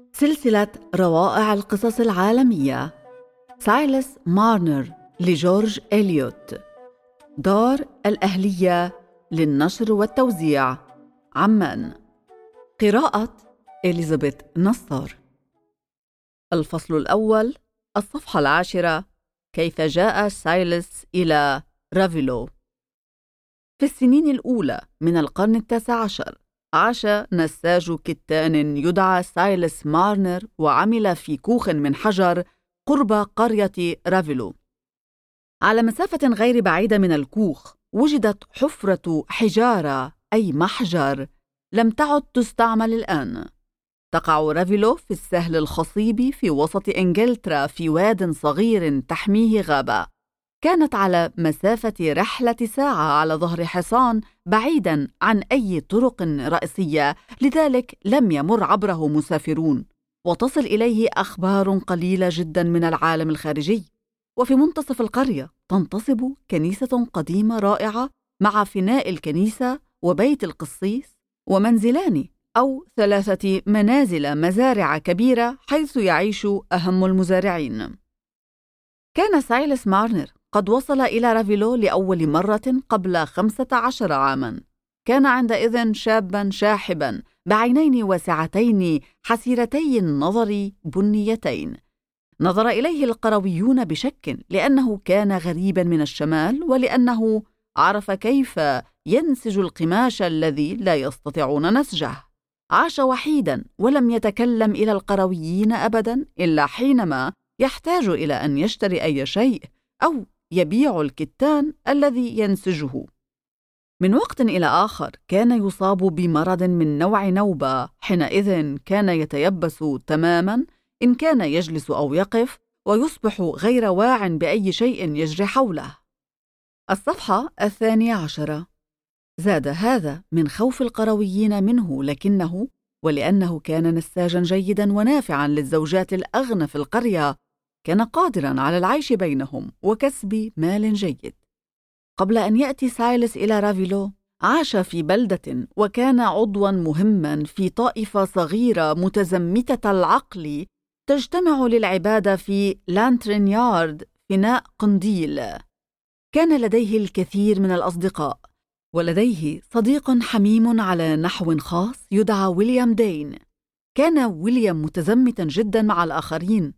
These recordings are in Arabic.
سلسلة روائع القصص العالمية سايلس مارنر لجورج إليوت، دار الأهلية للنشر والتوزيع، عمان. قراءة إليزابيث نصار. الفصل الأول، الصفحة 10. كيف جاء سايلس إلى رافيلو؟ في السنين الأولى من القرن 19 عاش نساج كتان يدعى سايلس مارنر، وعمل في كوخ من حجر قرب قرية رافيلو. على مسافة غير بعيدة من الكوخ وجدت حفرة حجارة، أي محجر، لم تعد تستعمل الآن. تقع رافيلو في السهل الخصيب في وسط إنجلترا، في واد صغير تحميه غابة. كانت على مسافة رحلة ساعة على ظهر حصان، بعيداً عن أي طرق رئيسية، لذلك لم يمر عبره مسافرون، وتصل إليه أخبار قليلة جداً من العالم الخارجي. وفي منتصف القرية تنتصب كنيسة قديمة رائعة، مع فناء الكنيسة وبيت القسيس ومنزلان أو 3 منازل مزارع كبيرة حيث يعيش أهم المزارعين. كان سايلس مارنر قد وصل إلى رافيلو لأول مرة قبل 15 عاماً. كان عندئذ شاباً شاحباً بعينين واسعتين حسيرتي النظر بنيتين. نظر إليه القرويون بشك، لأنه كان غريباً من الشمال، ولأنه عرف كيف ينسج القماش الذي لا يستطيعون نسجه. عاش وحيداً ولم يتكلم إلى القرويين أبداً، إلا حينما يحتاج إلى أن يشتري أي شيء أو يبيع الكتان الذي ينسجه. من وقت إلى آخر كان يصاب بمرض من نوع نوبة، حينئذ كان يتيبس تماماً إن كان يجلس أو يقف، ويصبح غير واع بأي شيء يجري حوله. الصفحة 12. زاد هذا من خوف القرويين منه، ولأنه كان نساجاً جيداً ونافعاً للزوجات الأغنى في القرية، كان قادراً على العيش بينهم وكسب مال جيد. قبل أن يأتي سايلس إلى رافيلو عاش في بلدة، وكان عضواً مهماً في طائفة صغيرة متزمتة العقل تجتمع للعبادة في لانترن يارد، فناء قنديل. كان لديه الكثير من الأصدقاء، ولديه صديق حميم على نحو خاص يدعى ويليام دين. كان ويليام متزمتاً جداً مع الآخرين،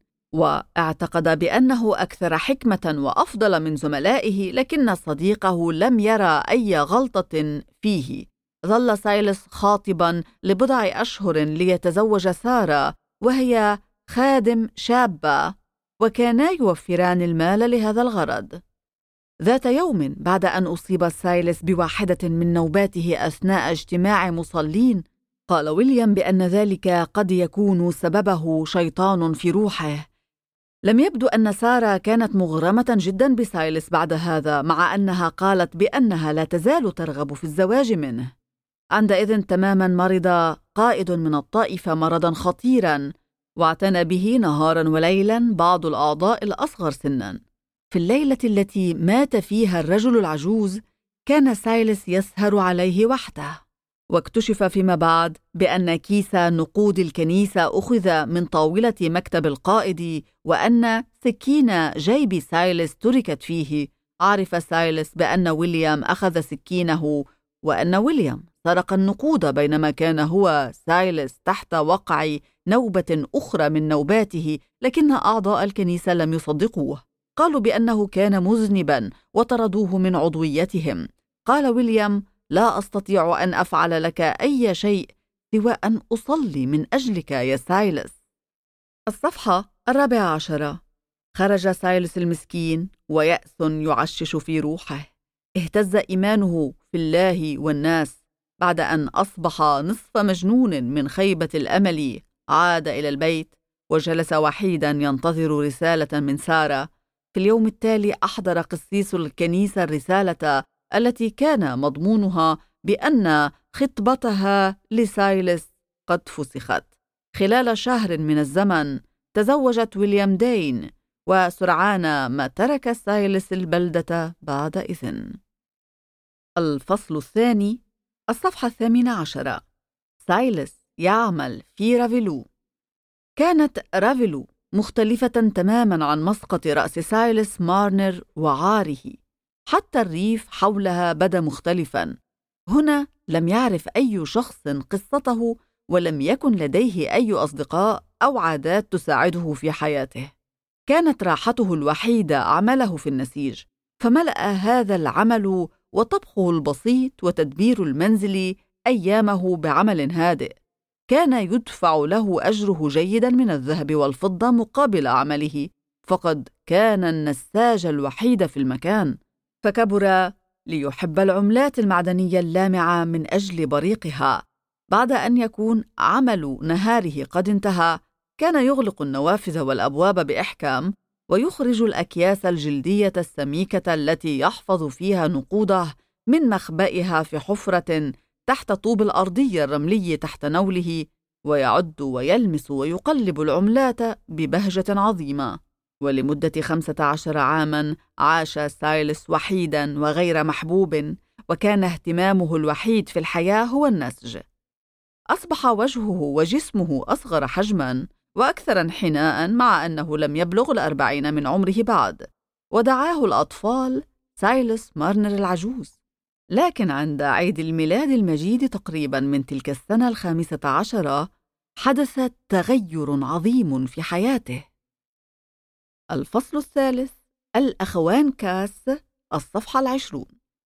واعتقد بأنه أكثر حكمة وأفضل من زملائه، لكن صديقه لم يرى أي غلطة فيه. ظل سايلس خاطباً لبضع أشهر ليتزوج سارة، وهي خادم شابة، وكانا يوفران المال لهذا الغرض. ذات يوم، بعد أن أصيب سايلس بواحدة من نوباته أثناء اجتماع مصلين، قال ويليام بأن ذلك قد يكون سببه شيطان في روحه. لم يبدو أن سارة كانت مغرمة جدا بسايلس بعد هذا، مع أنها قالت بأنها لا تزال ترغب في الزواج منه. عندئذ تماما مرض قائد من الطائفة مرضا خطيرا، واعتنى به نهارا وليلا بعض الأعضاء الأصغر سنا. في الليلة التي مات فيها الرجل العجوز، كان سايلس يسهر عليه وحده، واكتشف فيما بعد بأن كيس نقود الكنيسة أخذ من طاولة مكتب القائد، وأن سكين جيب سايلس تركت فيه. عرف سايلس بأن ويليام أخذ سكينه، وأن ويليام سرق النقود، بينما كان هو سايلس تحت وقع نوبة أخرى من نوباته، لكن أعضاء الكنيسة لم يصدقوه. قالوا بأنه كان مذنبا وطردوه من عضويتهم. قال ويليام: لا أستطيع أن أفعل لك أي شيء سوى أن أصلي من أجلك يا سايلس. الصفحة 14. خرج سايلس المسكين ويأس يعشش في روحه. اهتز إيمانه في الله والناس. بعد أن أصبح نصف مجنون من خيبة الأمل، عاد إلى البيت وجلس وحيدا ينتظر رسالة من سارة. في اليوم التالي أحضر قسيس الكنيسة الرسالة التي كان مضمونها بأن خطبتها لسايلس قد فسخت. خلال شهر من الزمن تزوجت ويليام دين، وسرعان ما ترك سايلس البلدة بعد إذن. الفصل الثاني، الصفحة 18. سايلس يعمل في رافيلو. كانت رافيلو مختلفة تماماً عن مسقط رأس سايلس مارنر وعاره. حتى الريف حولها بدا مختلفاً. هنا لم يعرف أي شخص قصته، ولم يكن لديه أي أصدقاء أو عادات تساعده في حياته. كانت راحته الوحيدة عمله في النسيج، فملأ هذا العمل وطبخه البسيط وتدبير المنزل أيامه بعمل هادئ. كان يدفع له أجره جيداً من الذهب والفضة مقابل عمله، فقد كان النساج الوحيد في المكان، فكبر ليحب العملات المعدنية اللامعة من أجل بريقها. بعد أن يكون عمل نهاره قد انتهى، كان يغلق النوافذ والأبواب بإحكام، ويخرج الأكياس الجلدية السميكة التي يحفظ فيها نقوده من مخبئها في حفرة تحت طوب الأرضي الرملي تحت نوله، ويعد ويلمس ويقلب العملات ببهجة عظيمة. ولمدة 15 عاماً عاش سايلس وحيداً وغير محبوب، وكان اهتمامه الوحيد في الحياة هو النسج. أصبح وجهه وجسمه أصغر حجماً وأكثر انحناءً، مع أنه لم يبلغ 40 من عمره بعد، ودعاه الأطفال سايلس مارنر العجوز. لكن عند عيد الميلاد المجيد تقريباً من تلك السنة 15 حدث تغير عظيم في حياته. الفصل الثالث: الأخوان كاس، الصفحة 20.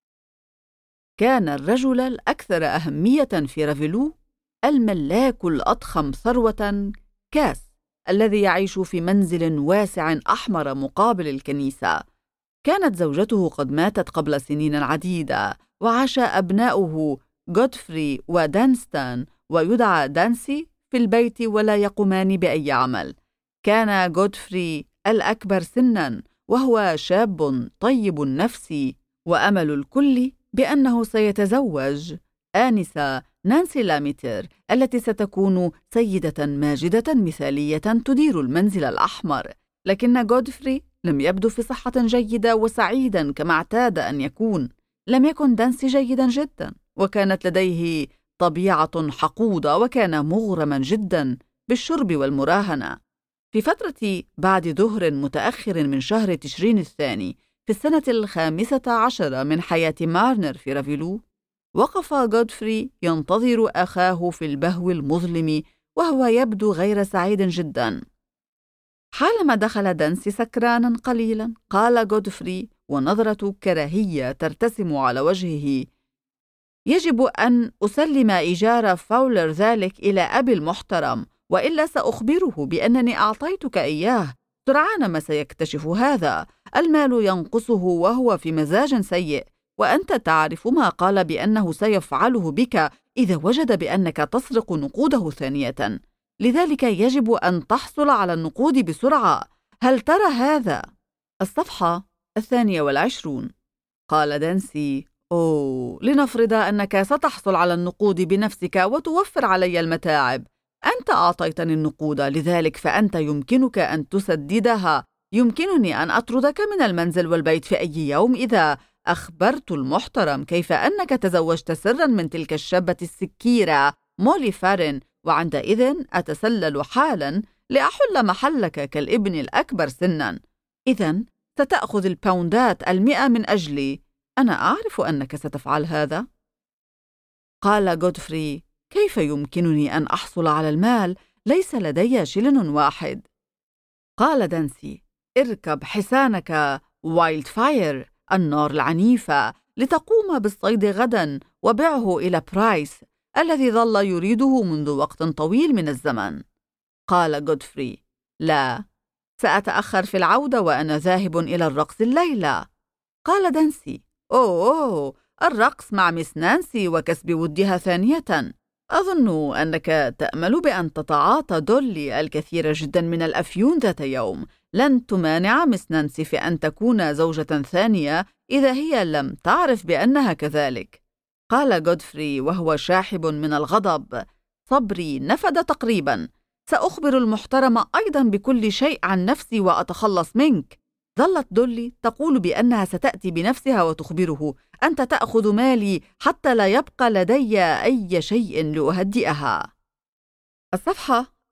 كان الرجل الأكثر أهمية في رافيلو الملاك الأضخم ثروة كاس، الذي يعيش في منزل واسع أحمر مقابل الكنيسة. كانت زوجته قد ماتت قبل سنين عديدة، وعاش أبناؤه غودفري ودانستان ويدعى دانسي في البيت ولا يقومان بأي عمل. كان غودفري الأكبر سناً، وهو شاب طيب النفس، وأمل الكل بأنه سيتزوج آنسة نانسي لاميتر، التي ستكون سيدة ماجدة مثالية تدير المنزل الأحمر. لكن غودفري لم يبدو في صحة جيدة وسعيدا كما اعتاد أن يكون. لم يكن دانسي جيدا جدا، وكانت لديه طبيعة حقودة، وكان مغرما جدا بالشرب والمراهنة. في فترة بعد ظهر متأخر من شهر تشرين الثاني في السنة 15 من حياة مارنر في رافيلو، وقف غودفري ينتظر أخاه في البهو المظلم، وهو يبدو غير سعيد جدا. حالما دخل دانسي سكرانا قليلا، قال غودفري ونظرة كراهية ترتسم على وجهه: يجب أن أسلم إيجار فاولر ذلك إلى أبي المحترم، وإلا سأخبره بأنني أعطيتك إياه. سرعان ما سيكتشف هذا. المال ينقصه وهو في مزاج سيء، وأنت تعرف ما قال بأنه سيفعله بك إذا وجد بأنك تسرق نقوده ثانية. لذلك يجب أن تحصل على النقود بسرعة. هل ترى هذا؟ الصفحة 22. قال دانسي: لنفرض أنك ستحصل على النقود بنفسك وتوفر علي المتاعب. أنت أعطيتني النقود، لذلك فأنت يمكنك أن تسددها. يمكنني أن أطردك من المنزل والبيت في أي يوم إذا أخبرت المحترم كيف أنك تزوجت سرا من تلك الشابة السكيرة مولي فارن، وعندئذ أتسلل حالا لأحل محلك كالابن الأكبر سنا. إذن ستأخذ الباوندات 100 من أجلي. أنا أعرف أنك ستفعل هذا. قال غودفري: كيف يمكنني أن أحصل على المال؟ ليس لدي شلن واحد. قال دانسي: اركب حصانك وايلد فاير، النار العنيفة، لتقوم بالصيد غدا، وبعه إلى برايس الذي ظل يريده منذ وقت طويل من الزمن. قال غودفري: لا، سأتأخر في العودة وأنا ذاهب إلى الرقص الليلة. قال دانسي: الرقص مع مس نانسي وكسب ودها ثانية. أظن أنك تأمل بأن تتعاطى دولي الكثير جدا من الأفيون ذات يوم. لن تمانع مس نانسي في أن تكون زوجة ثانية إذا هي لم تعرف بأنها كذلك. قال غودفري وهو شاحب من الغضب: صبري نفد تقريبا. سأخبر المحترم أيضا بكل شيء عن نفسي وأتخلص منك. ظلت دولي تقول بأنها ستأتي بنفسها وتخبره: أنت تأخذ مالي حتى لا يبقى لدي أي شيء لأهدئها. الصفحة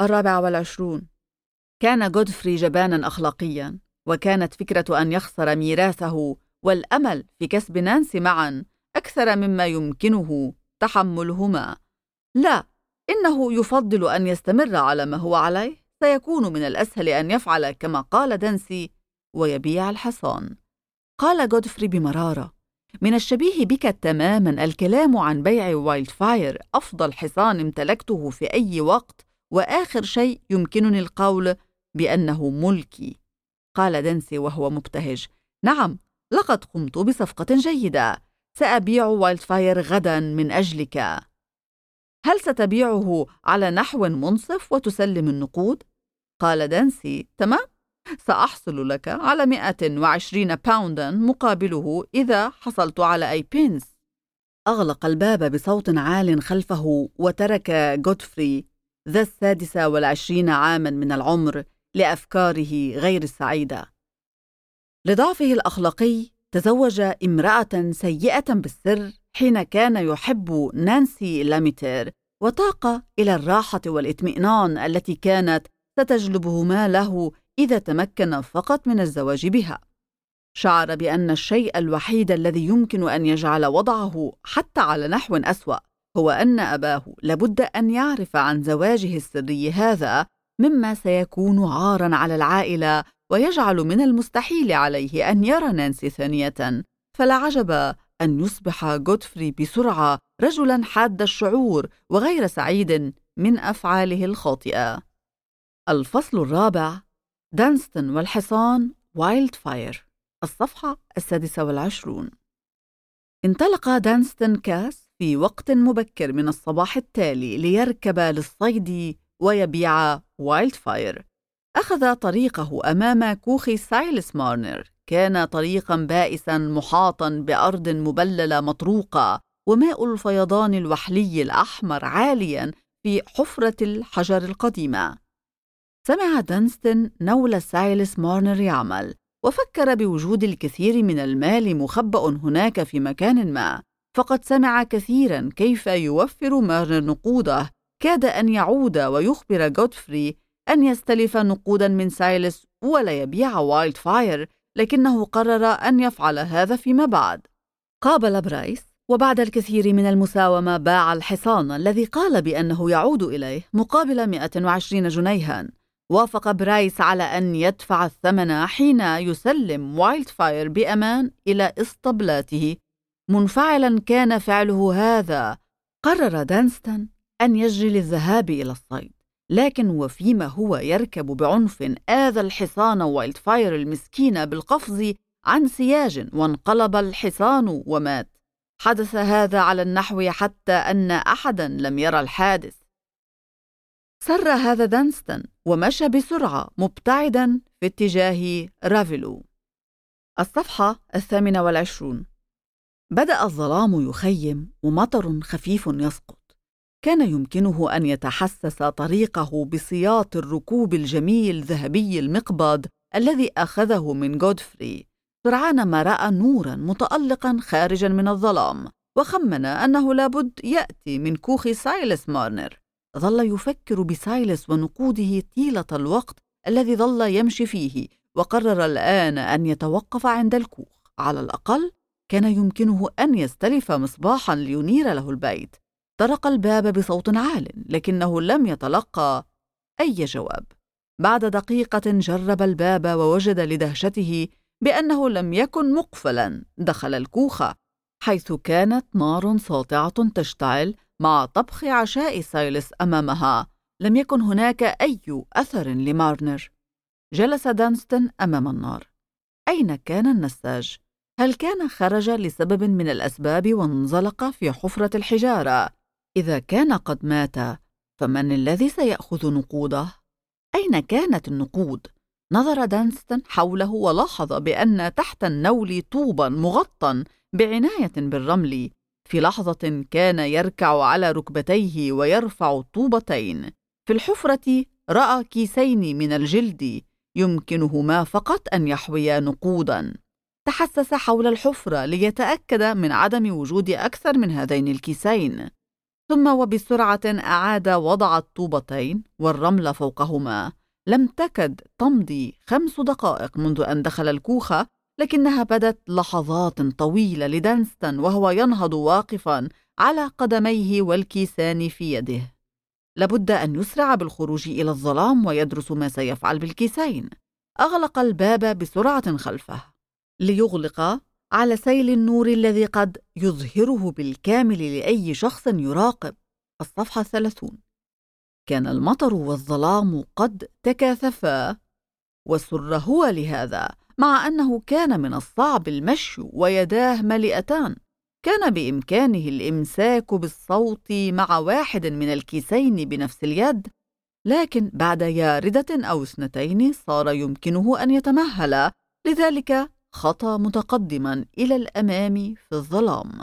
24. كان غودفري جباناً أخلاقياً، وكانت فكرة أن يخسر ميراثه والأمل في كسب نانسي معاً أكثر مما يمكنه تحملهما. لا، إنه يفضل أن يستمر على ما هو عليه. سيكون من الأسهل أن يفعل كما قال دانسي ويبيع الحصان. قال غودفري بمرارة: من الشبيه بك تماماً الكلام عن بيع وايلدفاير، أفضل حصان امتلكته في أي وقت، وآخر شيء يمكنني القول بأنه ملكي. قال دانسي وهو مبتهج: نعم، لقد قمت بصفقة جيدة. سأبيع وايلدفاير غداً من أجلك. هل ستبيعه على نحو منصف وتسلم النقود؟ قال دانسي: تمام، سأحصل لك على 120 باونداً مقابله إذا حصلت على أي بينس. أغلق الباب بصوت عال خلفه وترك غودفري ذا 26 عاماً من العمر لأفكاره غير السعيدة. لضعفه الأخلاقي تزوج امرأة سيئة بالسر حين كان يحب نانسي لاميتر، وتاق إلى الراحة والإطمئنان التي كانت ستجلبهما له إذا تمكن فقط من الزواج بها. شعر بأن الشيء الوحيد الذي يمكن أن يجعل وضعه حتى على نحو أسوأ هو أن أباه لابد أن يعرف عن زواجه السري هذا، مما سيكون عاراً على العائلة ويجعل من المستحيل عليه أن يرى نانسي ثانية. فلا عجب أن يصبح غودفري بسرعة رجلاً حاد الشعور وغير سعيد من أفعاله الخاطئة. الفصل الرابع: دانستون والحصان وايلدفاير. الصفحة 26. انطلق دانستون كاس في وقت مبكر من الصباح التالي ليركب للصيد ويبيع وايلدفاير. أخذ طريقه أمام كوخ سايلس مارنر. كان طريقاً بائساً محاطاً بأرض مبللة مطروقة، وماء الفيضان الوحلي الأحمر عالياً في حفرة الحجر القديمة. سمع دانستون نول سايلس مارنر يعمل، وفكر بوجود الكثير من المال مخبأ هناك في مكان ما. فقد سمع كثيراً كيف يوفر مارنر نقوده. كاد أن يعود ويخبر غودفري أن يستلف نقوداً من سايلس ولا يبيع وايلدفاير، لكنه قرر أن يفعل هذا فيما بعد. قابل برايس، وبعد الكثير من المساومة باع الحصان الذي قال بأنه يعود إليه مقابل 120 جنيهاً. وافق برايس على أن يدفع الثمن حين يسلم وايلدفاير بأمان إلى إسطبلاته. منفعلاً كان فعله هذا. قرر دانستون أن يجري للذهاب إلى الصيد، لكن وفيما هو يركب بعنف آذى الحصان وايلدفاير المسكين بالقفز عن سياج، وانقلب الحصان ومات. حدث هذا على النحو حتى أن أحداً لم يرى الحادث. سر هذا دانستون ومشى بسرعة مبتعداً في اتجاه رافيلو. الصفحة 28. بدأ الظلام يخيم ومطر خفيف يسقط. كان يمكنه أن يتحسس طريقه بسياط الركوب الجميل ذهبي المقبض الذي أخذه من غودفري. سرعان ما رأى نوراً متألقاً خارجاً من الظلام، وخمن أنه لابد يأتي من كوخ سايلس مارنر. ظل يفكر بسايلس ونقوده طيلة الوقت الذي ظل يمشي فيه، وقرر الآن أن يتوقف عند الكوخ. على الأقل كان يمكنه أن يستلف مصباحاً لينير له البيت. طرق الباب بصوت عال، لكنه لم يتلقى أي جواب. بعد دقيقة جرب الباب ووجد لدهشته بأنه لم يكن مقفلاً. دخل الكوخ، حيث كانت نار ساطعة تشتعل مع طبخ عشاء سايلس أمامها. لم يكن هناك أي أثر لمارنر. جلس دانستون أمام النار. أين كان النساج؟ هل كان خرج لسبب من الأسباب وانزلق في حفرة الحجارة؟ إذا كان قد مات، فمن الذي سيأخذ نقوده؟ أين كانت النقود؟ نظر دانستون حوله ولاحظ بأن تحت النول طوباً مغطى بعناية بالرمل. في لحظة كان يركع على ركبتيه ويرفع الطوبتين. في الحفرة رأى كيسين من الجلد يمكنهما فقط أن يحويا نقوداً. تحسس حول الحفرة ليتأكد من عدم وجود أكثر من هذين الكيسين. ثم وبسرعة أعاد وضع الطوبتين والرمل فوقهما. لم تكد تمضي 5 دقائق منذ أن دخل الكوخ، لكنها بدت لحظات طويلة لدانستون وهو ينهض واقفاً على قدميه والكيسان في يده. لابد أن يسرع بالخروج إلى الظلام ويدرس ما سيفعل بالكيسين. أغلق الباب بسرعة خلفه ليغلق على سيل النور الذي قد يظهره بالكامل لأي شخص يراقب. الصفحة 30. كان المطر والظلام قد تكاثفا، وسر هو لهذا، مع أنه كان من الصعب المشي ويداه مليئتان. كان بإمكانه الإمساك بالصوت مع واحد من الكيسين بنفس اليد، لكن بعد ياردة أو 2 صار يمكنه أن يتمهل، لذلك خطى متقدما إلى الأمام في الظلام.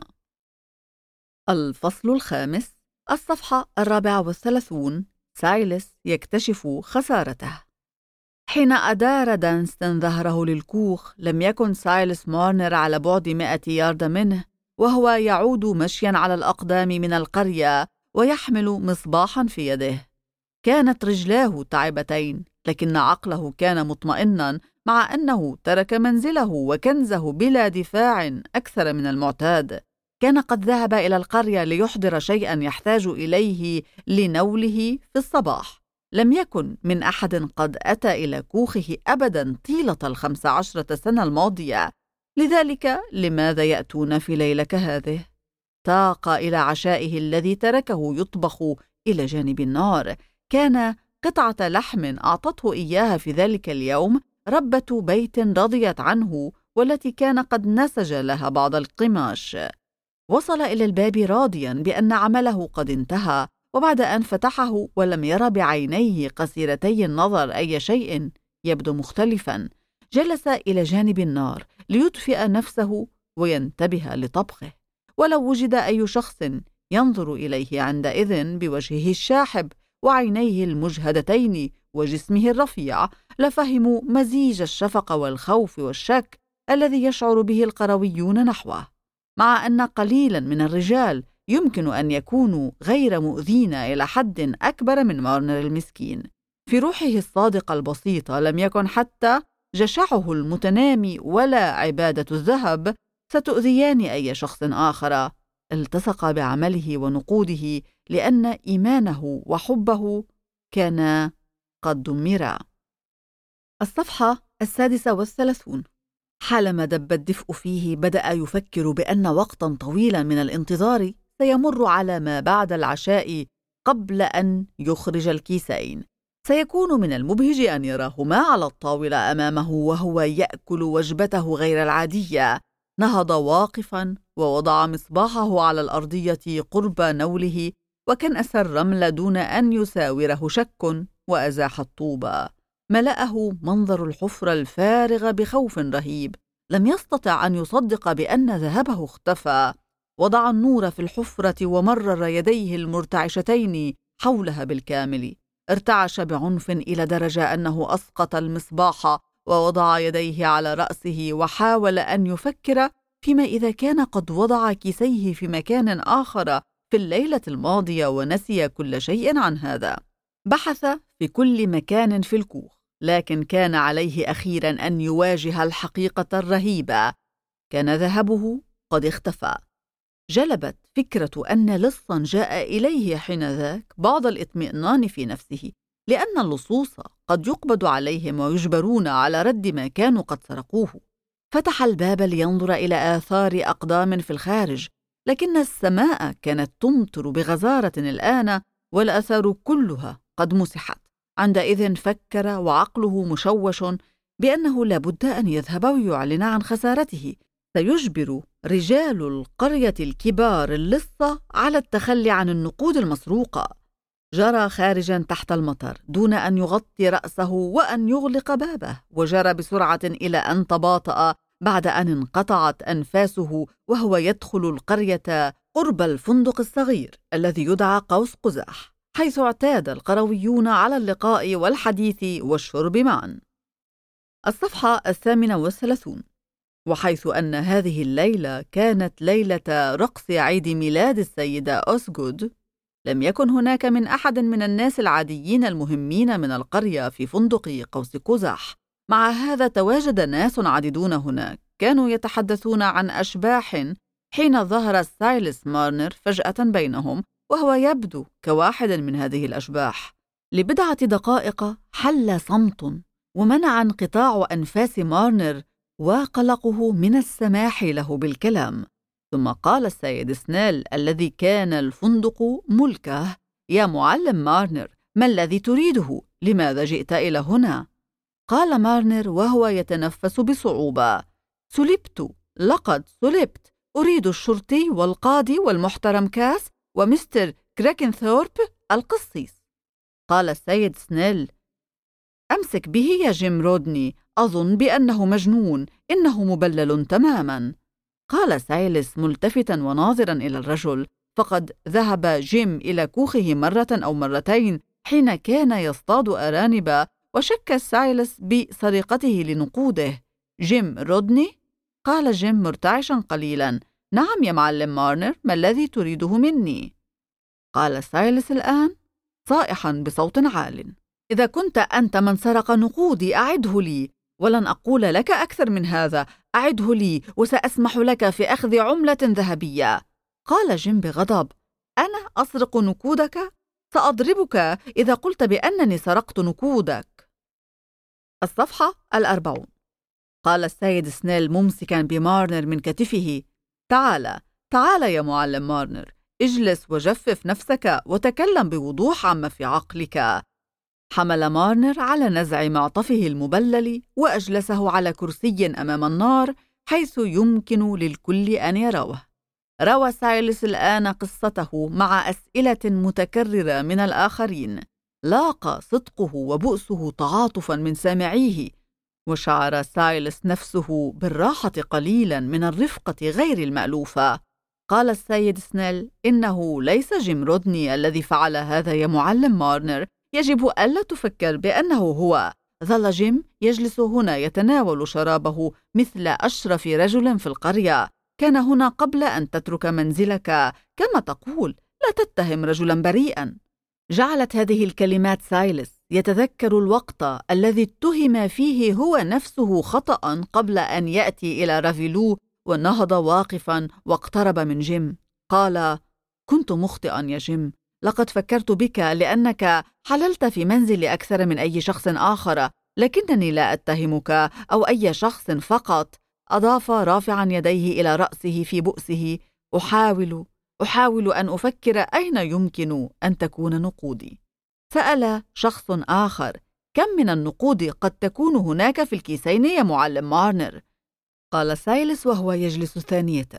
الفصل 5. الصفحة 34. سايلس يكتشف خسارته. حين أدار دانستون ظهره للكوخ، لم يكن سايلس مارنر على بعد 100 يارد منه، وهو يعود مشيا على الأقدام من القرية ويحمل مصباحا في يده. كانت رجلاه تعبتين، لكن عقله كان مطمئنا، مع أنه ترك منزله وكنزه بلا دفاع أكثر من المعتاد. كان قد ذهب إلى القرية ليحضر شيئا يحتاج إليه لنوله في الصباح. لم يكن من أحد قد أتى إلى كوخه أبدا طيلة 15 سنة الماضية، لذلك لماذا يأتون في ليلة كهذه؟ تاق إلى عشائه الذي تركه يطبخ إلى جانب النار. كان قطعة لحم أعطته إياها في ذلك اليوم ربة بيت رضيت عنه، والتي كان قد نسج لها بعض القماش. وصل إلى الباب راضيا بأن عمله قد انتهى، وبعد أن فتحه ولم ير بعينيه قصيرتي النظر أي شيء يبدو مختلفا، جلس إلى جانب النار ليدفئ نفسه وينتبه لطبخه. ولو وجد أي شخص ينظر إليه عندئذ بوجهه الشاحب وعينيه المجهدتين وجسمه الرفيع، لفهموا مزيج الشفقة والخوف والشك الذي يشعر به القرويون نحوه. مع أن قليلا من الرجال يمكن أن يكونوا غير مؤذين إلى حد أكبر من مارنر المسكين، في روحه الصادقة البسيطة لم يكن حتى جشعه المتنامي ولا عبادة الذهب ستؤذيان أي شخص آخر. التصق بعمله ونقوده لأن إيمانه وحبه كان قد دمرا. الصفحة 36. حالما دب الدفء فيه، بدأ يفكر بأن وقتا طويلا من الانتظار سيمر على ما بعد العشاء قبل أن يخرج الكيسين. سيكون من المبهج أن يراهما على الطاولة أمامه وهو يأكل وجبته غير العادية. نهض واقفا ووضع مصباحه على الأرضية قرب نوله، وكنس الرمل دون أن يساوره شك، وأزاح الطوبة. ملأه منظر الحفرة الفارغة بخوف رهيب. لم يستطع أن يصدق بأن ذهبه اختفى. وضع النور في الحفرة ومرر يديه المرتعشتين حولها بالكامل. ارتعش بعنف إلى درجة أنه أسقط المصباح ووضع يديه على رأسه، وحاول أن يفكر فيما إذا كان قد وضع كيسيه في مكان آخر في الليلة الماضية ونسي كل شيء عن هذا. بحث في كل مكان في الكوخ، لكن كان عليه أخيرا أن يواجه الحقيقة الرهيبة. كان ذهبه قد اختفى. جلبت فكرة أن لصا جاء إليه حينذاك بعض الاطمئنان في نفسه، لأن اللصوص قد يقبض عليهم ويجبرون على رد ما كانوا قد سرقوه. فتح الباب لينظر إلى آثار أقدام في الخارج، لكن السماء كانت تمطر بغزارة الآن، والآثار كلها قد مسحت. عندئذ فكر وعقله مشوش بأنه لابد أن يذهب ويعلن عن خسارته. سيجبر رجال القرية الكبار اللصة على التخلي عن النقود المسروقة. جرى خارجا تحت المطر دون أن يغطي رأسه وأن يغلق بابه، وجرى بسرعة إلى أن تباطأ بعد أن انقطعت أنفاسه وهو يدخل القرية قرب الفندق الصغير الذي يدعى قوس قزح، حيث اعتاد القرويون على اللقاء والحديث والشرب معا. الصفحة 38. وحيث أن هذه الليلة كانت ليلة رقص عيد ميلاد السيدة أوسغود، لم يكن هناك من أحد من الناس العاديين المهمين من القرية في فندق قوس قزح. مع هذا تواجد ناس عديدون هناك كانوا يتحدثون عن أشباح حين ظهر سايلس مارنر فجأة بينهم، وهو يبدو كواحد من هذه الأشباح. لبضعة دقائق حل صمت، ومنع انقطاع أنفاس مارنر وقلقه من السماح له بالكلام. ثم قال السيد سنيل الذي كان الفندق ملكه: يا معلم مارنر، ما الذي تريده؟ لماذا جئت إلى هنا؟ قال مارنر وهو يتنفس بصعوبة: سلبت، لقد سلبت. أريد الشرطي والقاضي والمحترم كاس ومستر كراكنثورب القصيص. قال السيد سنيل: أمسك به يا جيم رودني، أظن بأنه مجنون، إنه مبلل تماماً. قال سايلس ملتفتاً وناظراً إلى الرجل: فقد ذهب جيم إلى كوخه مرة أو مرتين حين كان يصطاد أرانب، وشك سايلس بسرقته لنقوده. جيم رودني؟ قال جيم مرتعشاً قليلاً: نعم يا معلم مارنر، ما الذي تريده مني؟ قال سايلس الآن صائحاً بصوت عال: إذا كنت أنت من سرق نقودي أعده لي، ولن أقول لك أكثر من هذا. أعده لي وسأسمح لك في أخذ عملة ذهبية. قال جيم بغضب: أنا أسرق نقودك؟ سأضربك إذا قلت بأنني سرقت نقودك. الصفحة 40. قال السيد سنيل ممسكا بمارنر من كتفه: تعال يا معلم مارنر، اجلس وجفف نفسك وتكلم بوضوح عما في عقلك. حمل مارنر على نزع معطفه المبلل وأجلسه على كرسي أمام النار حيث يمكن للكل أن يروه. روى سايلس الآن قصته مع أسئلة متكررة من الآخرين. لاقى صدقه وبؤسه تعاطفاً من سامعيه، وشعر سايلس نفسه بالراحة قليلاً من الرفقة غير المألوفة. قال السيد سنيل: إنه ليس جيم رودني الذي فعل هذا يا معلم مارنر، يجب ألا تفكر بأنه هو. ظل جيم يجلس هنا يتناول شرابه مثل أشرف رجل في القرية. كان هنا قبل أن تترك منزلك، كما تقول، لا تتهم رجلا بريئا. جعلت هذه الكلمات سايلس يتذكر الوقت الذي اتهم فيه هو نفسه خطأ قبل أن يأتي إلى رافيلو، ونهض واقفا واقترب من جيم. قال: كنت مخطئا يا جيم، لقد فكرت بك لأنك حللت في منزل أكثر من أي شخص آخر، لكنني لا أتهمك أو أي شخص فقط. أضاف رافعا يديه إلى رأسه في بؤسه: أحاول أن أفكر أين يمكن أن تكون نقودي. سأل شخص آخر: كم من النقود قد تكون هناك في الكيسين يا معلم مارنر؟ قال سايلس وهو يجلس ثانية: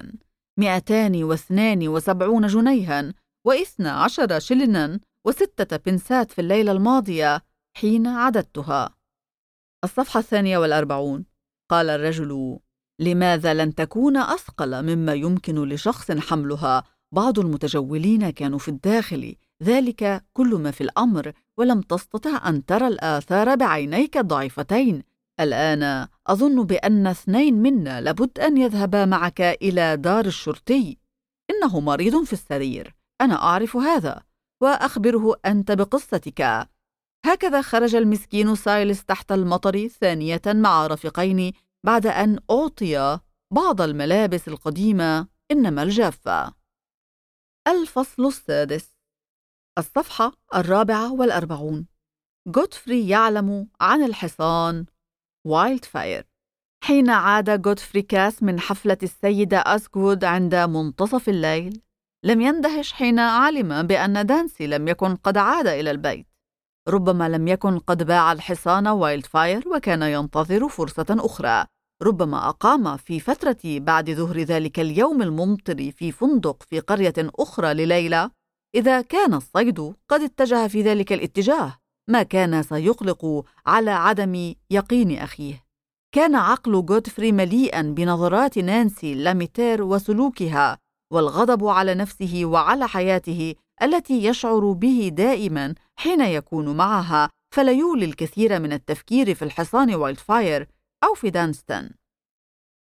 272 جنيها و12 شلنا و6 بنسات في الليلة الماضية حين عددتها. الصفحة 42. قال الرجل: لماذا لن تكون أثقل مما يمكن لشخص حملها؟ بعض المتجولين كانوا في الداخل، ذلك كل ما في الأمر، ولم تستطع أن ترى الآثار بعينيك الضعيفتين. الآن أظن بأن 2 منا لابد أن يذهبا معك إلى دار الشرطي. إنه مريض في السرير، أنا أعرف هذا، وأخبره أنت بقصتك. هكذا خرج المسكين سايلس تحت المطر ثانية مع رفيقين بعد أن أعطي بعض الملابس القديمة إنما الجافة. الفصل 6. الصفحة 44. غودفري يعلم عن الحصان وايلد فاير. حين عاد غودفري كاس من حفلة السيدة أسكوود عند منتصف الليل، لم يندهش حين علم بأن دانسي لم يكن قد عاد إلى البيت. ربما لم يكن قد باع الحصان وايلد فاير وكان ينتظر فرصة أخرى. ربما أقام في فترة بعد ظهر ذلك اليوم الممطر في فندق في قرية أخرى لليلة. إذا كان الصيد قد اتجه في ذلك الاتجاه، ما كان سيقلق على عدم يقين أخيه. كان عقل غودفري مليئا بنظرات نانسي لاميتير وسلوكها، والغضب على نفسه وعلى حياته التي يشعر به دائما حين يكون معها، فلا يولي الكثير من التفكير في الحصان وايلد فاير أو في دانستون.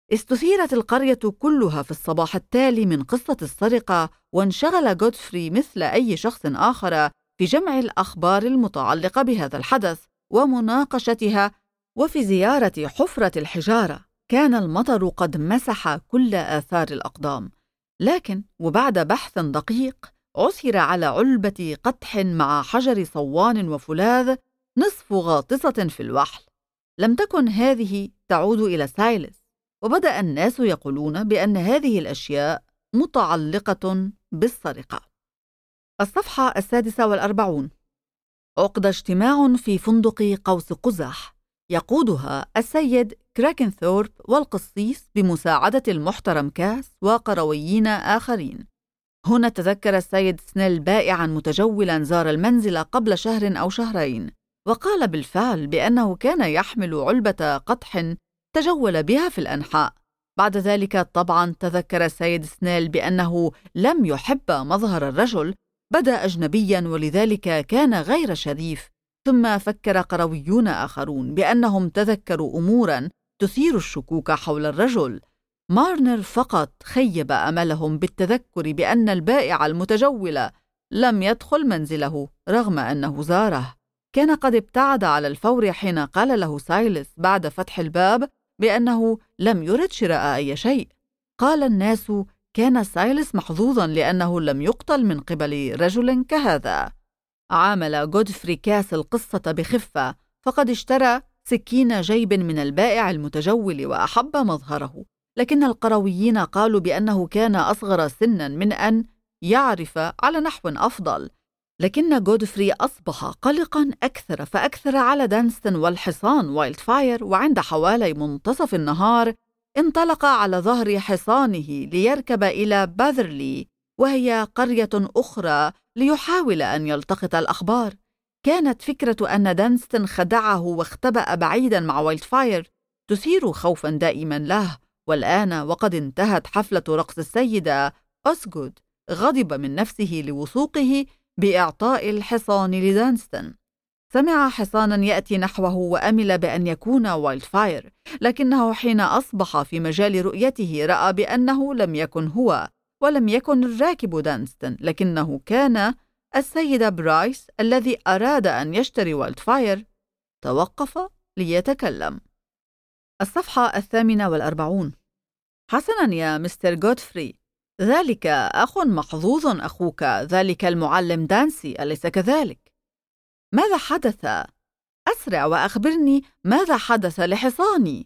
استثيرت القرية كلها في الصباح التالي من قصة السرقة، وانشغل غودفري مثل أي شخص آخر في جمع الأخبار المتعلقة بهذا الحدث ومناقشتها. وفي زيارة حفرة الحجارة كان المطر قد مسح كل آثار الأقدام، لكن وبعد بحث دقيق عثر على علبة قدح مع حجر صوان وفولاذ نصف غاطسة في الوحل. لم تكن هذه تعود إلى سايلس، وبدأ الناس يقولون بأن هذه الأشياء متعلقة بالسرقة. الصفحة 46. عقد اجتماع في فندق قوس قزح يقودها السيد كراكنثورب والقسيس بمساعدة المحترم كاس وقرويين آخرين. هنا تذكر السيد سنيل بائعاً متجولاً زار المنزل قبل شهر أو شهرين، وقال بالفعل بأنه كان يحمل علبة قدح تجول بها في الأنحاء. بعد ذلك طبعاً تذكر السيد سنيل بأنه لم يحب مظهر الرجل، بدا أجنبياً ولذلك كان غير شريف. ثم فكر قرويون آخرون بأنهم تذكروا أموراً تثير الشكوك حول الرجل. مارنر فقط خيب أملهم بالتذكر بأن البائع المتجول لم يدخل منزله رغم أنه زاره. كان قد ابتعد على الفور حين قال له سايلس بعد فتح الباب بأنه لم يرد شراء أي شيء. قال الناس كان سايلس محظوظاً لأنه لم يقتل من قبل رجل كهذا. عامل غودفري كاس القصة بخفة، فقد اشترى سكين جيب من البائع المتجول وأحب مظهره، لكن القرويين قالوا بأنه كان أصغر سناً من أن يعرف على نحو أفضل. لكن غودفري أصبح قلقاً أكثر فأكثر على دانستون والحصان وايلدفاير، وعند حوالي منتصف النهار انطلق على ظهر حصانه ليركب إلى باذرلي، وهي قرية أخرى، ليحاول أن يلتقط الأخبار. كانت فكرة أن دانستون خدعه واختبأ بعيداً مع وايلدفاير تثير خوفاً دائماً له. والآن وقد انتهت حفلة رقص السيدة أوسغود، غضب من نفسه لوثوقه بإعطاء الحصان لدانستون. سمع حصاناً يأتي نحوه وأمل بأن يكون وايلدفاير، لكنه حين أصبح في مجال رؤيته رأى بأنه لم يكن هو، ولم يكن الراكب دانستون، لكنه كان السيد برايس الذي أراد أن يشتري وايلدفاير. توقف ليتكلم. الصفحة 48. حسناً يا مستر غودفري، ذلك أخ محظوظ أخوك، ذلك المعلم دانسي، أليس كذلك؟ ماذا حدث؟ أسرع وأخبرني ماذا حدث لحصاني.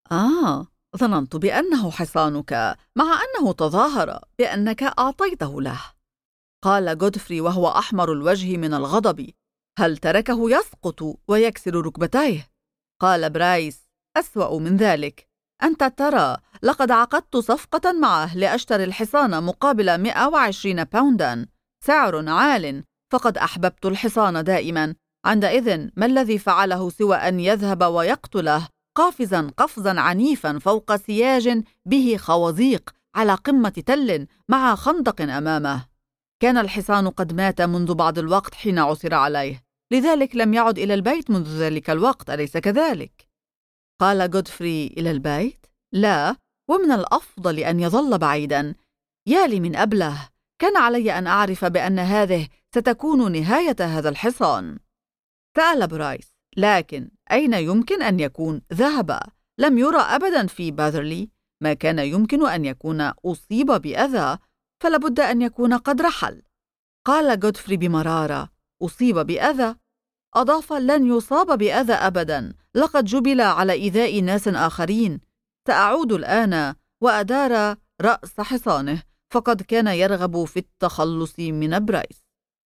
ظننت بأنه حصانك، مع أنه تظاهر بأنك أعطيته له. قال غودفري وهو أحمر الوجه من الغضب. هل تركه يسقط ويكسر ركبتيه؟ قال برايس: أسوأ من ذلك، أنت ترى لقد عقدت صفقة معه لأشتري الحصان مقابل 120 باونداً، سعر عال، فقد أحببت الحصان دائماً. عندئذ ما الذي فعله سوى أن يذهب ويقتله قافزاً قفزاً عنيفاً فوق سياج به خوازيق على قمة تل مع خندق أمامه؟ كان الحصان قد مات منذ بعض الوقت حين عثر عليه، لذلك لم يعد إلى البيت منذ ذلك الوقت، أليس كذلك؟ قال غودفري: إلى البيت؟ لا، ومن الأفضل أن يظل بعيداً. يا لي من أبله، كان علي أن أعرف بأن هذه ستكون نهاية هذا الحصان. سأل برايس: لكن أين يمكن أن يكون ذهب؟ لم يرى أبداً في باذرلي. ما كان يمكن أن يكون أصيب بأذى، فلابد أن يكون قد رحل. قال غودفري بمرارة: أصيب بأذى؟ أضاف: لن يصاب بأذى أبداً، لقد جبل على إيذاء ناس آخرين. سأعود الآن. وأدار رأس حصانه، فقد كان يرغب في التخلص من برايس.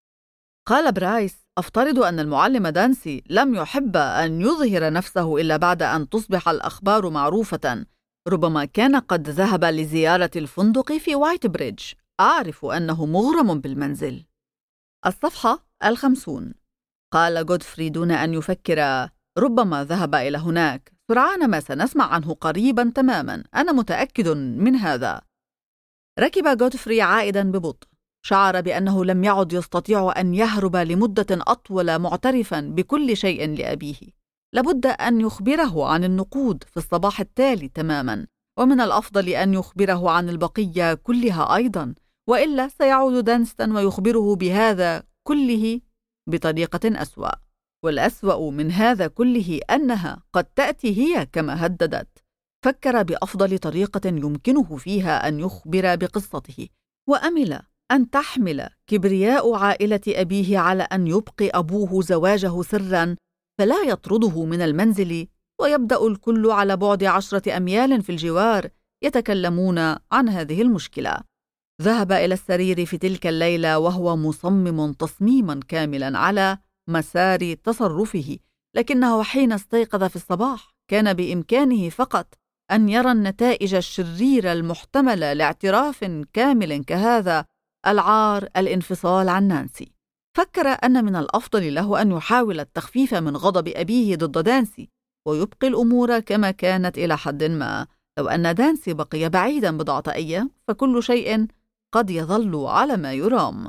قال برايس: أفترض أن المعلم دانسي لم يحب أن يظهر نفسه إلا بعد أن تصبح الأخبار معروفة. ربما كان قد ذهب لزيارة الفندق في وايت بريدج. أعرف أنه مغرم بالمنزل. الصفحة 50. قال غودفري دون أن يفكر: ربما ذهب إلى هناك، سرعان ما سنسمع عنه قريبا تماما، أنا متأكد من هذا. ركب غودفري عائدا ببطء. شعر بأنه لم يعد يستطيع أن يهرب لمدة أطول، معترفا بكل شيء لأبيه. لابد أن يخبره عن النقود في الصباح التالي تماما، ومن الأفضل أن يخبره عن البقية كلها أيضا، وإلا سيعود دانستون ويخبره بهذا كله بطريقة أسوأ. والأسوأ من هذا كله أنها قد تأتي هي كما هددت. فكر بأفضل طريقة يمكنه فيها أن يخبر بقصته، وأمل أن تحمل كبرياء عائلة أبيه على أن يبقي أبوه زواجه سراً، فلا يطرده من المنزل، ويبدأ الكل على بعد 10 أميال في الجوار يتكلمون عن هذه المشكلة. ذهب إلى السرير في تلك الليلة وهو مصمم تصميماً كاملاً على مسار تصرفه، لكنه حين استيقظ في الصباح كان بإمكانه فقط أن يرى النتائج الشريرة المحتملة لاعتراف كامل كهذا العار الانفصال عن نانسي. فكر أن من الأفضل له أن يحاول التخفيف من غضب أبيه ضد دانسي ويبقي الأمور كما كانت إلى حد ما. لو أن دانسي بقي بعيدا بضعة أيام فكل شيء قد يظل على ما يرام.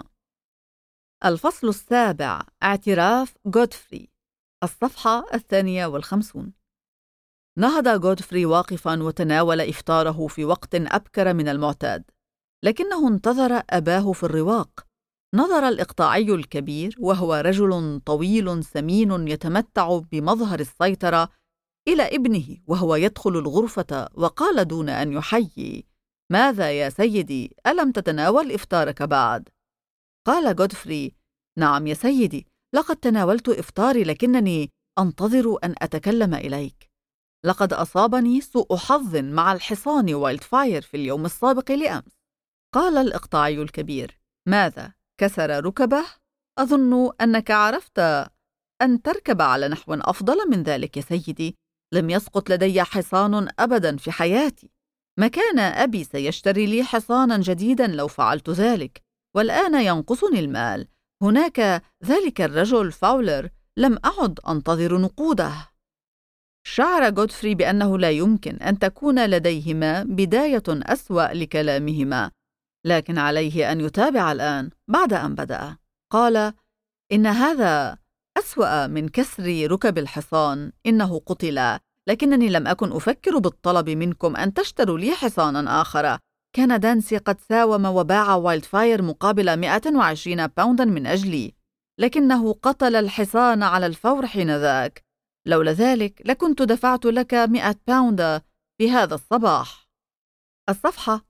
الفصل 7. اعتراف غودفري. الصفحة 52. نهض غودفري واقفا وتناول إفطاره في وقت أبكر من المعتاد، لكنه انتظر أباه في الرواق. نظر الإقطاعي الكبير، وهو رجل طويل سمين يتمتع بمظهر السيطرة، إلى ابنه وهو يدخل الغرفة، وقال دون أن يحيي: ماذا يا سيدي؟ ألم تتناول إفطارك بعد؟ قال غودفري: نعم يا سيدي، لقد تناولت إفطاري، لكنني أنتظر أن أتكلم إليك. لقد أصابني سوء حظ مع الحصان وايلدفاير في اليوم السابق لأمس. قال الإقطاعي الكبير: ماذا؟ كسر ركبه؟ أظن أنك عرفت أن تركب على نحو أفضل من ذلك يا سيدي. لم يسقط لدي حصان أبدا في حياتي. ما كان أبي سيشتري لي حصانا جديدا لو فعلت ذلك، والآن ينقصني المال. هناك ذلك الرجل فاولر، لم أعد أنتظر نقوده. شعر غودفري بأنه لا يمكن أن تكون لديهما بداية أسوأ لكلامهما، لكن عليه أن يتابع الآن بعد أن بدأ. قال: إن هذا أسوأ من كسر ركب الحصان. إنه قتل، لكنني لم أكن أفكر بالطلب منكم أن تشتروا لي حصانا آخر. كان دانسي قد ساوم وباع وايلدفاير مقابل 120 باوندا من أجلي، لكنه قتل الحصان على الفور حينذاك. لولا ذلك لكنت دفعت لك 100 باوندا في هذا الصباح. الصفحة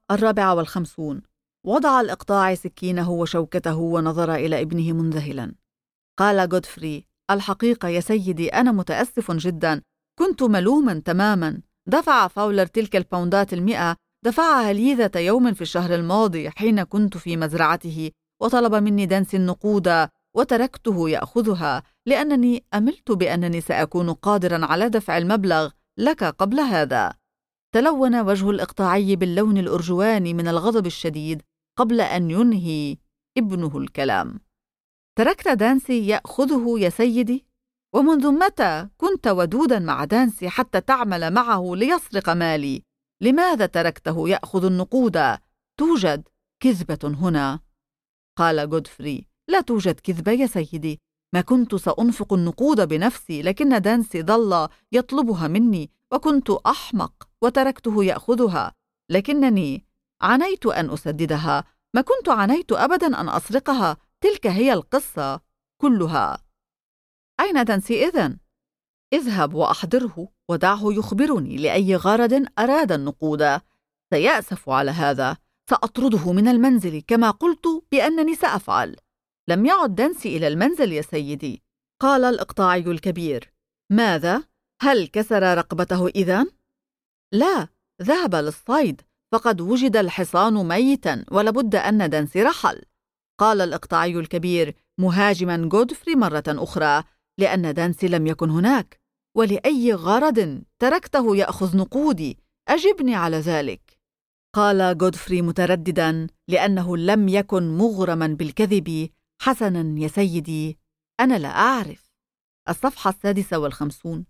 54. وضع الإقطاع سكينه وشوكته ونظر إلى ابنه منذهلا. قال غودفري: الحقيقة يا سيدي أنا متأسف جدا، كنت ملوما تماما. دفع فاولر تلك الباوندات 100، دفعها لي ذات يوم في الشهر الماضي حين كنت في مزرعته، وطلب مني دانسي النقود وتركته يأخذها، لأنني أملت بأنني سأكون قادرا على دفع المبلغ لك قبل هذا. تلون وجه الإقطاعي باللون الأرجواني من الغضب الشديد قبل أن ينهي ابنه الكلام. تركت دانسي يأخذه يا سيدي؟ ومنذ متى كنت ودودا مع دانسي حتى تعمل معه ليسرق مالي؟ لماذا تركته يأخذ النقود؟ توجد كذبة هنا. قال غودفري: لا توجد كذبة يا سيدي، ما كنت سأنفق النقود بنفسي، لكن دانسي ظل يطلبها مني، وكنت أحمق وتركته يأخذها، لكنني عنيت أن أسددها، ما كنت عنيت أبدا أن أسرقها. تلك هي القصة كلها. أين دانسي إذن؟ اذهب وأحضره ودعه يخبرني لأي غرض أراد النقود. سيأسف على هذا. سأطرده من المنزل كما قلت بأنني سأفعل. لم يعد دانسي إلى المنزل يا سيدي. قال الإقطاعي الكبير: ماذا؟ هل كسر رقبته إذن؟ لا، ذهب للصيد، فقد وجد الحصان ميتا ولابد أن دانسي رحل. قال الإقطاعي الكبير مهاجما غودفري مرة أخرى: لأن دانسي لم يكن هناك. ولأي غرض تركته يأخذ نقودي؟ أجبني على ذلك. قال غودفري مترددا لأنه لم يكن مغرما بالكذب: حسنا يا سيدي، أنا لا أعرف. الصفحة 56.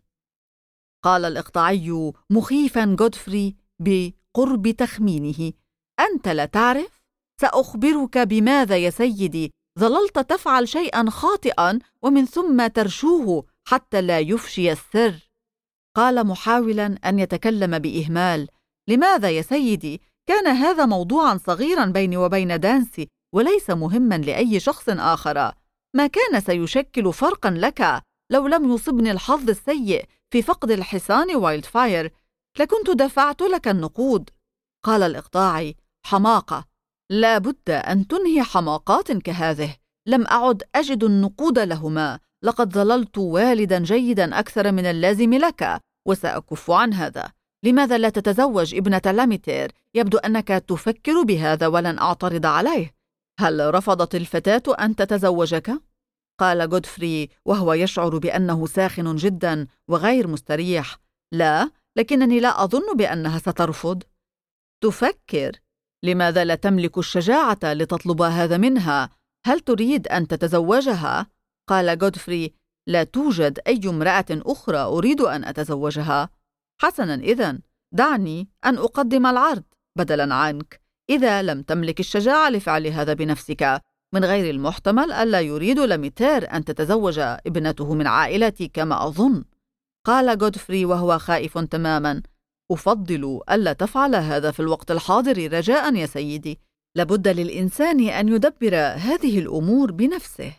قال الإقطاعي مخيفا غودفري بقرب تخمينه: أنت لا تعرف؟ سأخبرك بماذا يا سيدي. ظللت تفعل شيئا خاطئا ومن ثم ترشوه حتى لا يفشي السر. قال محاولا أن يتكلم بإهمال: لماذا يا سيدي؟ كان هذا موضوعا صغيرا بيني وبين دانسي وليس مهما لأي شخص آخر. ما كان سيشكل فرقا لك لو لم يصبني الحظ السيء في فقد الحصان وايلد فاير، لكنت دفعت لك النقود. قال الإقطاعي: حماقة، لا بد أن تنهي حماقات كهذه. لم أعد أجد النقود لهما، لقد ظللت والدا جيدا أكثر من اللازم لك، وسأكف عن هذا. لماذا لا تتزوج ابنة لاميتير؟ يبدو أنك تفكر بهذا ولن أعترض عليه. هل رفضت الفتاة أن تتزوجك؟ قال غودفري وهو يشعر بأنه ساخن جدا وغير مستريح. لا، لكنني لا أظن بأنها سترفض. تفكر. لماذا لا تملك الشجاعة لتطلب هذا منها؟ هل تريد أن تتزوجها؟ قال غودفري: لا توجد أي امرأة أخرى أريد أن أتزوجها. حسنا، إذن دعني أن أقدم العرض بدلا عنك. إذا لم تملك الشجاعة لفعل هذا بنفسك، من غير المحتمل ألا يريد لاميتير أن تتزوج ابنته من عائلتي كما أظن. قال غودفري وهو خائف تماما: أفضل ألا تفعل هذا في الوقت الحاضر رجاء يا سيدي. لابد للإنسان أن يدبر هذه الأمور بنفسه.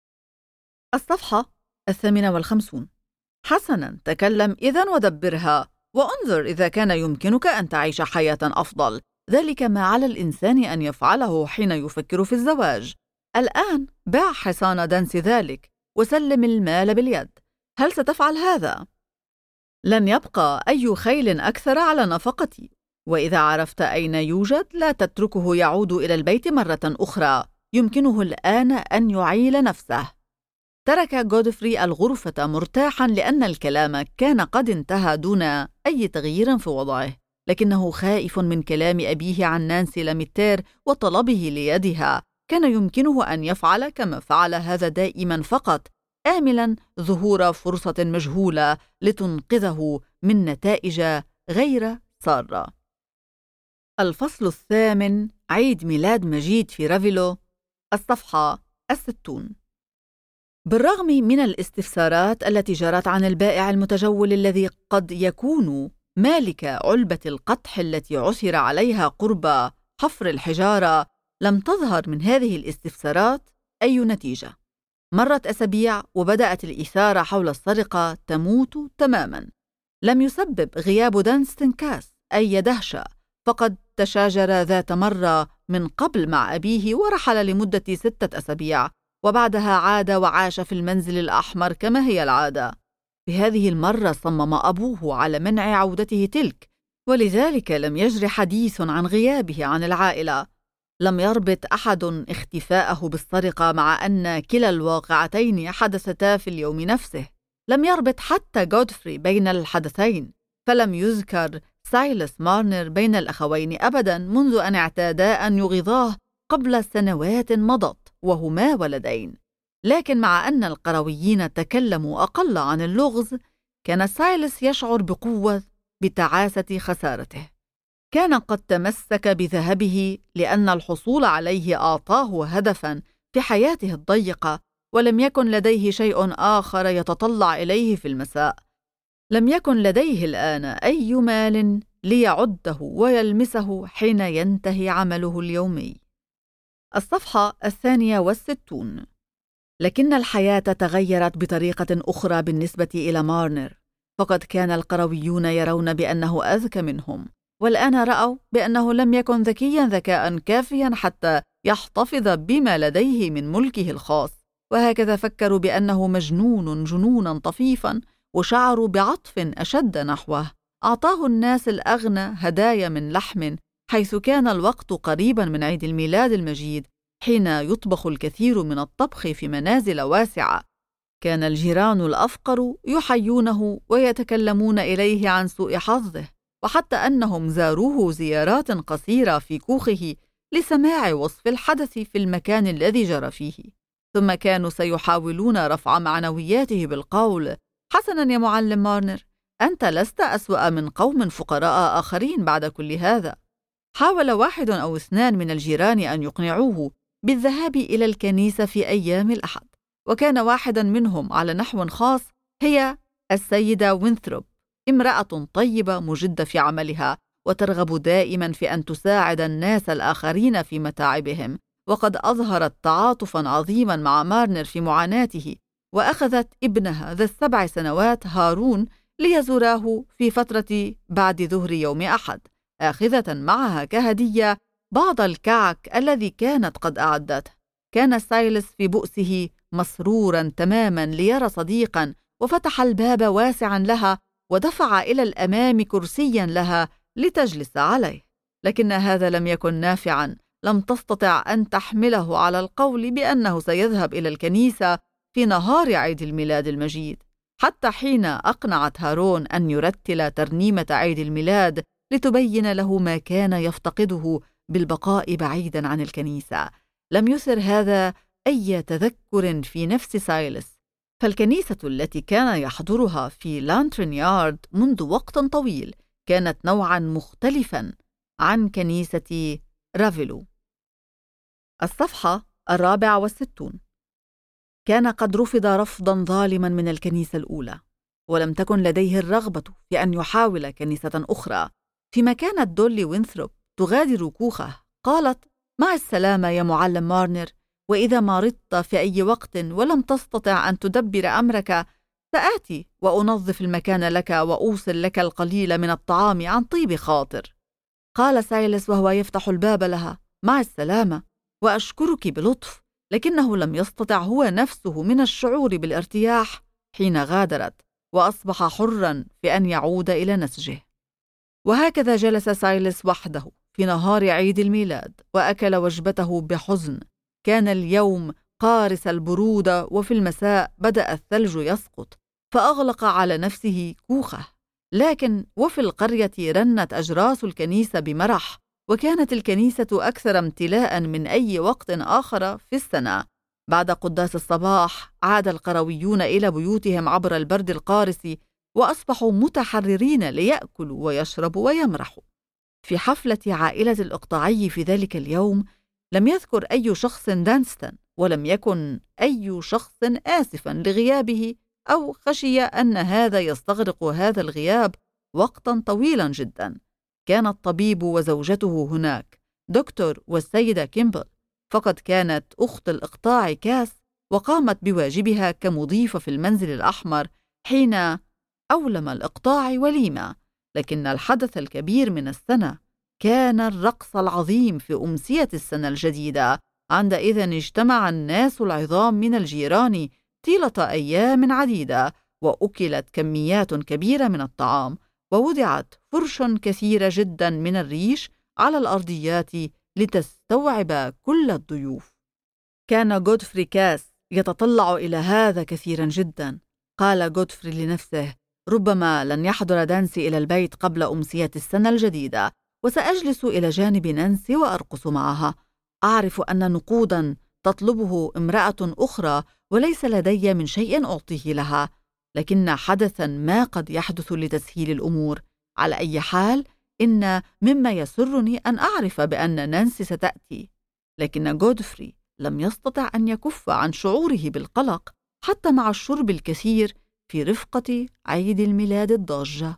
الصفحة 58. حسنا، تكلم إذن ودبرها، وانظر إذا كان يمكنك أن تعيش حياة أفضل. ذلك ما على الإنسان أن يفعله حين يفكر في الزواج. الآن باع حصان دانسي ذلك وسلم المال باليد. هل ستفعل هذا؟ لن يبقى أي خيل أكثر على نفقتي، وإذا عرفت أين يوجد لا تتركه يعود إلى البيت مرة أخرى. يمكنه الآن أن يعيل نفسه. ترك غودفري الغرفة مرتاحا لأن الكلام كان قد انتهى دون أي تغيير في وضعه، لكنه خائف من كلام أبيه عن نانسي لاميتير وطلبه ليدها. كان يمكنه أن يفعل كما فعل هذا دائما، فقط آملا ظهور فرصة مجهولة لتنقذه من نتائج غير سارة. الفصل 8: عيد ميلاد مجيد في رافيلو. الصفحة 60. بالرغم من الاستفسارات التي جرت عن البائع المتجول الذي قد يكون مالك علبة القطح التي عثر عليها قرب حفر الحجارة، لم تظهر من هذه الاستفسارات أي نتيجة. مرت أسابيع وبدأت الإثارة حول السرقة تموت تماما. لم يسبب غياب دانس تنكاس أي دهشة، فقد تشاجر ذات مرة من قبل مع أبيه ورحل لمدة 6 أسابيع، وبعدها عاد وعاش في المنزل الأحمر كما هي العادة. في هذه المرة صمم أبوه على منع عودته تلك، ولذلك لم يجر حديث عن غيابه عن العائلة. لم يربط أحد اختفاءه بالسرقة مع أن كلا الواقعتين حدثتا في اليوم نفسه. لم يربط حتى غودفري بين الحدثين، فلم يذكر سايلس مارنر بين الأخوين أبدا منذ أن اعتادا أن يغيظاه قبل سنوات مضت وهما ولدين. لكن مع أن القرويين تكلموا أقل عن اللغز، كان سايلس يشعر بقوة بتعاسة خسارته. كان قد تمسك بذهبه لأن الحصول عليه أعطاه هدفا في حياته الضيقة، ولم يكن لديه شيء آخر يتطلع إليه في المساء. لم يكن لديه الآن أي مال ليعده ويلمسه حين ينتهي عمله اليومي. الصفحة 62. لكن الحياة تغيرت بطريقة أخرى بالنسبة إلى مارنر، فقد كان القرويون يرون بأنه أذكى منهم، والآن رأوا بأنه لم يكن ذكيا ذكاء كافيا حتى يحتفظ بما لديه من ملكه الخاص، وهكذا فكروا بأنه مجنون جنونا طفيفا، وشعروا بعطف أشد نحوه. أعطاه الناس الأغنى هدايا من لحم، حيث كان الوقت قريبا من عيد الميلاد المجيد حين يطبخ الكثير من الطبخ في منازل واسعة. كان الجيران الأفقر يحيونه ويتكلمون إليه عن سوء حظه، وحتى أنهم زاروه زيارات قصيرة في كوخه لسماع وصف الحدث في المكان الذي جرى فيه، ثم كانوا سيحاولون رفع معنوياته بالقول: حسنا يا معلم مارنر، أنت لست أسوأ من قوم فقراء آخرين بعد كل هذا. حاول 1 أو 2 من الجيران أن يقنعوه بالذهاب إلى الكنيسة في أيام الأحد، وكان واحدا منهم على نحو خاص هي السيدة وينثروب، امرأة طيبة مجدة في عملها، وترغب دائما في أن تساعد الناس الآخرين في متاعبهم، وقد أظهرت تعاطفا عظيما مع مارنر في معاناته، وأخذت ابنها ذا ال7 سنوات هارون ليزوراه في فترة بعد ظهر يوم أحد، آخذة معها كهدية بعض الكعك الذي كانت قد أعدته. كان سايلس في بؤسه مسرورا تماما ليرى صديقا، وفتح الباب واسعا لها ودفع إلى الأمام كرسيا لها لتجلس عليه، لكن هذا لم يكن نافعا. لم تستطع أن تحمله على القول بأنه سيذهب إلى الكنيسة في نهار عيد الميلاد المجيد، حتى حين أقنعت هارون أن يرتل ترنيمة عيد الميلاد لتبين له ما كان يفتقده بالبقاء بعيدا عن الكنيسة. لم يثر هذا أي تذكر في نفس سايلس، فالكنيسة التي كان يحضرها في لانترن يارد منذ وقت طويل كانت نوعا مختلفا عن كنيسة رافيلو. الصفحة 64. كان قد رفض رفضا ظالما من الكنيسة الأولى، ولم تكن لديه الرغبة في أن يحاول كنيسة أخرى. فيما كانت دولي وينثروب تغادر كوخه قالت: مع السلامة يا معلم مارنر، وإذا مرضت في أي وقت ولم تستطع أن تدبر أمرك سآتي وأنظف المكان لك وأوصل لك القليل من الطعام عن طيب خاطر. قال سايلس وهو يفتح الباب لها: مع السلامة، وأشكرك بلطف. لكنه لم يستطع هو نفسه من الشعور بالارتياح حين غادرت، وأصبح حرا في أن يعود إلى نسجه. وهكذا جلس سايلس وحده في نهار عيد الميلاد وأكل وجبته بحزن. كان اليوم قارس البرودة، وفي المساء بدأ الثلج يسقط، فأغلق على نفسه كوخه. لكن وفي القرية رنت أجراس الكنيسة بمرح، وكانت الكنيسة أكثر امتلاء من أي وقت آخر في السنة. بعد قداس الصباح عاد القرويون إلى بيوتهم عبر البرد القارس، وأصبحوا متحررين ليأكلوا ويشربوا ويمرحوا. في حفلة عائلة الإقطاعي في ذلك اليوم لم يذكر أي شخص دانستون، ولم يكن أي شخص آسفا لغيابه أو خشي أن هذا يستغرق هذا الغياب وقتا طويلا جدا. كان الطبيب وزوجته هناك، دكتور والسيدة كيمبل، فقد كانت أخت الإقطاع كاس وقامت بواجبها كمضيفة في المنزل الأحمر حين أولم الإقطاع وليمة. لكن الحدث الكبير من السنة كان الرقص العظيم في أمسية السنة الجديدة. عندئذ اجتمع الناس العظام من الجيران طيلة أيام عديدة، وأكلت كميات كبيرة من الطعام، ووضعت فرش كثيرة جدا من الريش على الأرضيات لتستوعب كل الضيوف. كان غودفري كاس يتطلع إلى هذا كثيرا جدا. قال غودفري لنفسه: ربما لن يحضر دانسي إلى البيت قبل أمسية السنة الجديدة، وسأجلس إلى جانب نانسي وأرقص معها. أعرف أن نقودا تطلبه امرأة أخرى، وليس لدي من شيء أعطيه لها، لكن حدثا ما قد يحدث لتسهيل الأمور. على أي حال، إن مما يسرني أن أعرف بأن نانسي ستأتي. لكن غودفري لم يستطع أن يكف عن شعوره بالقلق حتى مع الشرب الكثير في رفقة عيد الميلاد الضاجة.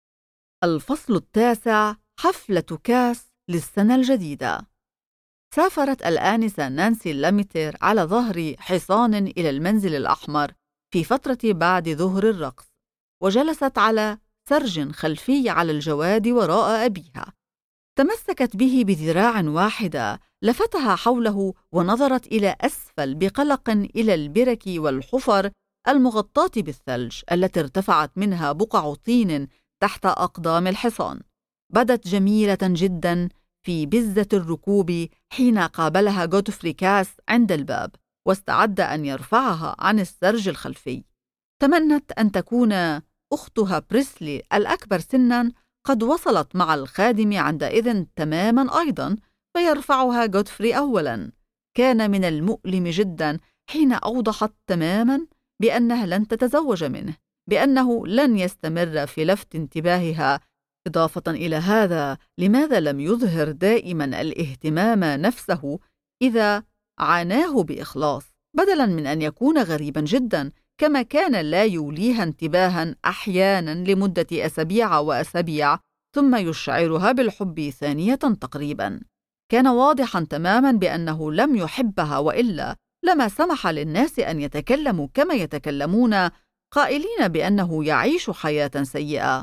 الفصل 9: حفلة كاس للسنة الجديدة. سافرت الآنسة نانسي لاميتر على ظهر حصان إلى المنزل الأحمر في فترة بعد ظهر الرقص، وجلست على سرج خلفي على الجواد وراء أبيها. تمسكت به بذراع واحدة، لفتها حوله ونظرت إلى أسفل بقلق إلى البرك والحفر المغطاة بالثلج التي ارتفعت منها بقع طين تحت أقدام الحصان. بدت جميلة جدا في بزة الركوب حين قابلها غودفري كاس عند الباب، واستعد أن يرفعها عن السرج الخلفي. تمنت أن تكون أختها بريسلي الأكبر سنا قد وصلت مع الخادم عندئذ تماما أيضا، فيرفعها غودفري أولا. كان من المؤلم جدا حين أوضحت تماما بأنها لن تتزوج منه، بأنه لن يستمر في لفت انتباهها. إضافة إلى هذا، لماذا لم يظهر دائما الاهتمام نفسه إذا عاناه بإخلاص، بدلا من أن يكون غريبا جدا كما كان لا يوليها انتباها أحيانا لمدة أسابيع وأسابيع ثم يشعرها بالحب ثانية تقريبا. كان واضحا تماما بأنه لم يحبها، وإلا لما سمح للناس أن يتكلموا كما يتكلمون، قائلين بأنه يعيش حياة سيئة.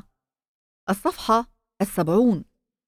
الصفحة 70.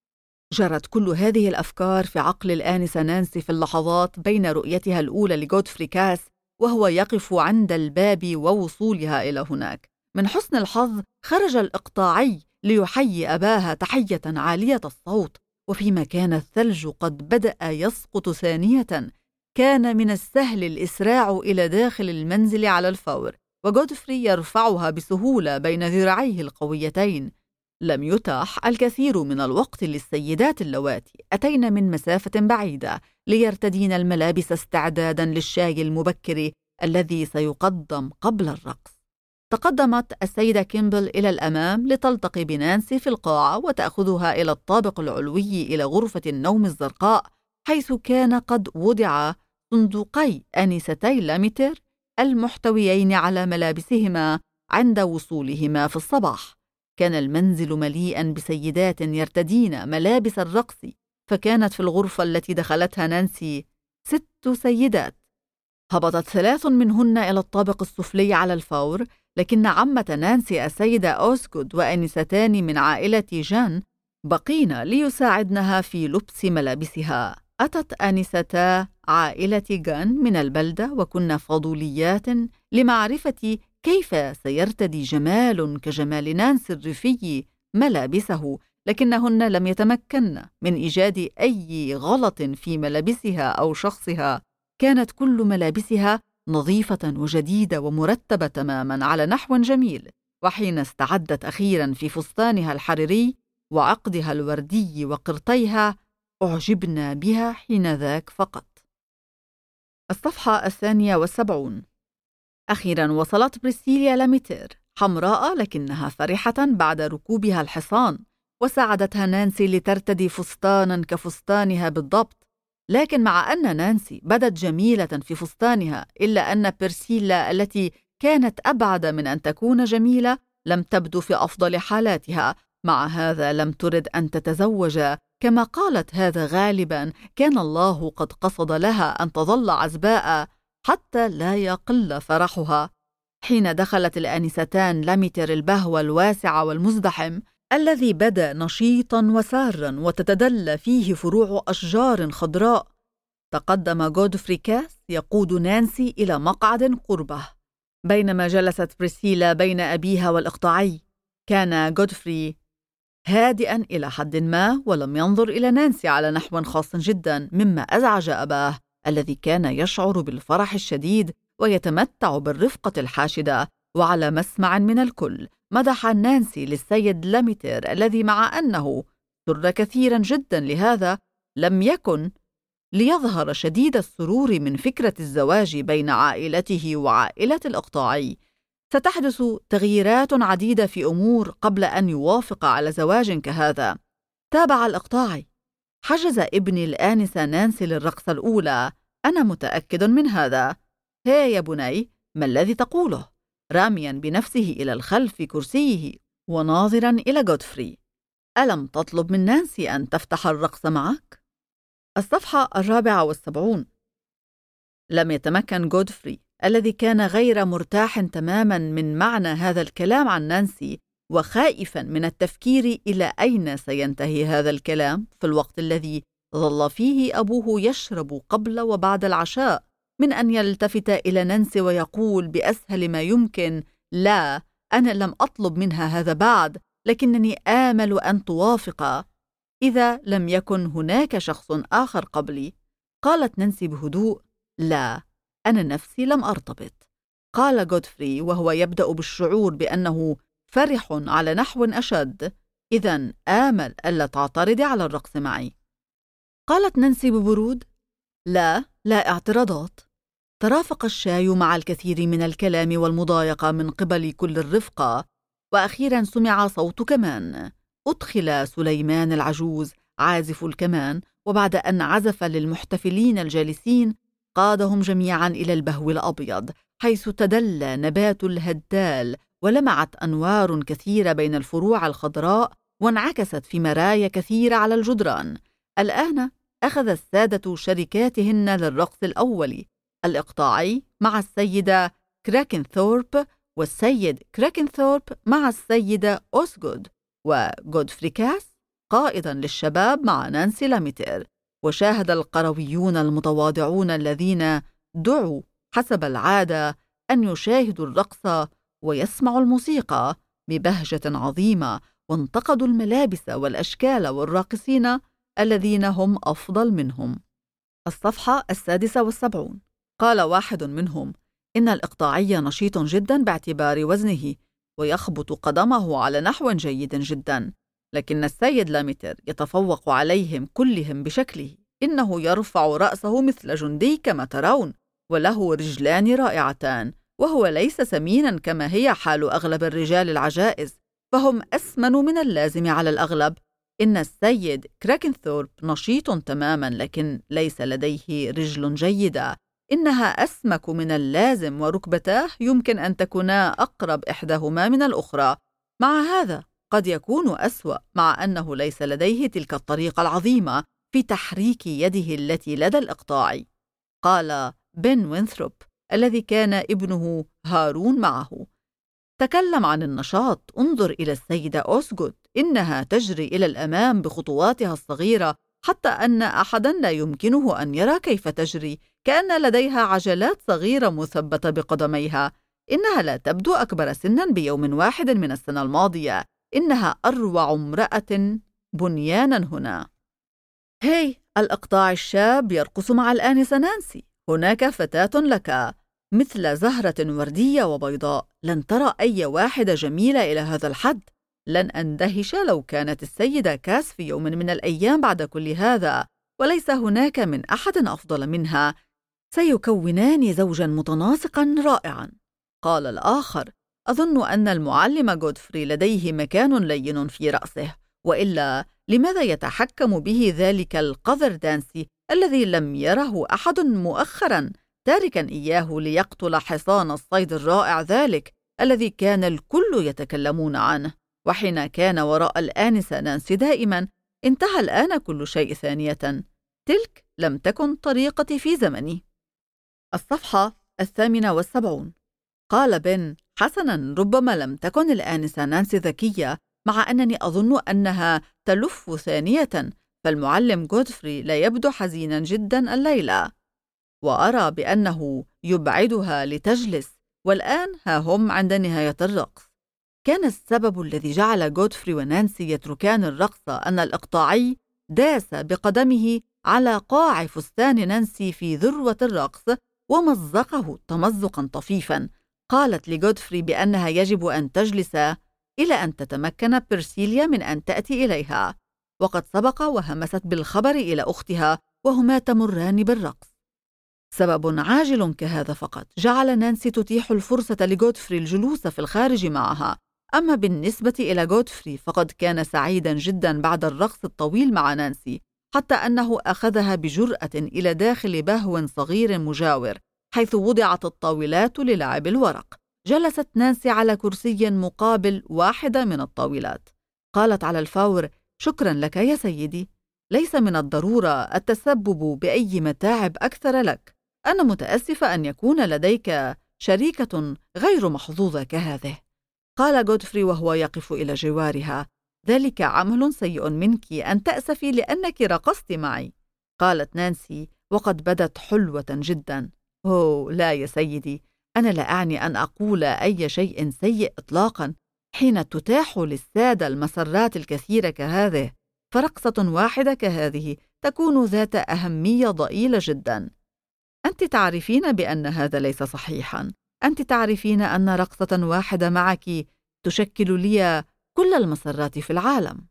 جرت كل هذه الأفكار في عقل الآنسة نانسي في اللحظات بين رؤيتها الأولى لغودفري كاس وهو يقف عند الباب ووصولها إلى هناك. من حسن الحظ خرج الإقطاعي ليحيي أباها تحية عالية الصوت، وفيما كان الثلج قد بدأ يسقط ثانية كان من السهل الإسراع إلى داخل المنزل على الفور، وغودفري يرفعها بسهولة بين ذراعيه القويتين. لم يتاح الكثير من الوقت للسيدات اللواتي أتين من مسافة بعيدة ليرتدين الملابس استعدادا للشاي المبكر الذي سيقدم قبل الرقص. تقدمت السيدة كيمبل إلى الأمام لتلتقي بنانسي في القاعة وتأخذها إلى الطابق العلوي إلى غرفة النوم الزرقاء، حيث كان قد وضع صندوقي آنستي لاميتر المحتويين على ملابسهما عند وصولهما في الصباح. كان المنزل مليئا بسيدات يرتدين ملابس الرقص، فكانت في الغرفة التي دخلتها نانسي 6 سيدات. هبطت 3 منهن إلى الطابق السفلي على الفور، لكن عمة نانسي السيدة أوسكود وأنستان من عائلة جان بقين ليساعدنها في لبس ملابسها. أتت آنستا عائلة جان من البلدة وكن فضوليات لمعرفة كيف سيرتدي جمال كجمال نانسي الريفي ملابسه، لكنهن لم يتمكن من إيجاد أي غلط في ملابسها أو شخصها. كانت كل ملابسها نظيفة وجديدة ومرتبة تماما على نحو جميل، وحين استعدت أخيرا في فستانها الحريري وعقدها الوردي وقرطيها أعجبنا بها حينذاك فقط. الصفحة 72. أخيرا وصلت بريسيليا لاميتر حمراء لكنها فرحة بعد ركوبها الحصان، وساعدتها نانسي لترتدي فستانا كفستانها بالضبط. لكن مع أن نانسي بدت جميلة في فستانها، إلا أن برسيلا التي كانت أبعد من أن تكون جميلة لم تبدو في أفضل حالاتها. مع هذا لم ترد أن تتزوج، كما قالت هذا غالبا كان الله قد قصد لها أن تظل عزباء حتى لا يقل فرحها. حين دخلت الآنستان لاميتر البهو الواسع والمزدحم الذي بدا نشيطا وسارا وتتدلى فيه فروع أشجار خضراء، تقدم غودفري كاس يقود نانسي إلى مقعد قربه. بينما جلست بريسيلا بين أبيها والإقطاعي، كان غودفري هادئا إلى حد ما ولم ينظر إلى نانسي على نحو خاص جدا، مما أزعج أباه الذي كان يشعر بالفرح الشديد ويتمتع بالرفقة الحاشدة. وعلى مسمع من الكل مدح نانسي للسيد لاميتر الذي مع أنه سر كثيرا جدا لهذا لم يكن ليظهر شديد السرور من فكرة الزواج بين عائلته وعائلة الإقطاعي. ستحدث تغييرات عديدة في أمور قبل أن يوافق على زواج كهذا. تابع الإقطاعي: حجز ابني الآنسة نانسي للرقصة الأولى، أنا متأكد من هذا. هيا يا بني، ما الذي تقوله؟ راميا بنفسه إلى الخلف في كرسيه وناظرا إلى غودفري. ألم تطلب من نانسي أن تفتح الرقص معك؟ الصفحة 74. لم يتمكن غودفري الذي كان غير مرتاح تماما من معنى هذا الكلام عن نانسي وخائفا من التفكير إلى أين سينتهي هذا الكلام في الوقت الذي ظل فيه أبوه يشرب قبل وبعد العشاء، من أن يلتفت إلى نانسي ويقول بأسهل ما يمكن: لا، أنا لم أطلب منها هذا بعد، لكنني آمل أن توافق إذا لم يكن هناك شخص آخر قبلي. قالت نانسي بهدوء: لا، أنا نفسي لم أرتبط. قال غودفري وهو يبدأ بالشعور بأنه فرح على نحو أشد: إذن آمل ألا تعترضي على الرقص معي. قالت نانسي ببرود: لا اعتراضات. ترافق الشاي مع الكثير من الكلام والمضايقة من قبل كل الرفقة، وأخيرا سمع صوت كمان. أدخل سليمان العجوز عازف الكمان، وبعد أن عزف للمحتفلين الجالسين قادهم جميعا إلى البهو الأبيض، حيث تدلى نبات الهدال ولمعت أنوار كثيرة بين الفروع الخضراء وانعكست في مرايا كثيرة على الجدران. الآن أخذ السادة شركاتهن للرقص الأولي الإقطاعي مع السيدة كراكنثورب، والسيد كراكنثورب مع السيدة أوسغود، وغودفري كاس قائداً للشباب مع نانسي لاميتر. وشاهد القرويون المتواضعون الذين دعوا حسب العادة أن يشاهدوا الرقص ويسمعوا الموسيقى ببهجة عظيمة، وانتقدوا الملابس والأشكال والراقصين الذين هم أفضل منهم. الصفحة 76. قال واحد منهم: إن الإقطاعي نشيط جدا باعتبار وزنه، ويخبط قدمه على نحو جيد جدا، لكن السيد لاميتر يتفوق عليهم كلهم بشكله. إنه يرفع رأسه مثل جندي كما ترون، وله رجلان رائعتان، وهو ليس سمينا كما هي حال أغلب الرجال العجائز، فهم أسمن من اللازم على الأغلب. إن السيد كراكنثورب نشيط تماما، لكن ليس لديه رجل جيدة، إنها أسمك من اللازم، وركبتاه يمكن أن تكونا أقرب إحداهما من الأخرى. مع هذا قد يكون أسوأ، مع أنه ليس لديه تلك الطريقة العظيمة في تحريك يده التي لدى الإقطاعي. قال بن وينثروب الذي كان ابنه هارون معه: تكلم عن النشاط، انظر إلى السيدة أوسغود، إنها تجري إلى الأمام بخطواتها الصغيرة حتى أن أحدا لا يمكنه أن يرى كيف تجري، كأن لديها عجلات صغيرة مثبتة بقدميها. إنها لا تبدو أكبر سنا بيوم واحد من السنة الماضية. إنها أروع امرأة بنيانا هنا. هاي الإقطاع الشاب يرقص مع الآنسة نانسي. هناك فتاة لك مثل زهرة وردية وبيضاء. لن ترى أي واحدة جميلة إلى هذا الحد. لن أندهش لو كانت السيدة كاس في يوم من الأيام بعد كل هذا، وليس هناك من أحد أفضل منها. سيكونان زوجا متناسقا رائعا. قال الآخر: أظن أن المعلم غودفري لديه مكان لين في رأسه، وإلا لماذا يتحكم به ذلك القذر دانسي الذي لم يره أحد مؤخرا، تاركا إياه ليقتل حصان الصيد الرائع ذلك الذي كان الكل يتكلمون عنه؟ وحين كان وراء الآنسة نانسي دائما، انتهى الآن كل شيء ثانية. تلك لم تكن طريقتي في زمني. الصفحة 78. قال بن: حسنا، ربما لم تكن الآنسة نانسي ذكية، مع أنني أظن أنها تلف ثانية، فالمعلم غودفري لا يبدو حزينا جدا الليلة، وأرى بأنه يبعدها لتجلس. والآن ها هم عند نهاية الرقص. كان السبب الذي جعل غودفري ونانسي يتركان الرقص أن الإقطاعي داس بقدمه على قاع فستان نانسي في ذروة الرقص ومزقه تمزقا طفيفا. قالت لغودفري بأنها يجب أن تجلس إلى أن تتمكن بيرسيليا من أن تأتي إليها، وقد سبق وهمست بالخبر إلى أختها وهما تمران بالرقص. سبب عاجل كهذا فقط جعل نانسي تتيح الفرصة لغودفري الجلوس في الخارج معها. أما بالنسبة إلى غودفري فقد كان سعيدا جدا بعد الرقص الطويل مع نانسي، حتى أنه أخذها بجرأة إلى داخل بهو صغير مجاور حيث وضعت الطاولات للعب الورق. جلست نانسي على كرسي مقابل واحدة من الطاولات. قالت على الفور: شكرا لك يا سيدي، ليس من الضرورة التسبب بأي متاعب أكثر لك. أنا متأسفة أن يكون لديك شريكة غير محظوظة كهذه. قال غودفري وهو يقف إلى جوارها: ذلك عمل سيء منك أن تأسفي لأنك رقصت معي. قالت نانسي وقد بدت حلوة جدا: أوه لا يا سيدي، أنا لا أعني أن أقول أي شيء سيء إطلاقا. حين تتاح للسادة المسرات الكثيرة كهذه، فرقصة واحدة كهذه تكون ذات أهمية ضئيلة جدا. أنت تعرفين بأن هذا ليس صحيحا. أنت تعرفين أن رقصة واحدة معك تشكل لي كل المسرات في العالم.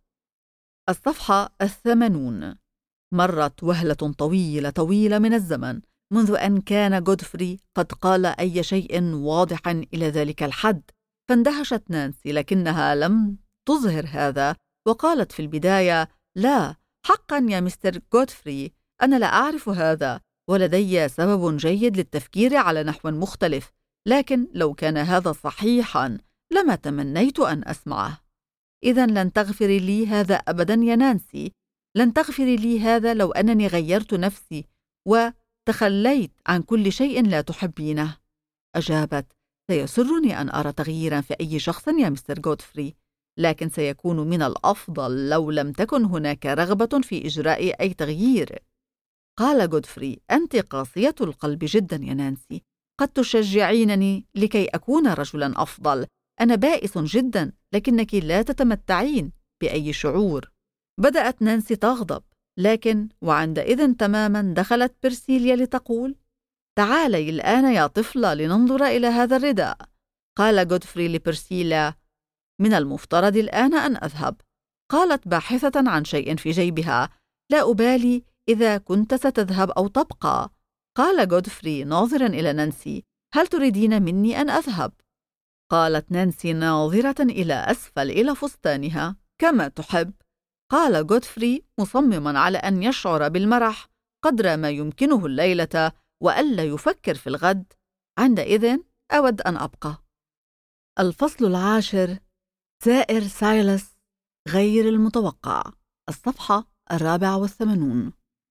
الصفحة 80. مرت وهلة طويلة من الزمن منذ أن كان غودفري قد قال أي شيء واضحا إلى ذلك الحد، فاندهشت نانسي، لكنها لم تظهر هذا، وقالت في البداية: لا، حقا يا مستر غودفري، أنا لا أعرف هذا، ولدي سبب جيد للتفكير على نحو مختلف، لكن لو كان هذا صحيحا لما تمنيت أن أسمعه. إذن لن تغفري لي هذا أبدا يا نانسي. لن تغفري لي هذا لو أنني غيرت نفسي وتخليت عن كل شيء لا تحبينه. أجابت: سيسرني أن أرى تغييرا في أي شخص يا مستر غودفري، لكن سيكون من الأفضل لو لم تكن هناك رغبة في إجراء أي تغيير. قال غودفري: أنت قاسية القلب جدا يا نانسي، قد تشجعينني لكي أكون رجلا أفضل. أنا بائس جدا، لكنك لا تتمتعين بأي شعور. بدأت نانسي تغضب، لكن وعندئذ تماما دخلت برسيليا لتقول: تعالي الآن يا طفلة لننظر إلى هذا الرداء. قال غودفري لبرسيلا: من المفترض الآن أن أذهب. قالت باحثة عن شيء في جيبها: لا أبالي إذا كنت ستذهب أو تبقى. قال غودفري ناظرا إلى نانسي: هل تريدين مني أن أذهب؟ قالت نانسي ناظرة إلى أسفل إلى فستانها: كما تحب. قال غودفري مصمما على أن يشعر بالمرح قدر ما يمكنه الليلة وألا يفكر في الغد: عندئذ أود أن أبقى. الفصل 10: زائر سايلس غير المتوقع. الصفحة 84.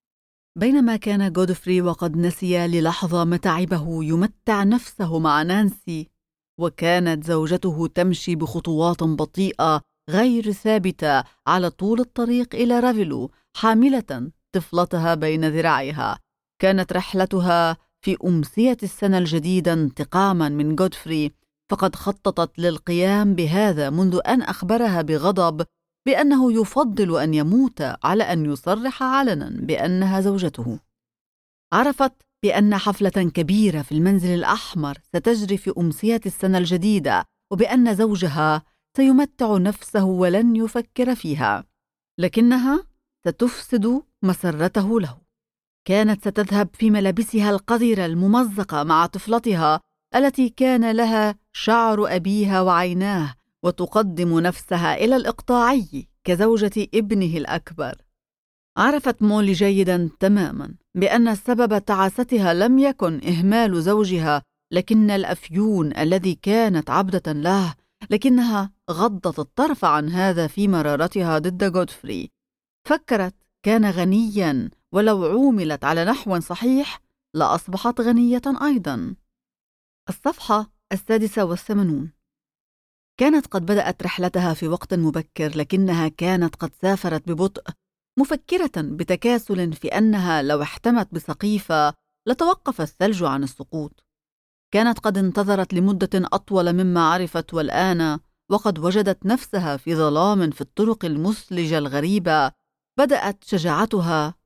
بينما كان غودفري وقد نسي للحظة متاعبه يمتع نفسه مع نانسي، وكانت زوجته تمشي بخطوات بطيئة غير ثابتة على طول الطريق إلى رافيلو حاملة طفلتها بين ذراعها. كانت رحلتها في أمسية السنة الجديدة انتقاما من غودفري، فقد خططت للقيام بهذا منذ أن أخبرها بغضب بأنه يفضل أن يموت على أن يصرح علنا بأنها زوجته. عرفت بأن حفلة كبيرة في المنزل الأحمر ستجري في أمسية السنة الجديدة، وبأن زوجها سيمتع نفسه ولن يفكر فيها، لكنها ستفسد مسرته له. كانت ستذهب في ملابسها القذرة الممزقة مع طفلتها التي كان لها شعر أبيها وعيناه، وتقدم نفسها إلى الإقطاعي كزوجة ابنه الأكبر. عرفت مولي جيدا تماما بأن سبب تعاستها لم يكن إهمال زوجها، لكن الأفيون الذي كانت عبدة له، لكنها غضت الطرف عن هذا في مرارتها ضد غودفري. فكرت: كان غنيا، ولو عوملت على نحو صحيح لأصبحت غنية أيضا. الصفحة 86. كانت قد بدأت رحلتها في وقت مبكر، لكنها كانت قد سافرت ببطء، مفكرة بتكاسل في أنها لو احتمت بسقيفة لتوقف الثلج عن السقوط. كانت قد انتظرت لمدة أطول مما عرفت، والآن وقد وجدت نفسها في ظلام في الطرق المثلجة الغريبة بدأت شجاعتها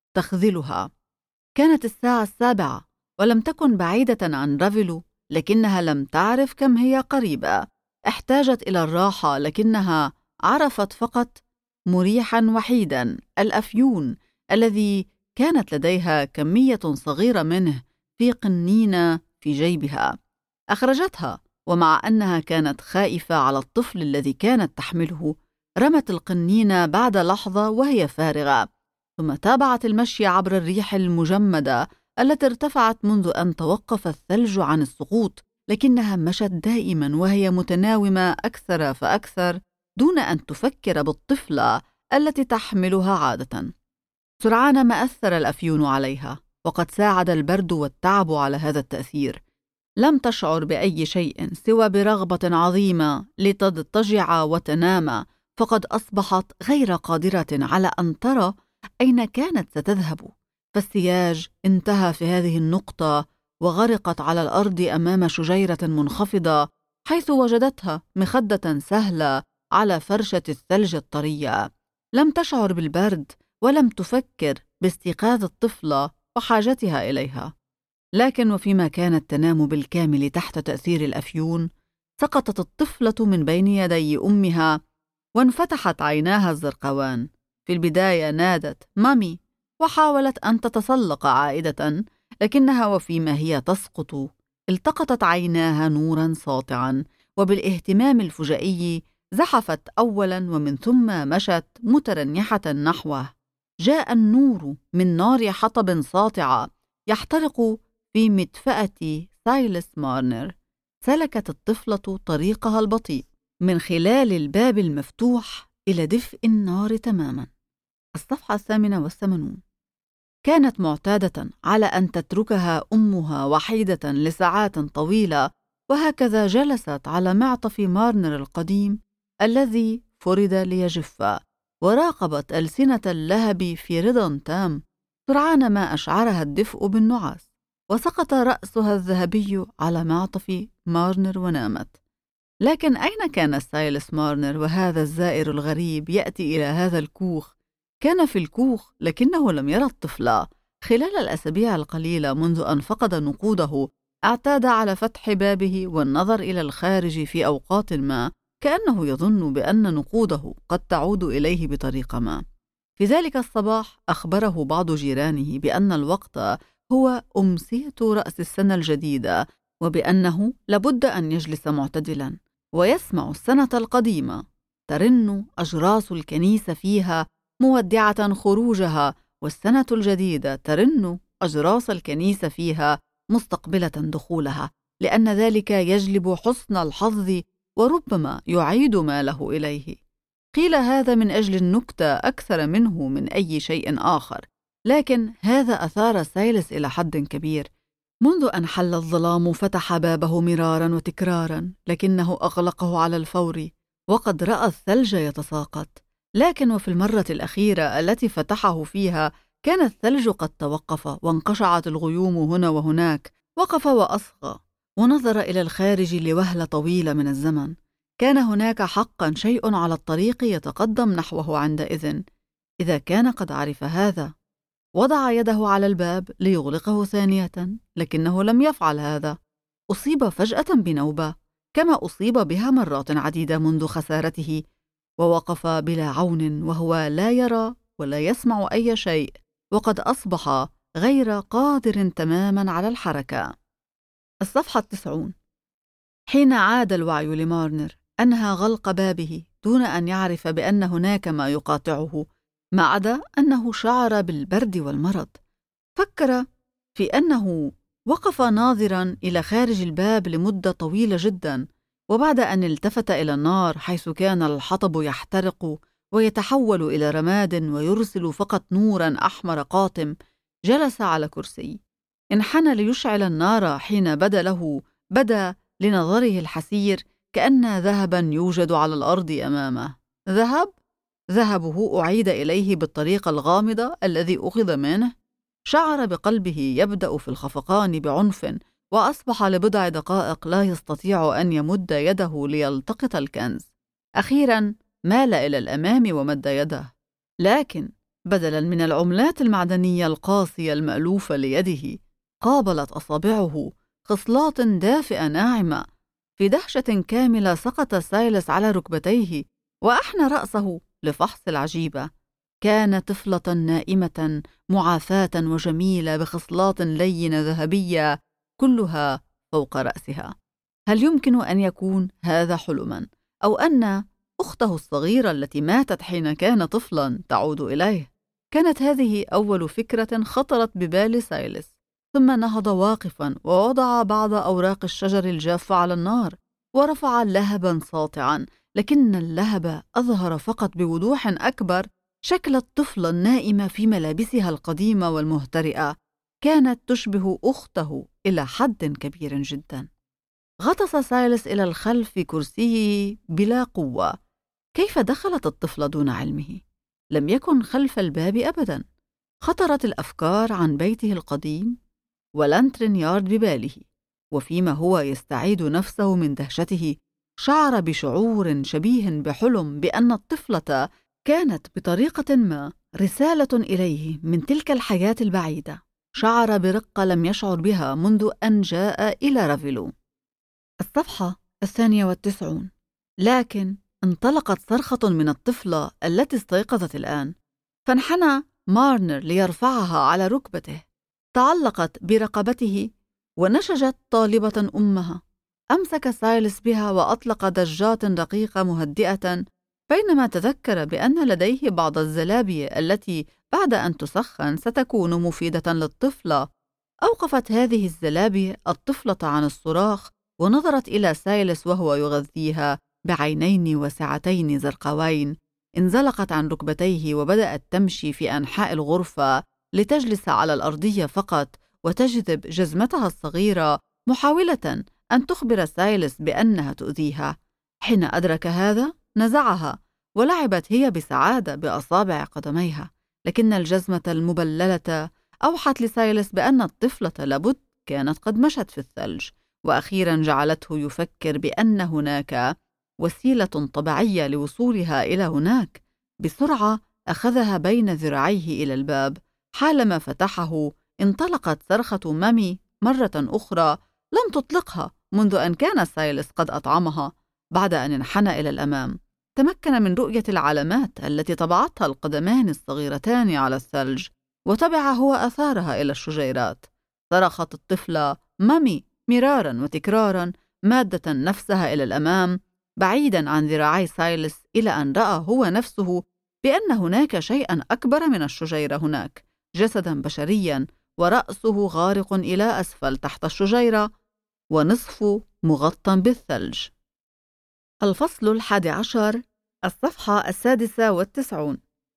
تخذلها. كانت الساعة 7 ولم تكن بعيدة عن رافيلو، لكنها لم تعرف كم هي قريبة. احتاجت إلى الراحة، لكنها عرفت فقط مريحا وحيدا: الأفيون الذي كانت لديها كمية صغيرة منه في قنينة في جيبها. أخرجتها، ومع أنها كانت خائفة على الطفل الذي كانت تحمله، رمت القنينة بعد لحظة وهي فارغة، ثم تابعت المشي عبر الريح المجمدة التي ارتفعت منذ أن توقف الثلج عن السقوط، لكنها مشت دائما وهي متناومة أكثر فأكثر دون أن تفكر بالطفلة التي تحملها عادة. سرعان ما أثر الأفيون عليها، وقد ساعد البرد والتعب على هذا التأثير. لم تشعر بأي شيء سوى برغبة عظيمة لتضطجع وتنام، فقد أصبحت غير قادرة على أن ترى أين كانت ستذهب. فالسياج انتهى في هذه النقطة، وغرقت على الأرض أمام شجيرة منخفضة، حيث وجدتها مخدة سهلة على فرشة الثلج الطرية. لم تشعر بالبرد، ولم تفكر باستيقاظ الطفلة وحاجتها إليها. لكن وفيما كانت تنام بالكامل تحت تأثير الأفيون، سقطت الطفلة من بين يدي أمها وانفتحت عيناها الزرقوان. في البداية نادت مامي، وحاولت أن تتسلق عائدة، لكنها وفيما هي تسقط التقطت عيناها نورا ساطعا، وبالاهتمام الفجائي زحفت أولا ومن ثم مشت مترنحة نحوه. جاء النور من نار حطب ساطعة يحترق في مدفأة سايلس مارنر. سلكت الطفلة طريقها البطيء من خلال الباب المفتوح إلى دفء النار تماما. الصفحة 88. كانت معتادة على أن تتركها أمها وحيدة لساعات طويلة، وهكذا جلست على معطف مارنر القديم الذي فرد ليجف، وراقبت ألسنة اللهب في رضا تام. سرعان ما أشعرها الدفء بالنعاس، وسقط رأسها الذهبي على معطف مارنر ونامت. لكن أين كان سايلس مارنر وهذا الزائر الغريب يأتي إلى هذا الكوخ؟ كان في الكوخ لكنه لم يرى الطفل. خلال الأسابيع القليلة منذ أن فقد نقوده اعتاد على فتح بابه والنظر إلى الخارج في أوقات ما، كأنه يظن بأن نقوده قد تعود إليه بطريقة ما. في ذلك الصباح أخبره بعض جيرانه بأن الوقت هو أمسية رأس السنة الجديدة، وبأنه لابد أن يجلس معتدلا ويسمع السنة القديمة ترن أجراس الكنيسة فيها مودعة خروجها، والسنة الجديدة ترن أجراس الكنيسة فيها مستقبلة دخولها، لأن ذلك يجلب حسن الحظ وربما يعيد ماله إليه. قيل هذا من أجل النكتة أكثر منه من أي شيء آخر، لكن هذا أثار سايلس إلى حد كبير. منذ أن حل الظلام فتح بابه مرارا وتكرارا، لكنه أغلقه على الفور، وقد رأى الثلج يتساقط. لكن وفي المرة الأخيرة التي فتحه فيها كان الثلج قد توقف، وانقشعت الغيوم هنا وهناك. وقف وأصغى ونظر إلى الخارج لوهلة طويلة من الزمن. كان هناك حقا شيء على الطريق يتقدم نحوه عندئذ. إذا كان قد عرف هذا، وضع يده على الباب ليغلقه ثانية، لكنه لم يفعل هذا. أصيب فجأة بنوبة كما أصيب بها مرات عديدة منذ خسارته، ووقف بلا عون وهو لا يرى ولا يسمع أي شيء، وقد أصبح غير قادر تماما على الحركة. الصفحة 90. حين عاد الوعي لمارنر أنهى غلق بابه دون أن يعرف بأن هناك ما يقاطعه، ما عدا أنه شعر بالبرد والمرض. فكر في أنه وقف ناظرا إلى خارج الباب لمدة طويلة جدا، وبعد أن التفت إلى النار حيث كان الحطب يحترق ويتحول إلى رماد ويرسل فقط نورا أحمر قاتم، جلس على كرسي. انحنى ليشعل النار حين بدا لنظره الحسير كأن ذهبا يوجد على الأرض أمامه. ذهبه أعيد إليه بالطريقة الغامضة الذي أخذ منه. شعر بقلبه يبدأ في الخفقان بعنف، وأصبح لبضع دقائق لا يستطيع أن يمد يده ليلتقط الكنز. أخيرا مال إلى الأمام ومد يده، لكن بدلا من العملات المعدنية القاسية المألوفة ليده، قابلت أصابعه خصلات دافئة ناعمة. في دهشة كاملة سقط سايلس على ركبتيه وأحنى رأسه لفحص العجيبة. كان طفلة نائمة معافاة وجميلة بخصلات لينة ذهبية كلها فوق رأسها. هل يمكن أن يكون هذا حلما، أو أن أخته الصغيرة التي ماتت حين كان طفلا تعود إليه؟ كانت هذه أول فكرة خطرت ببال سايلس. ثم نهض واقفا ووضع بعض أوراق الشجر الجافة على النار، ورفع لهبا ساطعا، لكن اللهب أظهر فقط بوضوح أكبر شكل الطفلة النائمة في ملابسها القديمة والمهترئة. كانت تشبه أخته إلى حد كبير جدا. غطس سايلس إلى الخلف في كرسيه بلا قوة. كيف دخلت الطفلة دون علمه؟ لم يكن خلف الباب أبدا. خطرت الأفكار عن بيته القديم ولانترن يارد بباله، وفيما هو يستعيد نفسه من دهشته شعر بشعور شبيه بحلم بأن الطفلة كانت بطريقة ما رسالة إليه من تلك الحياة البعيدة. شعر برقة لم يشعر بها منذ أن جاء إلى رافيلو. الصفحة 92. لكن انطلقت صرخة من الطفلة التي استيقظت الآن، فانحنى مارنر ليرفعها على ركبته. تعلقت برقبته ونشجت طالبة أمها. أمسك سايلس بها وأطلق ضجات رقيقة مهدئة، بينما تذكر بأن لديه بعض الزلابية التي بعد أن تسخن ستكون مفيدة للطفلة. أوقفت هذه الزلابية الطفلة عن الصراخ، ونظرت إلى سايلس وهو يغذيها بعينين واسعتين زرقاوين انزلقت عن ركبتيه وبدأت تمشي في أنحاء الغرفة لتجلس على الأرضية فقط وتجذب جزمتها الصغيرة محاولة أن تخبر سايلس بأنها تؤذيها. حين أدرك هذا نزعها ولعبت هي بسعادة بأصابع قدميها، لكن الجزمة المبللة أوحت لسايلس بأن الطفلة لابد كانت قد مشت في الثلج، وأخيرا جعلته يفكر بأن هناك وسيلة طبيعية لوصولها إلى هناك. بسرعة أخذها بين ذراعيه إلى الباب. حالما فتحه انطلقت صرخة مامي مرة أخرى لم تطلقها منذ أن كان سايلس قد أطعمها. بعد أن انحنى إلى الأمام تمكن من رؤية العلامات التي طبعتها القدمان الصغيرتان على الثلج، وتبع هو أثارها إلى الشجيرات. صرخت الطفلة مامي مرارا وتكرارا، مادة نفسها إلى الأمام بعيدا عن ذراعي سايلس، إلى أن رأى هو نفسه بأن هناك شيئا أكبر من الشجيرة هناك، جسدا بشريا ورأسه غارق إلى أسفل تحت الشجيرة ونصفه مغطى بالثلج. الفصل 11، الصفحة 96.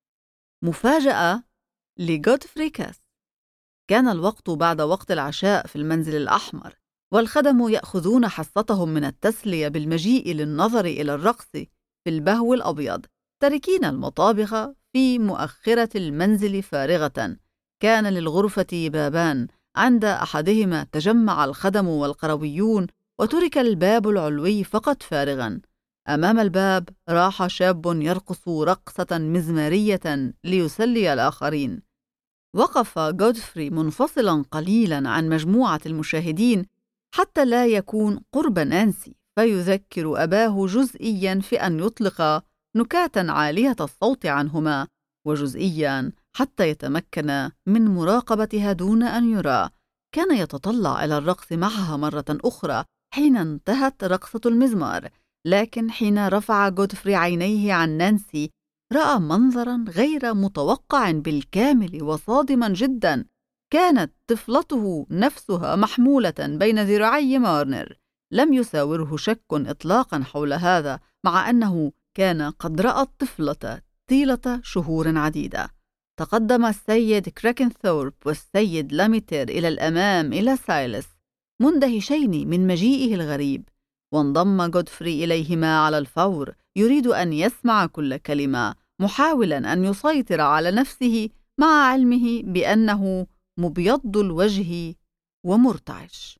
مفاجأة لغودفري كاس. كان الوقت بعد وقت العشاء في المنزل الأحمر، والخدم يأخذون حصتهم من التسلية بالمجيء للنظر إلى الرقص في البهو الأبيض، تاركين المطابخ في مؤخرة المنزل فارغة. كان للغرفة بابان، عند أحدهما تجمع الخدم والقرويون، وترك الباب العلوي فقط فارغا. أمام الباب راح شاب يرقص رقصة مزمارية ليسلي الآخرين. وقف غودفري منفصلا قليلا عن مجموعة المشاهدين حتى لا يكون قرب نانسي فيذكر أباه جزئيا في أن يطلق نكاتا عالية الصوت عنهما، وجزئيا حتى يتمكن من مراقبتها دون أن يرى. كان يتطلع إلى الرقص معها مرة أخرى حين انتهت رقصة المزمار، لكن حين رفع غودفري عينيه عن نانسي رأى منظرا غير متوقع بالكامل وصادما جدا. كانت طفلته نفسها محمولة بين ذراعي مارنر. لم يساوره شك إطلاقا حول هذا، مع أنه كان قد رأى الطفلة طيلة شهور عديدة. تقدم السيد كراكنثورب والسيد لاميتر إلى الأمام إلى سايلس مندهشين من مجيئه الغريب، وانضم غودفري إليهما على الفور يريد أن يسمع كل كلمة، محاولا أن يسيطر على نفسه مع علمه بأنه مبيض الوجه ومرتعش.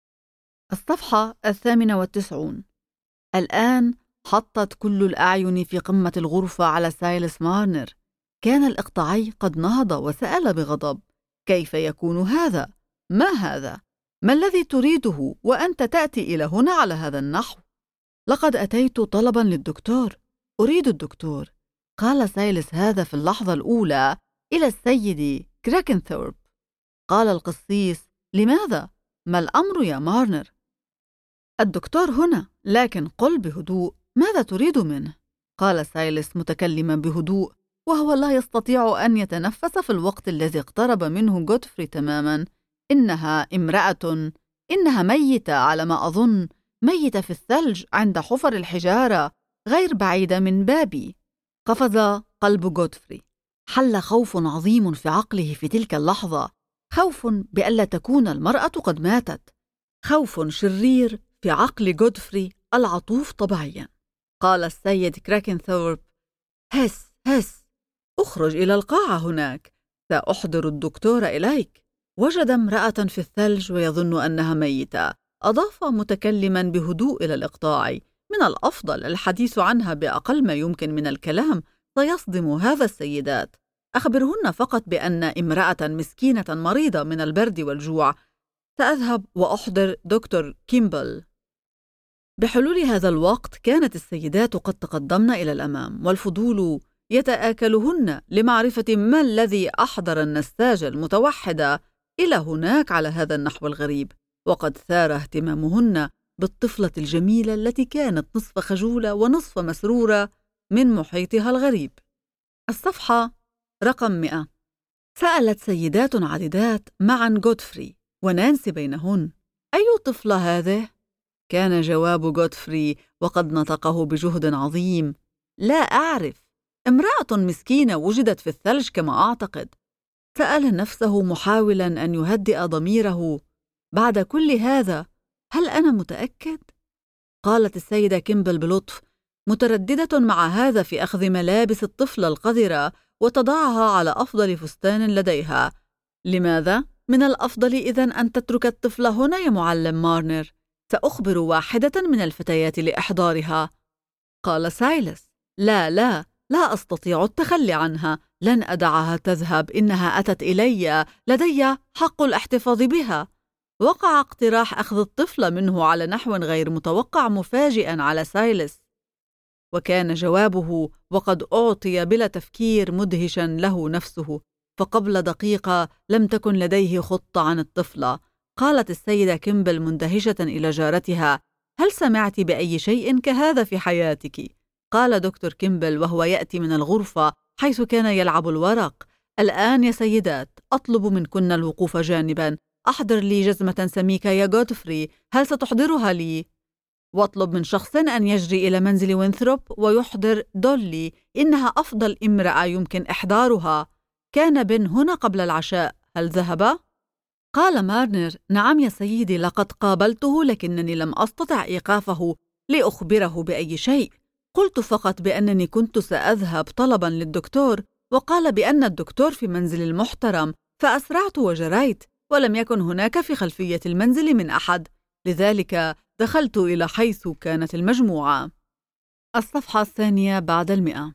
الصفحة 98. الآن حطت كل الأعين في قمة الغرفة على سايلس مارنر. كان الإقطاعي قد نهض وسأل بغضب: كيف يكون هذا؟ ما هذا؟ ما الذي تريده وأنت تأتي إلى هنا على هذا النحو؟ لقد أتيت طلبا للدكتور، أريد الدكتور، قال سايلس هذا في اللحظة الأولى إلى السيد كراكنثورب. قال القسيس: لماذا؟ ما الأمر يا مارنر؟ الدكتور هنا، لكن قل بهدوء، ماذا تريد منه؟ قال سايلس متكلما بهدوء وهو لا يستطيع أن يتنفس في الوقت الذي اقترب منه غودفري تماما. إنها امرأة، إنها ميتة على ما أظن، ميتة في الثلج عند حفر الحجارة غير بعيدة من بابي. قفز قلب غودفري. حل خوف عظيم في عقله في تلك اللحظة، خوف بألا تكون المرأة قد ماتت، خوف شرير في عقل غودفري العطوف طبيعيا. قال السيد كراكنثورب: هس هس، اخرج إلى القاعة هناك، سأحضر الدكتور إليك. وجد امرأة في الثلج ويظن أنها ميتة. أضاف متكلما بهدوء إلى الإقطاع: من الأفضل الحديث عنها بأقل ما يمكن من الكلام، سيصدم هذا السيدات. أخبرهن فقط بأن امرأة مسكينة مريضة من البرد والجوع. سأذهب وأحضر دكتور كيمبل. بحلول هذا الوقت كانت السيدات قد تقدمن إلى الأمام، والفضول يتآكلهن لمعرفة ما الذي أحضر النساج المتوحد إلى هناك على هذا النحو الغريب، وقد ثار اهتمامهن بالطفلة الجميلة التي كانت نصف خجولة ونصف مسرورة من محيطها الغريب. الصفحة رقم 100. سألت سيدات عديدات معا غودفري ونانسي بينهن: أي طفلة هذه؟ كان جواب غودفري وقد نطقه بجهد عظيم: لا أعرف، امرأة مسكينة وجدت في الثلج كما أعتقد. سأل نفسه محاولاً أن يهدئ ضميره: بعد كل هذا هل أنا متأكد؟ قالت السيدة كيمبل بلطف، مترددة مع هذا في أخذ ملابس الطفلة القذرة وتضعها على أفضل فستان لديها. لماذا؟ من الأفضل إذن أن تترك الطفلة هنا يا معلم مارنر، سأخبر واحدة من الفتيات لإحضارها. قال سايلس: لا أستطيع التخلي عنها، لن أدعها تذهب، إنها أتت إلي، لدي حق الاحتفاظ بها. وقع اقتراح أخذ الطفلة منه على نحو غير متوقع مفاجئا على سايلس، وكان جوابه وقد أعطي بلا تفكير مدهشا له نفسه، فقبل دقيقة لم تكن لديه خطة عن الطفلة. قالت السيدة كيمبل مندهشة إلى جارتها: هل سمعت بأي شيء كهذا في حياتك؟ قال دكتور كيمبل وهو يأتي من الغرفة حيث كان يلعب الورق: الآن يا سيدات، أطلب منكن الوقوف جانبا. أحضر لي جزمة سميكة يا غودفري، هل ستحضرها لي؟ واطلب من شخص أن يجري إلى منزل وينثروب ويحضر دولي، إنها أفضل امرأة يمكن إحضارها. كان بن هنا قبل العشاء، هل ذهب؟ قال مارنر: نعم يا سيدي، لقد قابلته لكنني لم أستطع إيقافه لأخبره بأي شيء. قلت فقط بأنني كنت سأذهب طلبا للدكتور، وقال بأن الدكتور في منزل المحترم، فأسرعت وجريت، ولم يكن هناك في خلفية المنزل من أحد، لذلك دخلت إلى حيث كانت المجموعة. الصفحة 2 بعد 100.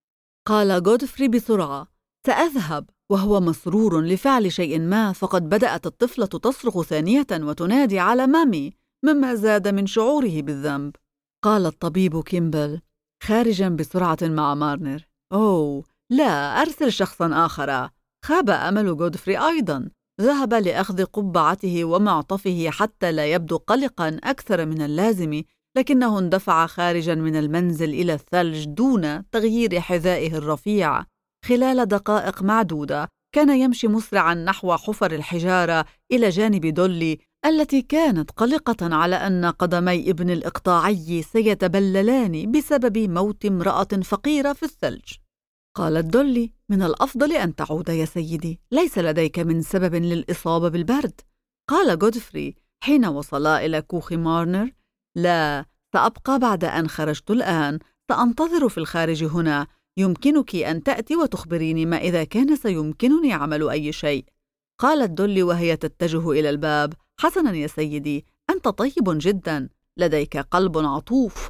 قال غودفري بسرعة: سأذهب، وهو مسرور لفعل شيء ما، فقد بدأت الطفلة تصرخ ثانية وتنادي على مامي، مما زاد من شعوره بالذنب. قال الطبيب كيمبل خارجا بسرعة مع مارنر: أوه لا، أرسل شخصا آخر. خاب أمل غودفري أيضا، ذهب لأخذ قبعته ومعطفه حتى لا يبدو قلقا أكثر من اللازم، لكنه اندفع خارجا من المنزل إلى الثلج دون تغيير حذائه الرفيع. خلال دقائق معدودة كان يمشي مسرعا نحو حفر الحجارة إلى جانب دولي التي كانت قلقة على أن قدمي ابن الإقطاعي سيتبللان بسبب موت امرأة فقيرة في الثلج. قالت دولي: من الأفضل أن تعود يا سيدي، ليس لديك من سبب للإصابة بالبرد. قال غودفري حين وصلا إلى كوخ مارنر: لا، سأبقى بعد أن خرجت الآن، سأنتظر في الخارج هنا، يمكنك أن تأتي وتخبريني ما إذا كان سيمكنني عمل أي شيء. قالت دولي وهي تتجه إلى الباب: حسنا يا سيدي، أنت طيب جدا، لديك قلب عطوف.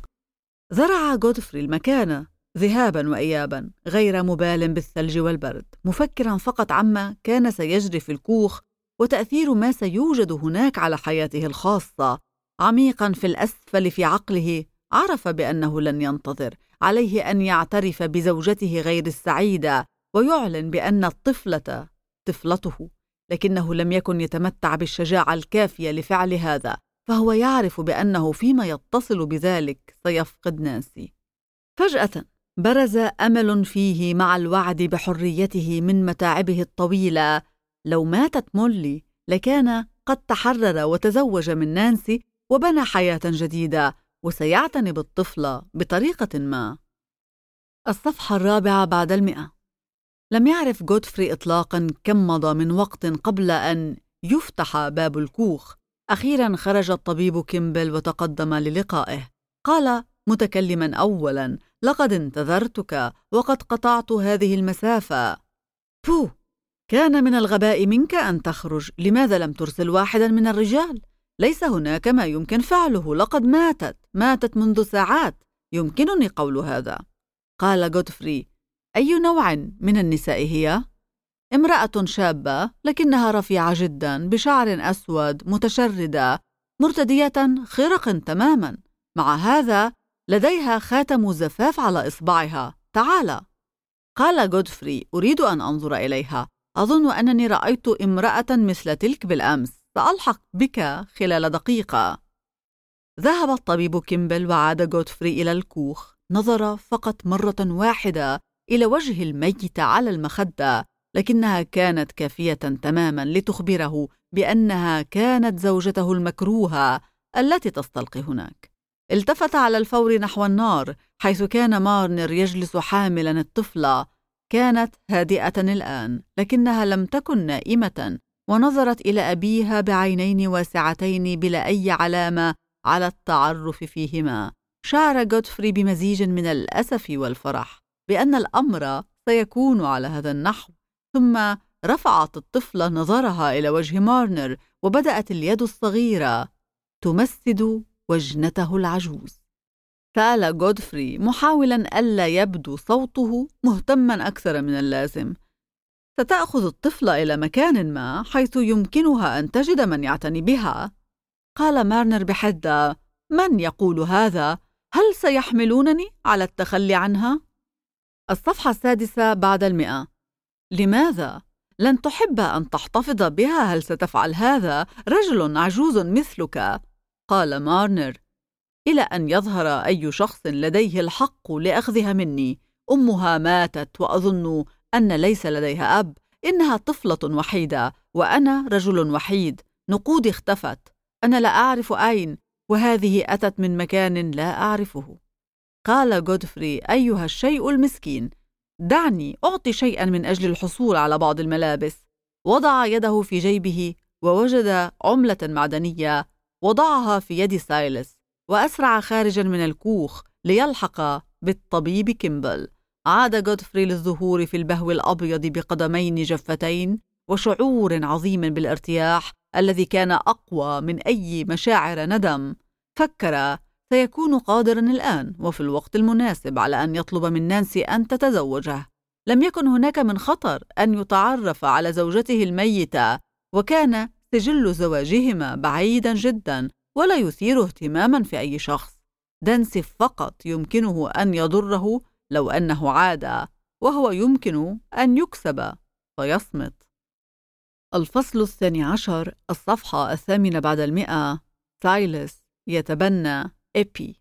زرع غودفري المكان ذهابا وإيابا، غير مبال بالثلج والبرد، مفكرا فقط عما كان سيجري في الكوخ وتأثير ما سيوجد هناك على حياته الخاصة. عميقا في الأسفل في عقله عرف بأنه لن ينتظر، عليه أن يعترف بزوجته غير السعيدة ويعلن بأن الطفلة طفلته، لكنه لم يكن يتمتع بالشجاعة الكافية لفعل هذا، فهو يعرف بأنه فيما يتصل بذلك سيفقد نانسي. فجأة برز أمل فيه مع الوعد بحريته من متاعبه الطويلة. لو ماتت مولي لكان قد تحرر وتزوج من نانسي وبنى حياة جديدة، وسيعتني بالطفلة بطريقة ما. الصفحة 4 بعد 100. لم يعرف غودفري إطلاقا كم مضى من وقت قبل أن يفتح باب الكوخ. أخيرا خرج الطبيب كيمبل وتقدم للقائه. قال متكلما أولا: لقد انتظرتك وقد قطعت هذه المسافة. بو، كان من الغباء منك أن تخرج، لماذا لم ترسل واحدا من الرجال؟ ليس هناك ما يمكن فعله، لقد ماتت منذ ساعات، يمكنني قول هذا. قال غودفري: أي نوع من النساء هي؟ امرأة شابة لكنها رفيعة جدا، بشعر أسود متشردة، مرتدية خرق تماما، مع هذا لديها خاتم زفاف على إصبعها. تعال. قال غودفري: أريد أن أنظر إليها، أظن أنني رأيت امرأة مثل تلك بالأمس، سألحق بك خلال دقيقة. ذهب الطبيب كيمبل وعاد غودفري إلى الكوخ، نظر فقط مرة واحدة إلى وجه الميت على المخدة، لكنها كانت كافية تماما لتخبره بأنها كانت زوجته المكروهة التي تستلقي هناك. التفت على الفور نحو النار حيث كان مارنر يجلس حاملا الطفلة. كانت هادئة الآن لكنها لم تكن نائمة، ونظرت إلى أبيها بعينين واسعتين بلا أي علامة على التعرف فيهما. شعر غودفري بمزيج من الأسف والفرح بأن الأمر سيكون على هذا النحو. ثم رفعت الطفلة نظرها إلى وجه مارنر، وبدأت اليد الصغيرة تمسد وجنته العجوز. سأل غودفري محاولا ألا يبدو صوته مهتما أكثر من اللازم: ستأخذ الطفلة إلى مكان ما حيث يمكنها أن تجد من يعتني بها؟ قال مارنر بحدة: من يقول هذا؟ هل سيحملونني على التخلي عنها؟ الصفحة 6 بعد 100. لماذا؟ لن تحب أن تحتفظ بها؟ هل ستفعل هذا رجل عجوز مثلك؟ قال مارنر: إلى أن يظهر أي شخص لديه الحق لأخذها مني. أمها ماتت، وأظن أن ليس لديها أب. إنها طفلة وحيدة، وأنا رجل وحيد. نقودي اختفت، أنا لا أعرف أين، وهذه أتت من مكان لا أعرفه. قال غودفري: أيها الشيء المسكين، دعني أعطي شيئا من أجل الحصول على بعض الملابس. وضع يده في جيبه ووجد عملة معدنية، وضعها في يد سايلس، وأسرع خارجا من الكوخ ليلحق بالطبيب كيمبل. عاد غودفري للظهور في البهو الأبيض بقدمين جفتين وشعور عظيم بالارتياح الذي كان أقوى من أي مشاعر ندم. فكر: سيكون قادرا الآن وفي الوقت المناسب على أن يطلب من نانسي أن تتزوجه. لم يكن هناك من خطر أن يتعرف على زوجته الميتة، وكان سجل زواجهما بعيدا جدا ولا يثير اهتماما في أي شخص. دانسي فقط يمكنه أن يضره لو أنه عاد، وهو يمكن أن يكسب فيصمت. الفصل 12، الصفحة 8 بعد 100. سايلس يتبنى إبي.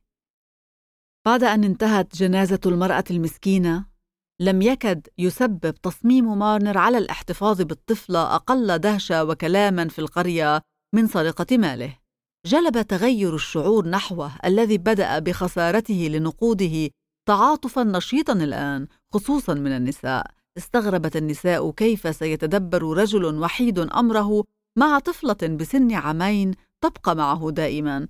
بعد أن انتهت جنازة المرأة المسكينة، لم يكد يسبب تصميم مارنر على الاحتفاظ بالطفلة أقل دهشة وكلاما في القرية من سرقة ماله. جلب تغير الشعور نحوه الذي بدأ بخسارته لنقوده تعاطفا نشيطا الآن، خصوصا من النساء. استغربت النساء كيف سيتدبر رجل وحيد أمره مع طفلة بسن عامين تبقى معه دائما،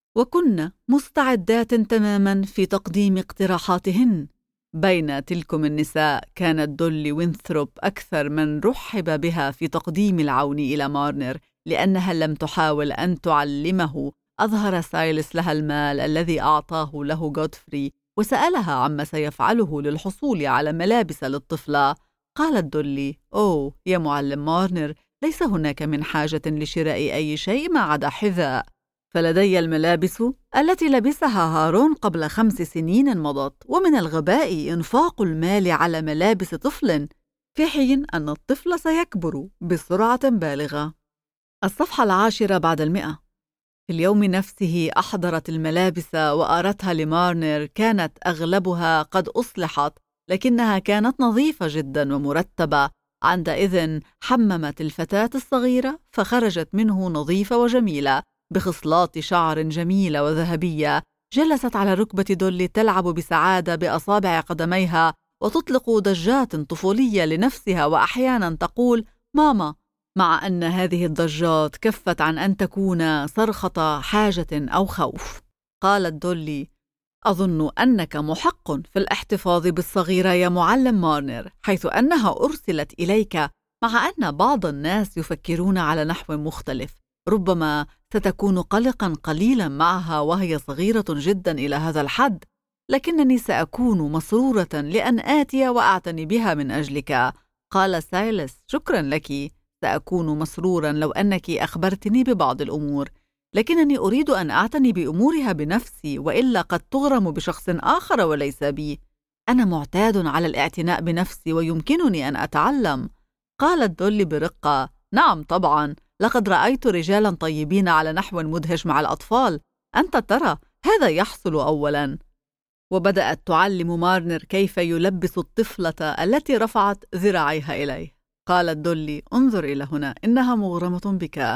وكن مستعدات تماما في تقديم اقتراحاتهن. بين تلكم النساء كانت دولي وينثروب أكثر من رحب بها في تقديم العون إلى مارنر، لأنها لم تحاول أن تعلمه. أظهر سايلس لها المال الذي أعطاه له غودفري، وسألها عما سيفعله للحصول على ملابس للطفلة. قالت دولي: أوه يا معلم مارنر، ليس هناك من حاجة لشراء أي شيء ما عدا حذاء، فلدي الملابس التي لبسها هارون قبل 5 سنين مضت، ومن الغباء إنفاق المال على ملابس طفل في حين أن الطفل سيكبر بسرعة بالغة. الصفحة 10 بعد 100. في اليوم نفسه أحضرت الملابس وأرتها لمارنر. كانت أغلبها قد أصلحت، لكنها كانت نظيفة جدا ومرتبة. عندئذ حممت الفتاة الصغيرة، فخرجت منه نظيفة وجميلة بخصلات شعر جميلة وذهبية. جلست على ركبة دولي تلعب بسعادة بأصابع قدميها، وتطلق ضجات طفولية لنفسها، وأحيانا تقول ماما، مع أن هذه الضجات كفت عن أن تكون صرخة حاجة أو خوف. قالت دولي: أظن أنك محق في الاحتفاظ بالصغيرة يا معلم مارنر، حيث أنها أرسلت إليك، مع أن بعض الناس يفكرون على نحو مختلف. ربما ستكون قلقا قليلا معها وهي صغيرة جدا إلى هذا الحد، لكنني سأكون مسرورة لأن آتي وأعتني بها من أجلك. قال سايلس: شكرا لك، سأكون مسرورا لو أنك أخبرتني ببعض الأمور، لكنني أريد أن أعتني بأمورها بنفسي، وإلا قد تغرم بشخص آخر وليس بي. أنا معتاد على الاعتناء بنفسي ويمكنني أن أتعلم. قالت دولي برقة: نعم طبعا، لقد رأيت رجالا طيبين على نحو مدهش مع الأطفال. أنت ترى هذا يحصل أولا. وبدأت تعلم مارنر كيف يلبس الطفلة التي رفعت ذراعيها إليه. قالت دولي: انظر إلى هنا، إنها مغرمة بك.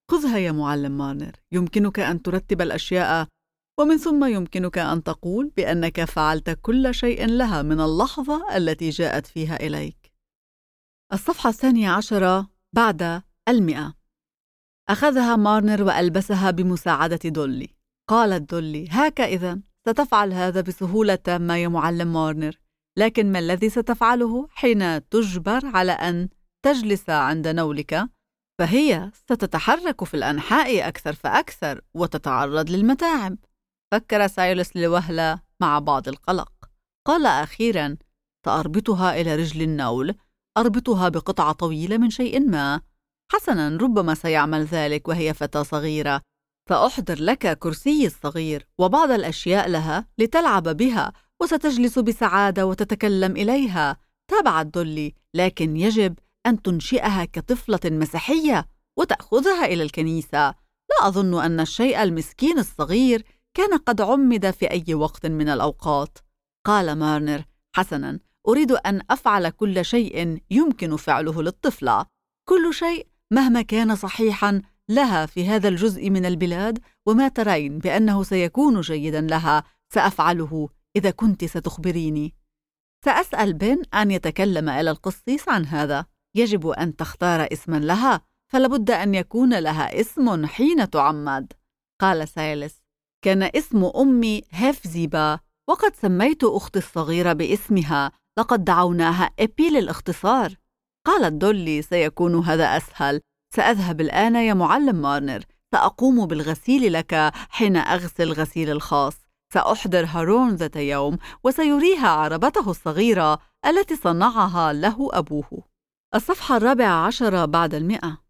خذها يا معلم مارنر، يمكنك أن ترتب الأشياء، ومن ثم يمكنك أن تقول بأنك فعلت كل شيء لها من اللحظة التي جاءت فيها إليك. الصفحة 12 بعد 100. أخذها مارنر وألبسها بمساعدة دولي. قالت دولي: هاك إذن، ستفعل هذا بسهولة تامة يا معلم مارنر، لكن ما الذي ستفعله حين تجبر على أن تجلس عند نولك؟ فهي ستتحرك في الأنحاء أكثر فأكثر وتتعرض للمتاعب. فكر سايلس لوهلة مع بعض القلق. قال أخيراً: سأربطها إلى رجل النول، أربطها بقطعة طويلة من شيء ما. حسناً، ربما سيعمل ذلك وهي فتاة صغيرة. سأحضر لك كرسي الصغير وبعض الأشياء لها لتلعب بها، وستجلس بسعادة وتتكلم إليها. تابعت دولي: لكن يجب أن تنشئها كطفلة مسيحية وتأخذها إلى الكنيسة. لا أظن أن الشيء المسكين الصغير كان قد عمد في أي وقت من الأوقات. قال مارنر: حسناً، أريد أن أفعل كل شيء يمكن فعله للطفلة، كل شيء مهما كان صحيحاً لها في هذا الجزء من البلاد، وما ترين بأنه سيكون جيداً لها سأفعله إذا كنت ستخبريني. سأسأل بن أن يتكلم إلى القسيس عن هذا. يجب أن تختار اسماً لها، فلابد أن يكون لها اسم حين تعمد. قال سايلس: كان اسم أمي هيفزيبا، وقد سميت أختي الصغيرة باسمها، لقد دعوناها إبي للاختصار. قالت دولي: سيكون هذا أسهل. سأذهب الآن يا معلم مارنر، سأقوم بالغسيل لك حين أغسل غسيل الخاص. سأحضر هارون ذات يوم وسيريها عربته الصغيرة التي صنعها له أبوه. الصفحة 14 بعد 100.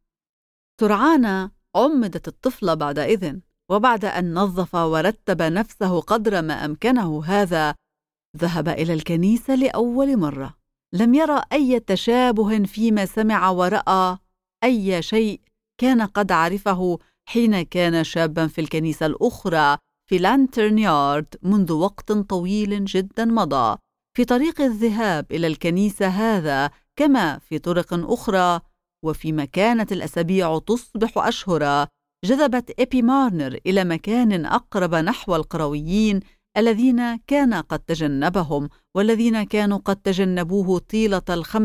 سرعان عمدت الطفلة بعد إذن، وبعد أن نظف ورتب نفسه قدر ما أمكنه هذا، ذهب إلى الكنيسة لأول مرة. لم يرى أي تشابه فيما سمع ورأى أي شيء كان قد عرفه حين كان شابا في الكنيسة الأخرى في لانترن يارد منذ وقت طويل جدا مضى. في طريق الذهاب إلى الكنيسة هذا كما في طرق أخرى، وفيما كانت الأسابيع تصبح أشهرا، جذبت إبي مارنر إلى مكان أقرب نحو القرويين الذين كان قد تجنبهم، والذين كانوا قد تجنبوه طيلة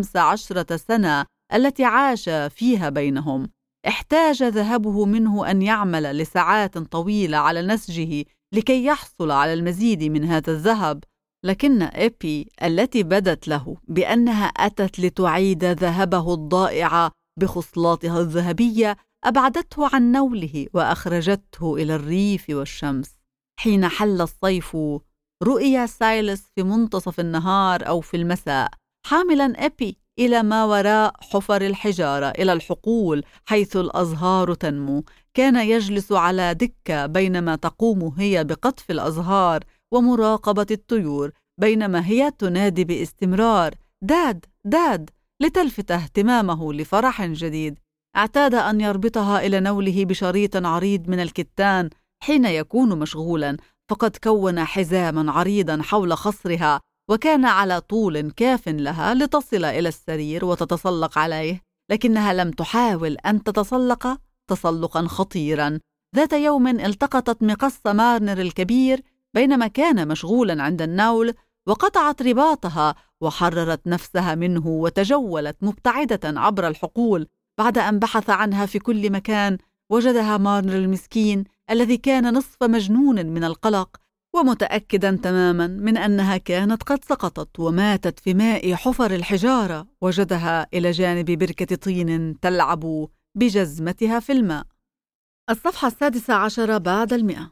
15 سنة التي عاش فيها بينهم. احتاج ذهابه منه أن يعمل لساعات طويلة على نسجه لكي يحصل على المزيد من هذا الذهب، لكن إبي التي بدت له بأنها أتت لتعيد ذهبه الضائع بخصلاتها الذهبية أبعدته عن نوله وأخرجته إلى الريف والشمس. حين حل الصيف رؤي سايلس في منتصف النهار أو في المساء حاملا إبي إلى ما وراء حفر الحجارة إلى الحقول حيث الأزهار تنمو. كان يجلس على دكة بينما تقوم هي بقطف الأزهار ومراقبة الطيور، بينما هي تنادي باستمرار: داد داد، لتلفت اهتمامه لفرح جديد. اعتاد أن يربطها إلى نوله بشريط عريض من الكتان حين يكون مشغولا، فقد كون حزاما عريضا حول خصرها، وكان على طول كاف لها لتصل إلى السرير وتتسلق عليه، لكنها لم تحاول أن تتسلق تسلقا خطيرا. ذات يوم التقطت مقص مارنر الكبير بينما كان مشغولا عند النول، وقطعت رباطها وحررت نفسها منه وتجولت مبتعدة عبر الحقول. بعد أن بحث عنها في كل مكان وجدها مارنر المسكين الذي كان نصف مجنون من القلق، ومتأكدا تماما من أنها كانت قد سقطت وماتت في ماء حفر الحجارة، وجدها إلى جانب بركة طين تلعب بجزمتها في الماء. الصفحة 16 بعد 100.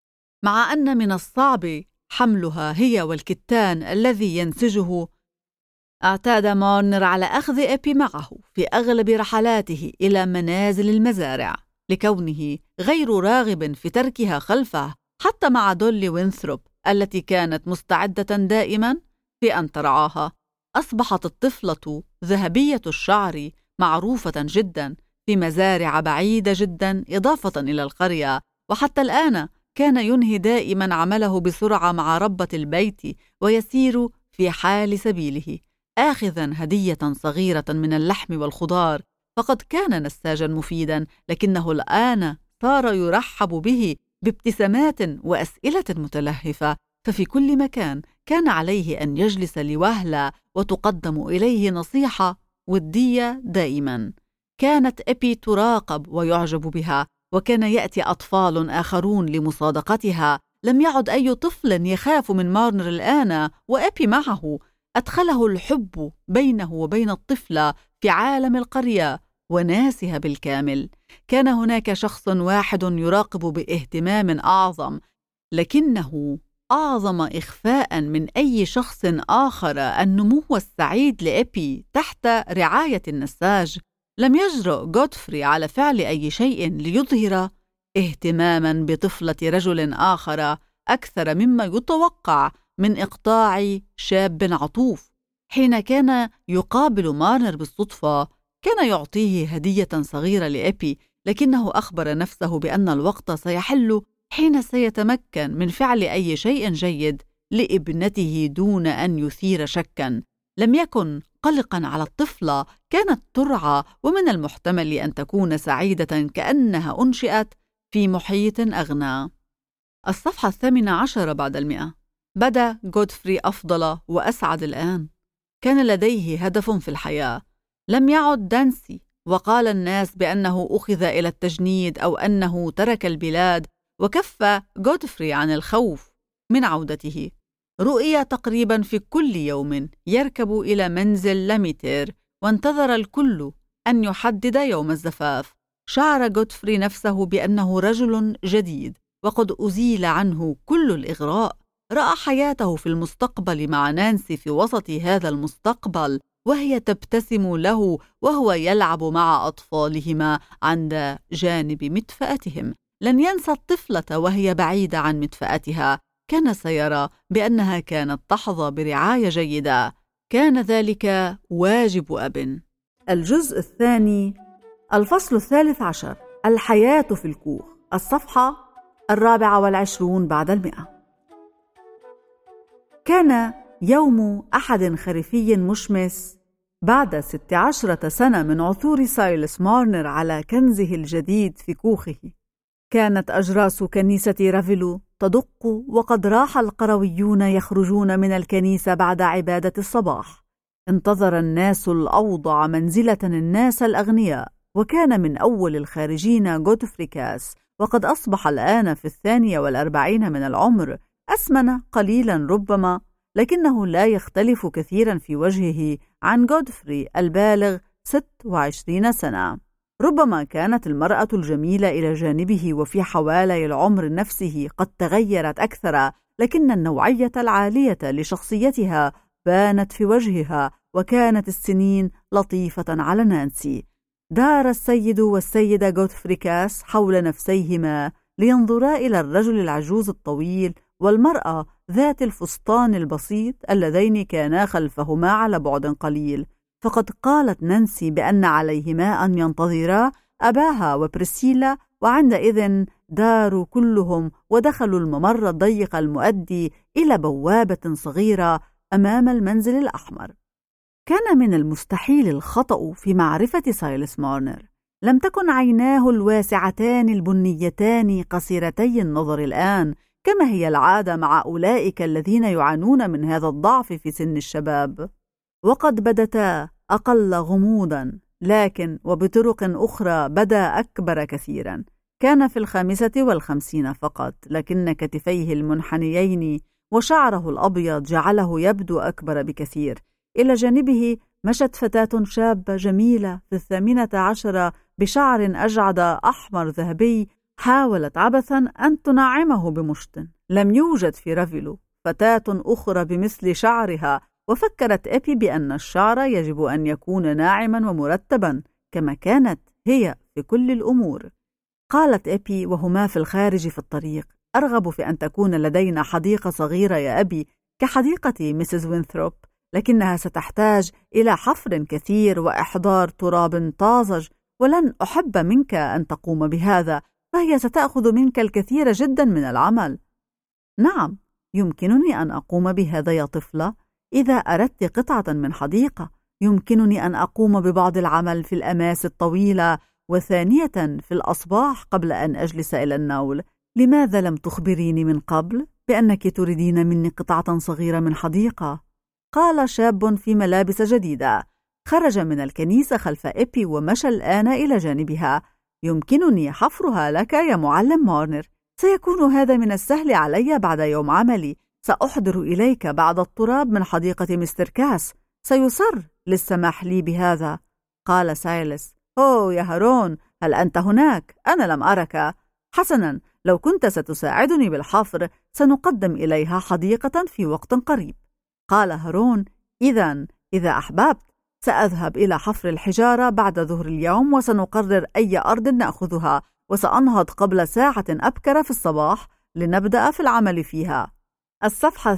مع أن من الصعب حملها هي والكتان الذي ينسجه، اعتاد مارنر على أخذ إبي معه في أغلب رحلاته إلى منازل المزارع، لكونه غير راغب في تركها خلفه، حتى مع دولي وينثروب التي كانت مستعدة دائما في أن ترعاها. أصبحت الطفلة ذهبية الشعر معروفة جدا في مزارع بعيدة جدا إضافة إلى القرية، وحتى الآن كان ينهي دائما عمله بسرعة مع ربة البيت ويسير في حال سبيله، آخذا هدية صغيرة من اللحم والخضار، فقد كان نساجا مفيدا، لكنه الآن صار يرحب به بابتسامات وأسئلة متلهفة، ففي كل مكان كان عليه أن يجلس لوهلة وتقدم إليه نصيحة ودية دائما. كانت إبي تراقب ويعجب بها، وكان يأتي أطفال آخرون لمصادقتها. لم يعد أي طفل يخاف من مارنر الآن، وإبي معه. أدخله الحب بينه وبين الطفلة في عالم القرية وناسها بالكامل. كان هناك شخص واحد يراقب باهتمام أعظم، لكنه أعظم إخفاء من أي شخص آخر النمو السعيد لإبي تحت رعاية النساج. لم يجرؤ غودفري على فعل أي شيء ليظهر اهتماما بطفلة رجل آخر أكثر مما يتوقع من إقطاع شاب عطوف. حين كان يقابل مارنر بالصدفة، كان يعطيه هدية صغيرة لإبي، لكنه أخبر نفسه بأن الوقت سيحل حين سيتمكن من فعل أي شيء جيد لابنته دون أن يثير شكا. لم يكن قلقا على الطفلة، كانت ترعى، ومن المحتمل أن تكون سعيدة كأنها أنشئت في محيط أغنى. الصفحة 18 بعد 100. بدا غودفري أفضل وأسعد الآن. كان لديه هدف في الحياة. لم يعد دانسي، وقال الناس بأنه أخذ إلى التجنيد أو أنه ترك البلاد، وكف غودفري عن الخوف من عودته. رؤي تقريبا في كل يوم يركب إلى منزل لاميتير، وانتظر الكل أن يحدد يوم الزفاف. شعر غودفري نفسه بأنه رجل جديد، وقد أزيل عنه كل الإغراء. رأى حياته في المستقبل مع نانسي في وسط هذا المستقبل، وهي تبتسم له وهو يلعب مع أطفالهما عند جانب مدفأتهم. لن ينسى الطفلة وهي بعيدة عن مدفأتها. كان سيرى بأنها كانت تحظى برعاية جيدة. كان ذلك واجب أب. الجزء الثاني، الفصل 13، الحياة في الكوخ. الصفحة 24 بعد 100. كان يوم أحد خريفي مشمس بعد 16 سنة من عثور سايلس مارنر على كنزه الجديد في كوخه. كانت أجراس كنيسة رافيلو تدق، وقد راح القرويون يخرجون من الكنيسة بعد عبادة الصباح. انتظر الناس الأوضع منزلة الناس الأغنياء، وكان من أول الخارجين غودفري كاس، وقد أصبح الآن في 42 من العمر. أسمن قليلا ربما، لكنه لا يختلف كثيرا في وجهه عن غودفري البالغ 26 سنة. ربما كانت المرأة الجميلة إلى جانبه وفي حوالي العمر نفسه قد تغيرت أكثر، لكن النوعية العالية لشخصيتها بانت في وجهها، وكانت السنين لطيفة على نانسي. دار السيد والسيدة غودفري كاس حول نفسيهما لينظرا إلى الرجل العجوز الطويل والمرأة ذات الفستان البسيط اللذين كانا خلفهما على بعد قليل. فقد قالت نانسي بأن عليهما أن ينتظرا أباها وبريسيلا، وعندئذ داروا كلهم ودخلوا الممر الضيق المؤدي إلى بوابة صغيرة أمام المنزل الأحمر. كان من المستحيل الخطأ في معرفة سايلس مارنر. لم تكن عيناه الواسعتان البنيتان قصيرتي النظر الآن، كما هي العادة مع أولئك الذين يعانون من هذا الضعف في سن الشباب، وقد بدتا أقل غموضا، لكن وبطرق أخرى بدا أكبر كثيرا. كان في 55 فقط، لكن كتفيه المنحنيين وشعره الأبيض جعله يبدو أكبر بكثير. إلى جانبه مشت فتاة شابة جميلة في 18 بشعر أجعد أحمر ذهبي، حاولت عبثا أن تنعمه بمشط. لم يوجد في رافيلو فتاة أخرى بمثل شعرها، وفكرت إبي بأن الشعر يجب أن يكون ناعما ومرتبا كما كانت هي في كل الأمور. قالت إبي وهما في الخارج في الطريق: أرغب في أن تكون لدينا حديقة صغيرة يا أبي كحديقة ميسيس وينثروب، لكنها ستحتاج إلى حفر كثير وإحضار تراب طازج، ولن أحب منك أن تقوم بهذا، فهي ستأخذ منك الكثير جدا من العمل. نعم، يمكنني أن أقوم بهذا يا طفلة إذا أردت قطعة من حديقة، يمكنني أن أقوم ببعض العمل في الأماس الطويلة، وثانية في الأصباح قبل أن أجلس إلى النوم. لماذا لم تخبريني من قبل بأنك تريدين مني قطعة صغيرة من حديقة؟ قال شاب في ملابس جديدة. خرج من الكنيسة خلف إبي ومشى الآن إلى جانبها. يمكنني حفرها لك يا معلم مارنر. سيكون هذا من السهل علي بعد يوم عملي. سأحضر إليك بعض التراب من حديقة مستر كاس. سيصر للسماح لي بهذا. قال سايلس: أوه يا هارون، هل أنت هناك؟ أنا لم أرك. حسنا، لو كنت ستساعدني بالحفر سنقدم إليها حديقة في وقت قريب. قال هارون: إذا أحببت سأذهب إلى حفر الحجارة بعد ظهر اليوم، وسنقرر أي أرض نأخذها، وسأنهض قبل ساعة أبكر في الصباح لنبدأ في العمل فيها. الصفحة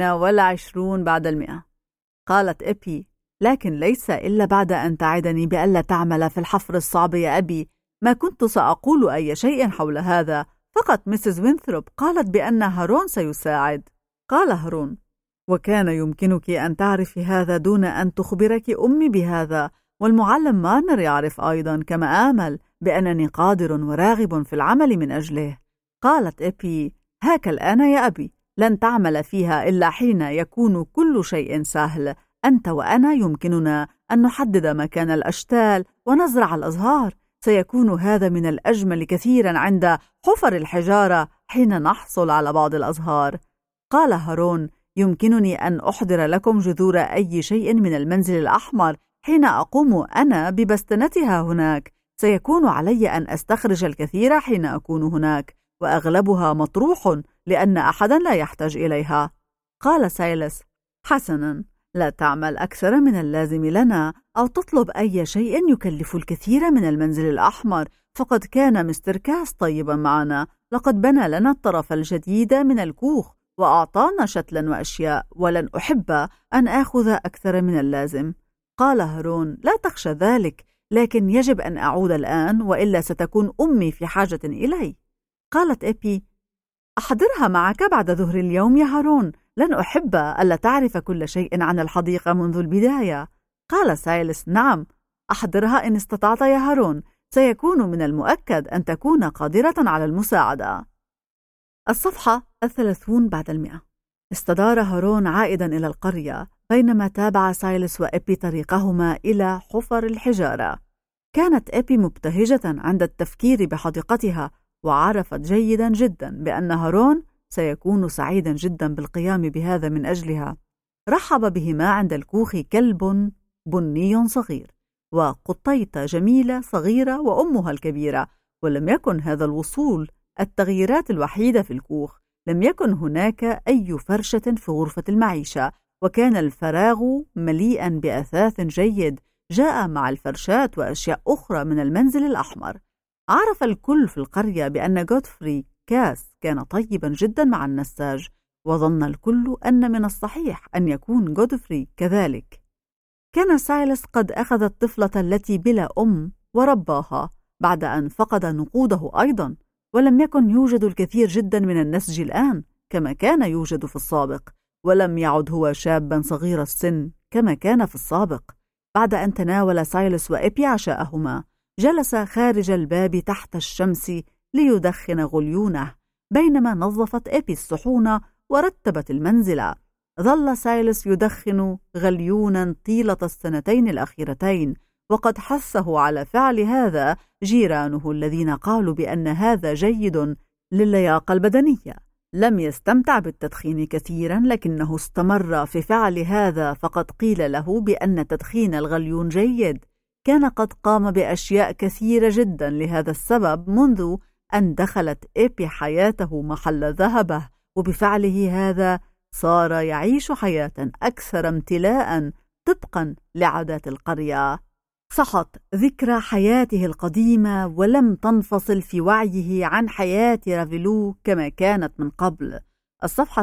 28 بعد 100. قالت إبي: لكن ليس إلا بعد أن تعدني بألا تعمل في الحفر الصعب يا أبي. ما كنت سأقول أي شيء حول هذا، فقط مسز وينثروب قالت بأن هارون سيساعد. قال هارون: وكان يمكنك أن تعرفي هذا دون أن تخبرك أمي بهذا، والمعلم مارنر يعرف أيضا كما آمل بأنني قادر وراغب في العمل من أجله. قالت إبي: هاك الآن يا أبي، لن تعمل فيها إلا حين يكون كل شيء سهل. أنت وأنا يمكننا أن نحدد مكان الأشتال ونزرع الأزهار. سيكون هذا من الأجمل كثيرا عند حفر الحجارة حين نحصل على بعض الأزهار. قال هارون: يمكنني أن أحضر لكم جذور أي شيء من المنزل الأحمر حين أقوم أنا ببستنتها هناك. سيكون علي أن أستخرج الكثير حين أكون هناك، وأغلبها مطروح لأن أحدا لا يحتاج إليها. قال سايلس: حسنا، لا تعمل أكثر من اللازم لنا أو تطلب أي شيء يكلف الكثير من المنزل الأحمر، فقد كان مستر كاس طيبا معنا. لقد بنى لنا الطرف الجديد من الكوخ وأعطانا شتلا وأشياء، ولن أحب أن آخذ أكثر من اللازم. قال هارون: لا تخشى ذلك، لكن يجب أن أعود الآن، وإلا ستكون أمي في حاجة إلي. قالت إبي: أحضرها معك بعد ظهر اليوم يا هارون. لن أحب ألا تعرف كل شيء عن الحديقة منذ البداية. قال سايلس: نعم، أحضرها إن استطعت يا هارون. سيكون من المؤكد أن تكون قادرة على المساعدة. الصفحة 30 بعد 100. استدار هارون عائدا إلى القرية بينما تابع سايلس وإبي طريقهما إلى حفر الحجارة. كانت إبي مبتهجة عند التفكير بحديقتها، وعرفت جيدا جدا بأن هارون سيكون سعيدا جدا بالقيام بهذا من أجلها. رحب بهما عند الكوخ كلب بني صغير، وقطيطة جميلة صغيرة وأمها الكبيرة. ولم يكن هذا الوصول التغييرات الوحيدة في الكوخ. لم يكن هناك أي فرشة في غرفة المعيشة، وكان الفراغ مليئا بأثاث جيد جاء مع الفرشات وأشياء أخرى من المنزل الأحمر. عرف الكل في القرية بأن غودفري كاس كان طيبا جدا مع النساج، وظن الكل أن من الصحيح أن يكون غودفري كذلك. كان سايلس قد أخذ الطفلة التي بلا أم ورباها بعد أن فقد نقوده أيضا، ولم يكن يوجد الكثير جدا من النسج الآن كما كان يوجد في السابق، ولم يعد هو شابا صغير السن كما كان في السابق. بعد أن تناول سايلس وإبي عشاءهما، جلس خارج الباب تحت الشمس ليدخن غليونه، بينما نظفت إبي الصحون ورتبت المنزل. ظل سايلس يدخن غليونا طيلة السنتين الأخيرتين، وقد حثه على فعل هذا جيرانه الذين قالوا بأن هذا جيد للياقة البدنية. لم يستمتع بالتدخين كثيرا، لكنه استمر في فعل هذا، فقد قيل له بأن تدخين الغليون جيد. كان قد قام بأشياء كثيرة جدا لهذا السبب منذ أن دخلت إبي حياته محل ذهبه، وبفعله هذا صار يعيش حياة أكثر امتلاء طبقا لعادات القرية. صحت ذكرى حياته القديمة ولم تنفصل في وعيه عن حياة رافيلو كما كانت من قبل. الصفحة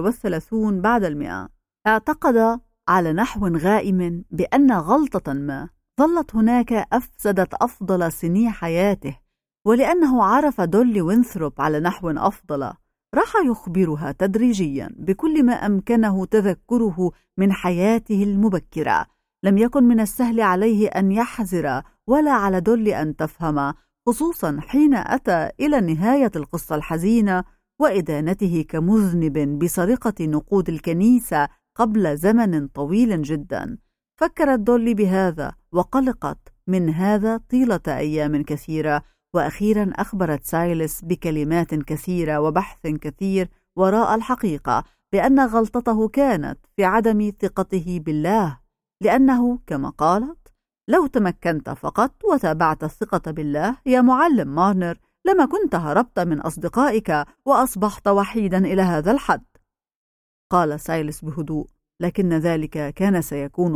32 بعد 100. اعتقد على نحو غائم بأن غلطة ما ظلت هناك أفسدت أفضل سني حياته، ولأنه عرف دولي وينثروب على نحو أفضل، راح يخبرها تدريجيا بكل ما أمكنه تذكره من حياته المبكرة. لم يكن من السهل عليه أن يحزر ولا على دولي أن تفهم، خصوصا حين أتى إلى نهاية القصة الحزينة وإدانته كمذنب بسرقة نقود الكنيسة قبل زمن طويل جدا. فكرت دولي بهذا وقلقت من هذا طيلة أيام كثيرة، وأخيرا أخبرت سايلس بكلمات كثيرة وبحث كثير وراء الحقيقة بأن غلطته كانت في عدم ثقته بالله، لأنه كما قالت: لو تمكنت فقط وتابعت الثقة بالله يا معلم مارنر لما كنت هربت من أصدقائك وأصبحت وحيدا إلى هذا الحد. قال سايلس بهدوء: لكن ذلك كان سيكون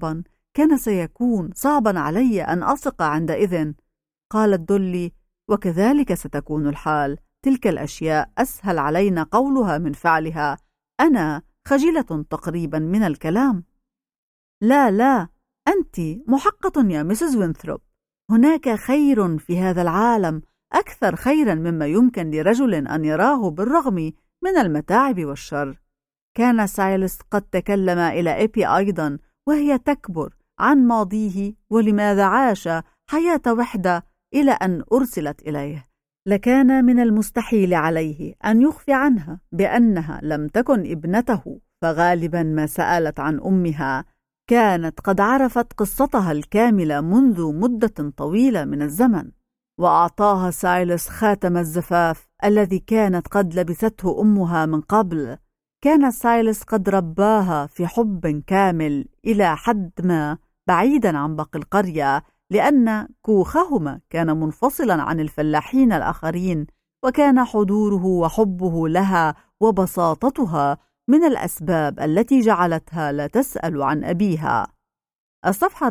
صعبا علي أن أثق عندئذ. قالت دولي: وكذلك ستكون الحال، تلك الأشياء أسهل علينا قولها من فعلها. أنا خجلة تقريبا من الكلام. لا، أنت محقة يا مسز وينثروب. هناك خير في هذا العالم، أكثر خيرا مما يمكن لرجل أن يراه بالرغم من المتاعب والشر. كان سايلس قد تكلم إلى إيبي أيضا وهي تكبر عن ماضيه ولماذا عاش حياة وحدة إلى أن أرسلت إليه. لكان من المستحيل عليه أن يخفي عنها بأنها لم تكن ابنته، فغالبا ما سألت عن أمها كانت قد عرفت قصتها الكاملة منذ مدة طويلة من الزمن. وأعطاها سايلس خاتم الزفاف الذي كانت قد لبسته أمها من قبل. كان سايلس قد رباها في حب كامل إلى حد ما بعيدا عن باقي القرية، لأن كوخهما كان منفصلا عن الفلاحين الآخرين، وكان حضوره وحبه لها وبساطتها من الأسباب التي جعلتها لا تسأل عن أبيها. الصفحة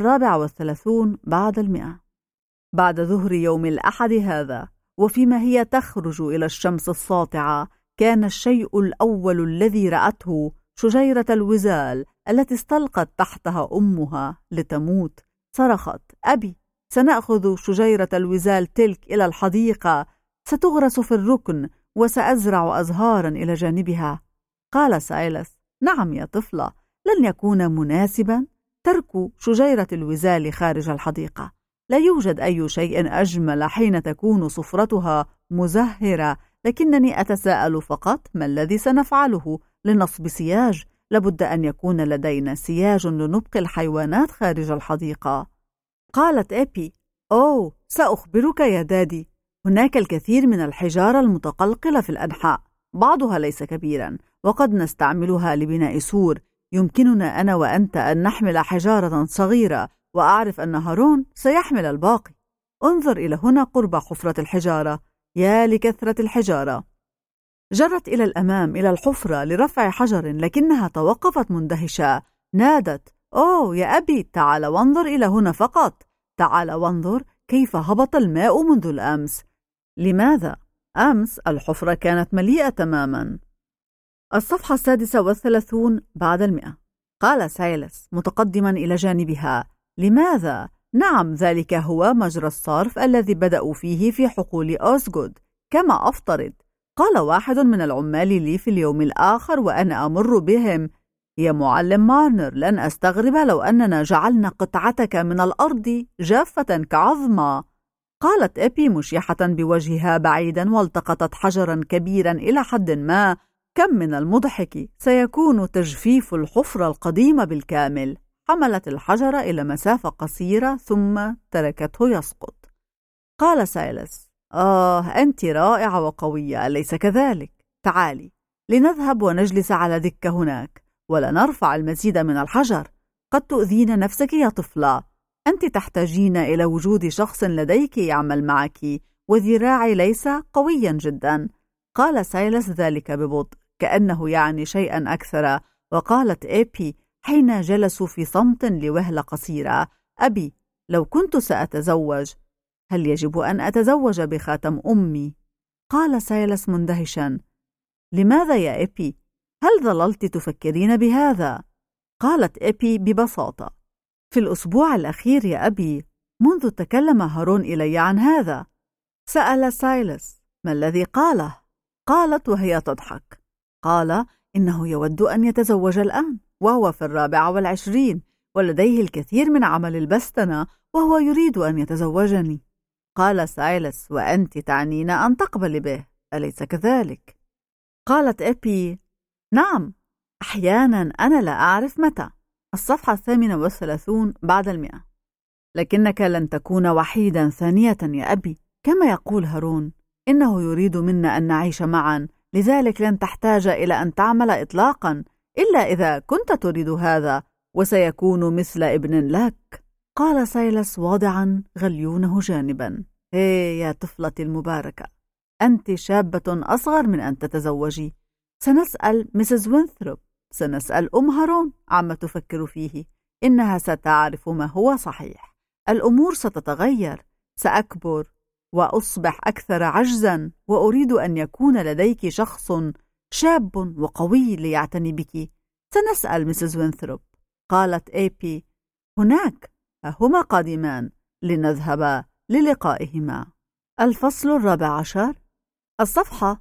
34 بعد 100. بعد ظهر يوم الأحد هذا، وفيما هي تخرج إلى الشمس الساطعة، كان الشيء الأول الذي رأته شجيرة الوزال التي استلقت تحتها أمها لتموت. صرخت: أبي، سنأخذ شجيرة الوزال تلك إلى الحديقة، ستغرس في الركن وسأزرع أزهارا إلى جانبها. قال سايلس: نعم يا طفلة، لن يكون مناسبا ترك شجيرة الوزال خارج الحديقة. لا يوجد أي شيء أجمل حين تكون صفرتها مزهرة، لكنني أتساءل فقط ما الذي سنفعله لنصب سياج. لابد أن يكون لدينا سياج لنبقي الحيوانات خارج الحديقة. قالت إيبي: أوه، سأخبرك يا دادي، هناك الكثير من الحجارة المتقلقلة في الأنحاء، بعضها ليس كبيرا، وقد نستعملها لبناء سور. يمكننا أنا وأنت أن نحمل حجارة صغيرة، وأعرف أن هارون سيحمل الباقي. انظر إلى هنا قرب حفرة الحجارة، يا لكثرة الحجارة. جرت إلى الأمام إلى الحفرة لرفع حجر، لكنها توقفت مندهشة. نادت: أوه يا أبي، تعال وانظر إلى هنا فقط، تعال وانظر كيف هبط الماء منذ الأمس. لماذا؟ أمس الحفرة كانت مليئة تماما. الصفحة 36 بعد 100. قال سايلس متقدما إلى جانبها: لماذا؟ نعم، ذلك هو مجرى الصرف الذي بدأوا فيه في حقول أوزغود، كما أفترض. قال واحد من العمال لي في اليوم الآخر وأنا أمر بهم: يا معلم مارنر، لن أستغرب لو أننا جعلنا قطعتك من الأرض جافة كعظمة. قالت إيبي مشيحة بوجهها بعيدا، والتقطت حجرا كبيرا إلى حد ما. كم من المضحك سيكون تجفيف الحفرة القديمة بالكامل. حملت الحجر إلى مسافة قصيرة ثم تركته يسقط. قال سايلس: أنت رائعة وقوية، أليس كذلك؟ تعالي لنذهب ونجلس على دكة هناك، ولا نرفع المزيد من الحجر. قد تؤذين نفسك يا طفلة. أنت تحتاجين إلى وجود شخص لديك يعمل معك، وذراعي ليس قويا جدا. قال سايلس ذلك ببطء كأنه يعني شيئا أكثر. وقالت إيبي حين جلسوا في صمت لوهلة قصيرة: أبي، لو كنت سأتزوج، هل يجب أن أتزوج بخاتم أمي؟ قال سايلس مندهشا: لماذا يا إيبي؟ هل ظللت تفكرين بهذا؟ قالت إيبي ببساطة: في الأسبوع الأخير يا أبي، منذ تكلم هارون إلي عن هذا. سأل سايلس: ما الذي قاله؟ قالت وهي تضحك: قال إنه يود أن يتزوج الآن، وهو في 24، ولديه الكثير من عمل البستنة، وهو يريد أن يتزوجني. قال سايلس: وأنت تعنين أن تقبلي به، أليس كذلك؟ قالت إبي: نعم، أحيانا أنا لا أعرف متى. الصفحة 38 بعد 100. لكنك لن تكون وحيدا ثانية يا أبي، كما يقول هارون، إنه يريد منا أن نعيش معا، لذلك لن تحتاج إلى أن تعمل إطلاقا إلا إذا كنت تريد هذا، وسيكون مثل ابن لك. قال سايلس واضعا غليونه جانبا: هي يا طفلتي المباركة، أنت شابة أصغر من أن تتزوجي. سنسأل ميسيس وينثروب، سنسأل هارون عما تفكر فيه، إنها ستعرف ما هو صحيح. الأمور ستتغير، سأكبر وأصبح أكثر عجزا، وأريد أن يكون لديك شخص شاب وقوي ليعتني بك. سنسأل ميسيس وينثروب. قالت إيبي: هناك، هما قادمان، لنذهب للقائهما. الفصل 14، الصفحة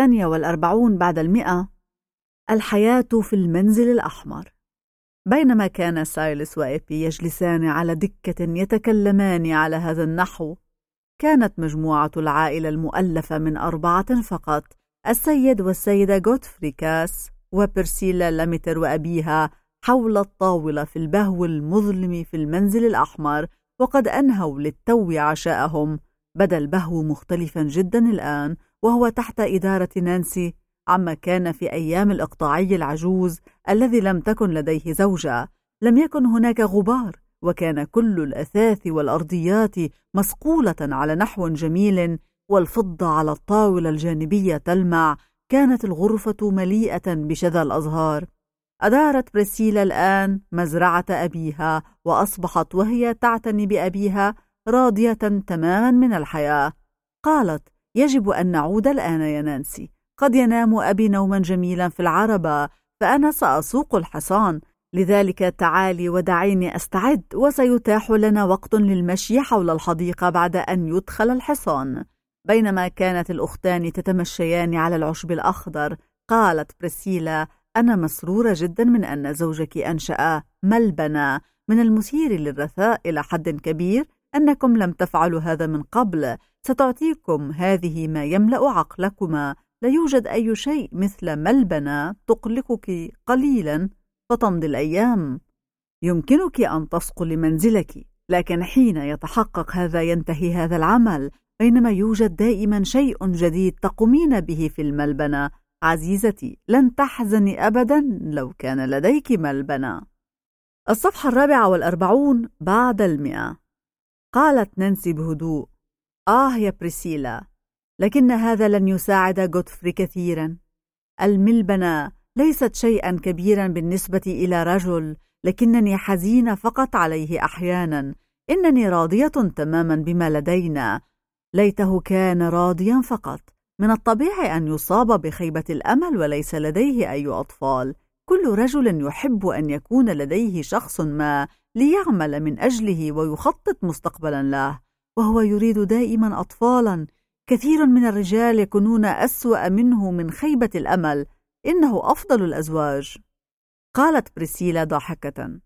42 بعد 100. الحياة في المنزل الأحمر. بينما كان سايلس وإيبي يجلسان على دكة يتكلمان على هذا النحو، كانت مجموعة العائلة المؤلفة من 4 فقط: السيد والسيدة غودفري كاس وبرسيلا لاميتر وأبيها حول الطاولة في البهو المظلم في المنزل الأحمر، وقد أنهوا للتو عشاءهم. بدا البهو مختلفا جدا الآن، وهو تحت إدارة نانسي، عما كان في أيام الإقطاعي العجوز الذي لم تكن لديه زوجة. لم يكن هناك غبار، وكان كل الأثاث والأرضيات مصقولة على نحو جميل، والفضة على الطاولة الجانبية تلمع. كانت الغرفة مليئة بشذا الأزهار. أدارت بريسيلا الآن مزرعة أبيها، وأصبحت وهي تعتني بأبيها راضية تماما من الحياة. قالت: يجب أن نعود الآن يا نانسي، قد ينام أبي نوما جميلا في العربة، فأنا سأسوق الحصان، لذلك تعالي ودعيني أستعد، وسيتاح لنا وقت للمشي حول الحديقة بعد أن يدخل الحصان. بينما كانت الأختان تتمشيان على العشب الأخضر، قالت بريسيلا: أنا مسرورة جدا من أن زوجك أنشأ ملبنا. من المثير للرثاء إلى حد كبير أنكم لم تفعلوا هذا من قبل. ستعطيكم هذه ما يملأ عقلكما. لا يوجد أي شيء مثل ملبنا تقلقك قليلا فتمضي الأيام. يمكنك أن تسقلي منزلك، لكن حين يتحقق هذا ينتهي هذا العمل، بينما يوجد دائما شيء جديد تقومين به في الملبنة. عزيزتي، لن تحزني أبدا لو كان لديك ملبنة. الصفحة 44 بعد 100. قالت نانسي بهدوء: يا بريسيلا، لكن هذا لن يساعد غودفري كثيرا. الملبنة ليست شيئا كبيرا بالنسبة إلى رجل، لكنني حزينة فقط عليه أحيانا. إنني راضية تماما بما لدينا. ليته كان راضيا فقط. من الطبيعي أن يصاب بخيبة الأمل وليس لديه أي أطفال. كل رجل يحب أن يكون لديه شخص ما ليعمل من أجله ويخطط مستقبلا له، وهو يريد دائما أطفالا. كثير من الرجال يكونون أسوأ منه من خيبة الأمل. إنه أفضل الأزواج. قالت بريسيلا ضاحكة: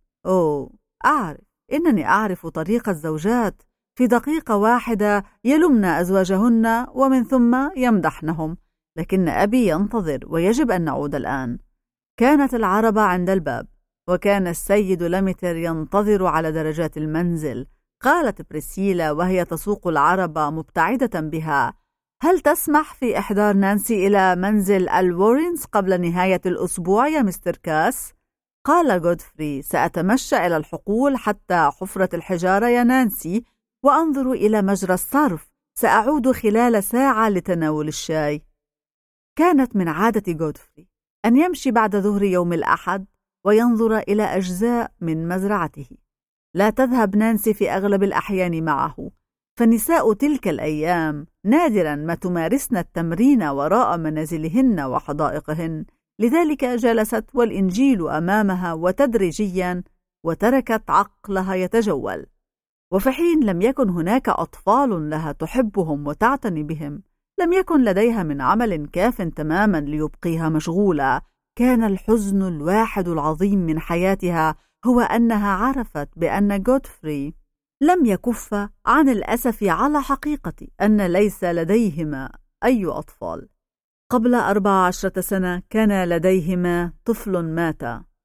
أعرف، إنني أعرف طريق الزوجات. في دقيقة واحدة يلمن أزواجهن ومن ثم يمدحنهم. لكن أبي ينتظر، ويجب أن نعود الآن. كانت العربة عند الباب، وكان السيد لاميتر ينتظر على درجات المنزل. قالت بريسيلا وهي تسوق العربة مبتعدة بها: هل تسمح في إحضار نانسي إلى منزل الوورينز قبل نهاية الأسبوع يا مستر كاس؟ قال غودفري: سأتمشى إلى الحقول حتى حفرة الحجارة يا نانسي، وأنظر إلى مجرى الصرف. سأعود خلال ساعة لتناول الشاي. كانت من عادة غودفري أن يمشي بعد ظهر يوم الأحد وينظر إلى أجزاء من مزرعته. لا تذهب نانسي في أغلب الأحيان معه، فنساء تلك الأيام نادرا ما تمارسن التمرين وراء منازلهن وحدائقهن. لذلك جلست والإنجيل أمامها وتدريجيا وتركت عقلها يتجول. وفي حين لم يكن هناك أطفال لها تحبهم وتعتني بهم، لم يكن لديها من عمل كاف تماما ليبقيها مشغولة. كان الحزن الواحد العظيم من حياتها هو أنها عرفت بأن غودفري لم يكف عن الأسف على حقيقة أن ليس لديهما أي أطفال. قبل 14 سنة كان لديهما طفل مات.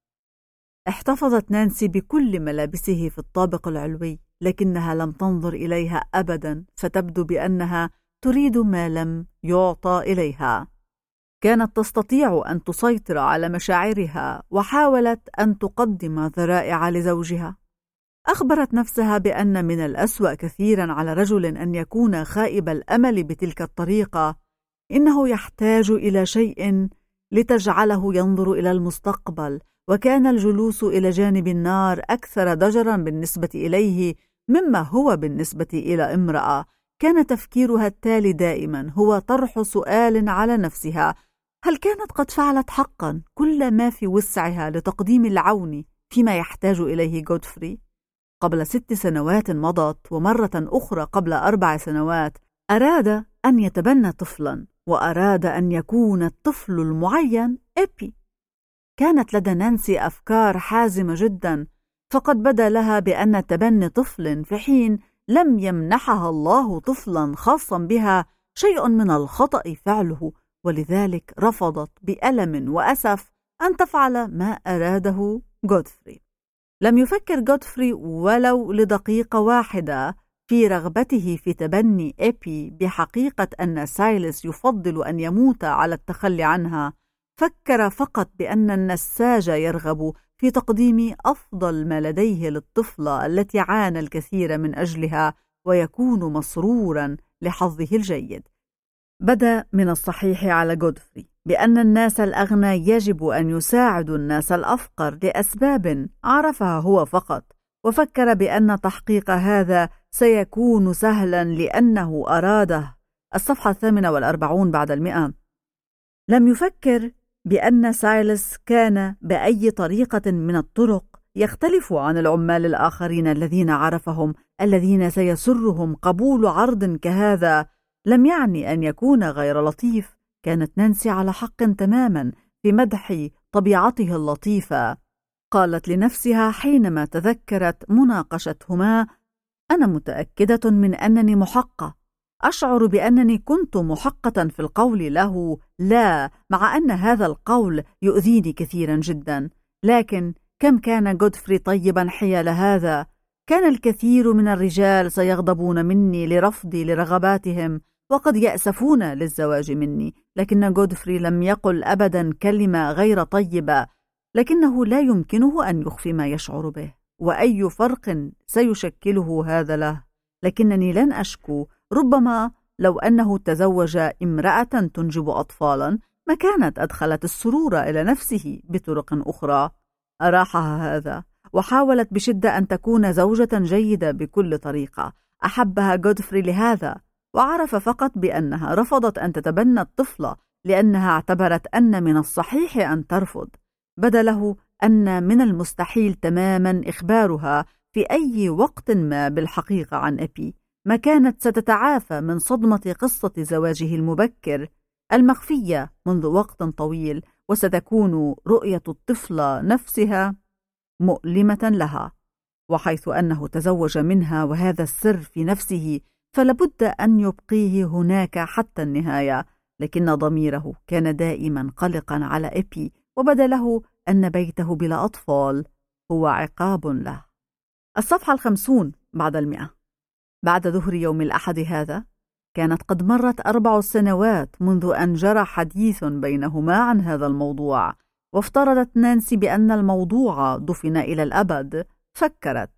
احتفظت نانسي بكل ملابسه في الطابق العلوي، لكنها لم تنظر إليها أبدا، فتبدو بأنها تريد ما لم يعطى إليها. كانت تستطيع أن تسيطر على مشاعرها، وحاولت أن تقدم ذرائع لزوجها. أخبرت نفسها بأن من الأسوأ كثيرا على رجل أن يكون خائب الأمل بتلك الطريقة. إنه يحتاج إلى شيء لتجعله ينظر إلى المستقبل، وكان الجلوس إلى جانب النار أكثر ضجرا بالنسبة إليه مما هو بالنسبة إلى امرأة. كان تفكيرها التالي دائما هو طرح سؤال على نفسها: هل كانت قد فعلت حقا كل ما في وسعها لتقديم العون فيما يحتاج إليه غودفري؟ قبل 6 سنوات مضت، ومرة أخرى قبل 4 سنوات أراد أن يتبنى طفلا، وأراد أن يكون الطفل المعين إبي. كانت لدى نانسي أفكار حازمة جدا، فقد بدا لها بأن تبني طفل في حين لم يمنحها الله طفلا خاصا بها شيء من الخطأ فعله، ولذلك رفضت بألم وأسف أن تفعل ما أراده غودفري. لم يفكر غودفري ولو لدقيقة واحدة في رغبته في تبني إبي بحقيقة أن سايلس يفضل أن يموت على التخلي عنها. فكر فقط بأن النساج يرغب في تقديم أفضل ما لديه للطفلة التي عانى الكثير من أجلها، ويكون مسرورا لحظه الجيد. بدا من الصحيح على غودفري بأن الناس الأغنى يجب أن يساعدوا الناس الأفقر لأسباب عرفها هو فقط، وفكر بأن تحقيق هذا سيكون سهلا لأنه أراده. الصفحة 48 بعد 100. لم يفكر بأن سايلس كان بأي طريقة من الطرق يختلف عن العمال الآخرين الذين عرفهم، الذين سيسرهم قبول عرض كهذا. لم يعني أن يكون غير لطيف. كانت نانسي على حق تماما في مدح طبيعته اللطيفة. قالت لنفسها حينما تذكرت مناقشتهما: أنا متأكدة من أنني محقة. أشعر بأنني كنت محقة في القول له لا، مع أن هذا القول يؤذيني كثيرا جدا. لكن كم كان غودفري طيبا حيال هذا. كان الكثير من الرجال سيغضبون مني لرفضي لرغباتهم، وقد يأسفون للزواج مني، لكن غودفري لم يقل أبدا كلمة غير طيبة. لكنه لا يمكنه أن يخفي ما يشعر به، وأي فرق سيشكله هذا له. لكنني لن أشكو. ربما لو أنه تزوج امرأة تنجب أطفالا ما كانت أدخلت السرور إلى نفسه بطرق أخرى. أراحها هذا، وحاولت بشدة أن تكون زوجة جيدة بكل طريقة. أحبها غودفري لهذا، وعرف فقط بأنها رفضت أن تتبنى الطفلة لأنها اعتبرت أن من الصحيح أن ترفض. بدا له أن من المستحيل تماما إخبارها في أي وقت ما بالحقيقة عن إبي. ما كانت ستتعافى من صدمة قصة زواجه المبكر المخفية منذ وقت طويل، وستكون رؤية الطفلة نفسها مؤلمة لها. وحيث أنه تزوج منها وهذا السر في نفسه، فلابد أن يبقيه هناك حتى النهاية. لكن ضميره كان دائما قلقا على إبي، وبدا له أن بيته بلا أطفال هو عقاب له. الصفحة 50 بعد 100. بعد ظهر يوم الأحد هذا كانت قد مرت 4 سنوات منذ أن جرى حديث بينهما عن هذا الموضوع، وافترضت نانسي بأن الموضوع دفن إلى الأبد. فكرت: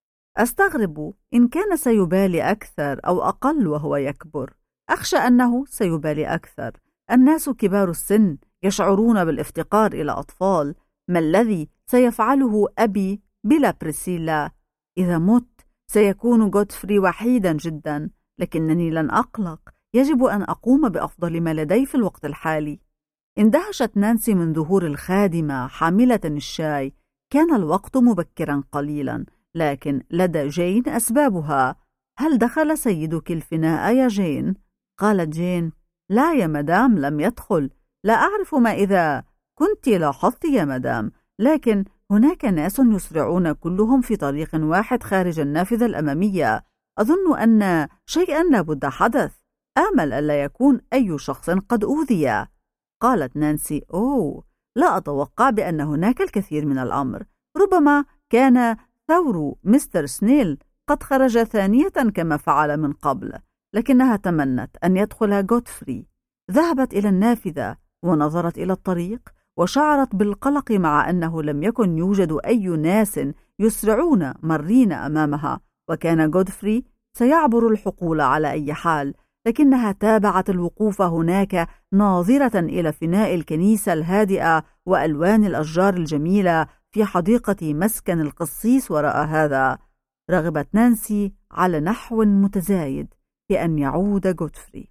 أستغرب إن كان سيبالي أكثر أو أقل وهو يكبر. أخشى أنه سيبالي أكثر. الناس كبار السن يشعرون بالافتقار إلى أطفال. ما الذي سيفعله أبي بلا بريسيلا؟ إذا مت سيكون غودفري وحيدا جدا، لكنني لن أقلق. يجب أن أقوم بأفضل ما لدي في الوقت الحالي. اندهشت نانسي من ظهور الخادمة حاملة الشاي. كان الوقت مبكرا قليلا، لكن لدى جين أسبابها. هل دخل سيدك الفناء يا جين؟ قالت جين: لا يا مدام، لم يدخل. لا أعرف ما إذا كنت لاحظت يا مدام، لكن هناك ناس يسرعون كلهم في طريق واحد خارج النافذة الأمامية. أظن أن شيئا لابد حدث. آمل ألا يكون أي شخص قد أوذي. قالت نانسي: أوه، لا أتوقع بأن هناك الكثير من الأمر. ربما كان ثور مستر سنيل قد خرج ثانية كما فعل من قبل. لكنها تمنت أن يدخل غودفري. ذهبت إلى النافذة ونظرت إلى الطريق، وشعرت بالقلق مع أنه لم يكن يوجد أي ناس يسرعون مرين أمامها، وكان غودفري سيعبر الحقول على أي حال. لكنها تابعت الوقوف هناك ناظرة إلى فناء الكنيسة الهادئة وألوان الأشجار الجميلة في حديقة مسكن القسيس. وراء هذا رغبت نانسي على نحو متزايد في أن يعود غودفري.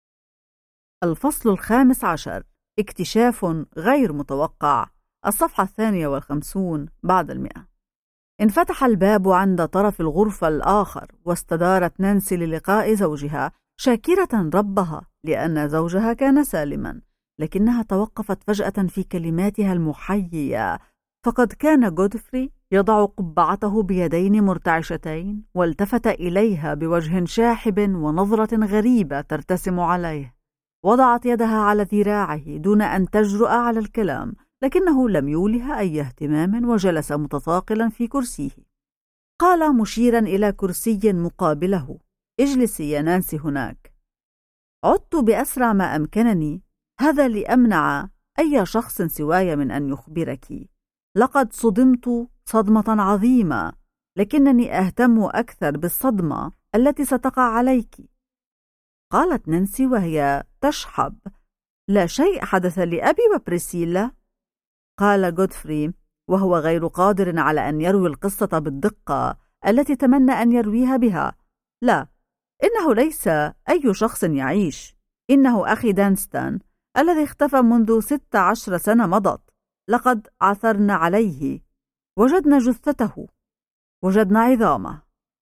الفصل 15: اكتشاف غير متوقع. الصفحة 52 بعد 100. انفتح الباب عند طرف الغرفة الآخر، واستدارت نانسي للقاء زوجها شاكرة ربها لأن زوجها كان سالما. لكنها توقفت فجأة في كلماتها المحيية، فقد كان غودفري يضع قبعته بيدين مرتعشتين، والتفت إليها بوجه شاحب ونظرة غريبة ترتسم عليه. وضعت يدها على ذراعه دون أن تجرؤ على الكلام، لكنه لم يولها أي اهتمام، وجلس متثاقلا في كرسيه. قال مشيرا إلى كرسي مقابله: اجلسي يا نانسي هناك. عدت بأسرع ما أمكنني، هذا لأمنع أي شخص سواي من أن يخبرك. لقد صدمت صدمة عظيمة، لكنني أهتم أكثر بالصدمة التي ستقع عليك. قالت نانسي وهي تشحب: لا شيء حدث لأبي وبريسيلا. قال غودفري وهو غير قادر على أن يروي القصة بالدقة التي تمنى أن يرويها بها: لا، إنه ليس أي شخص يعيش. إنه أخي دانستون الذي اختفى منذ 16 سنة مضت. لقد عثرنا عليه، وجدنا جثته، وجدنا عظامه.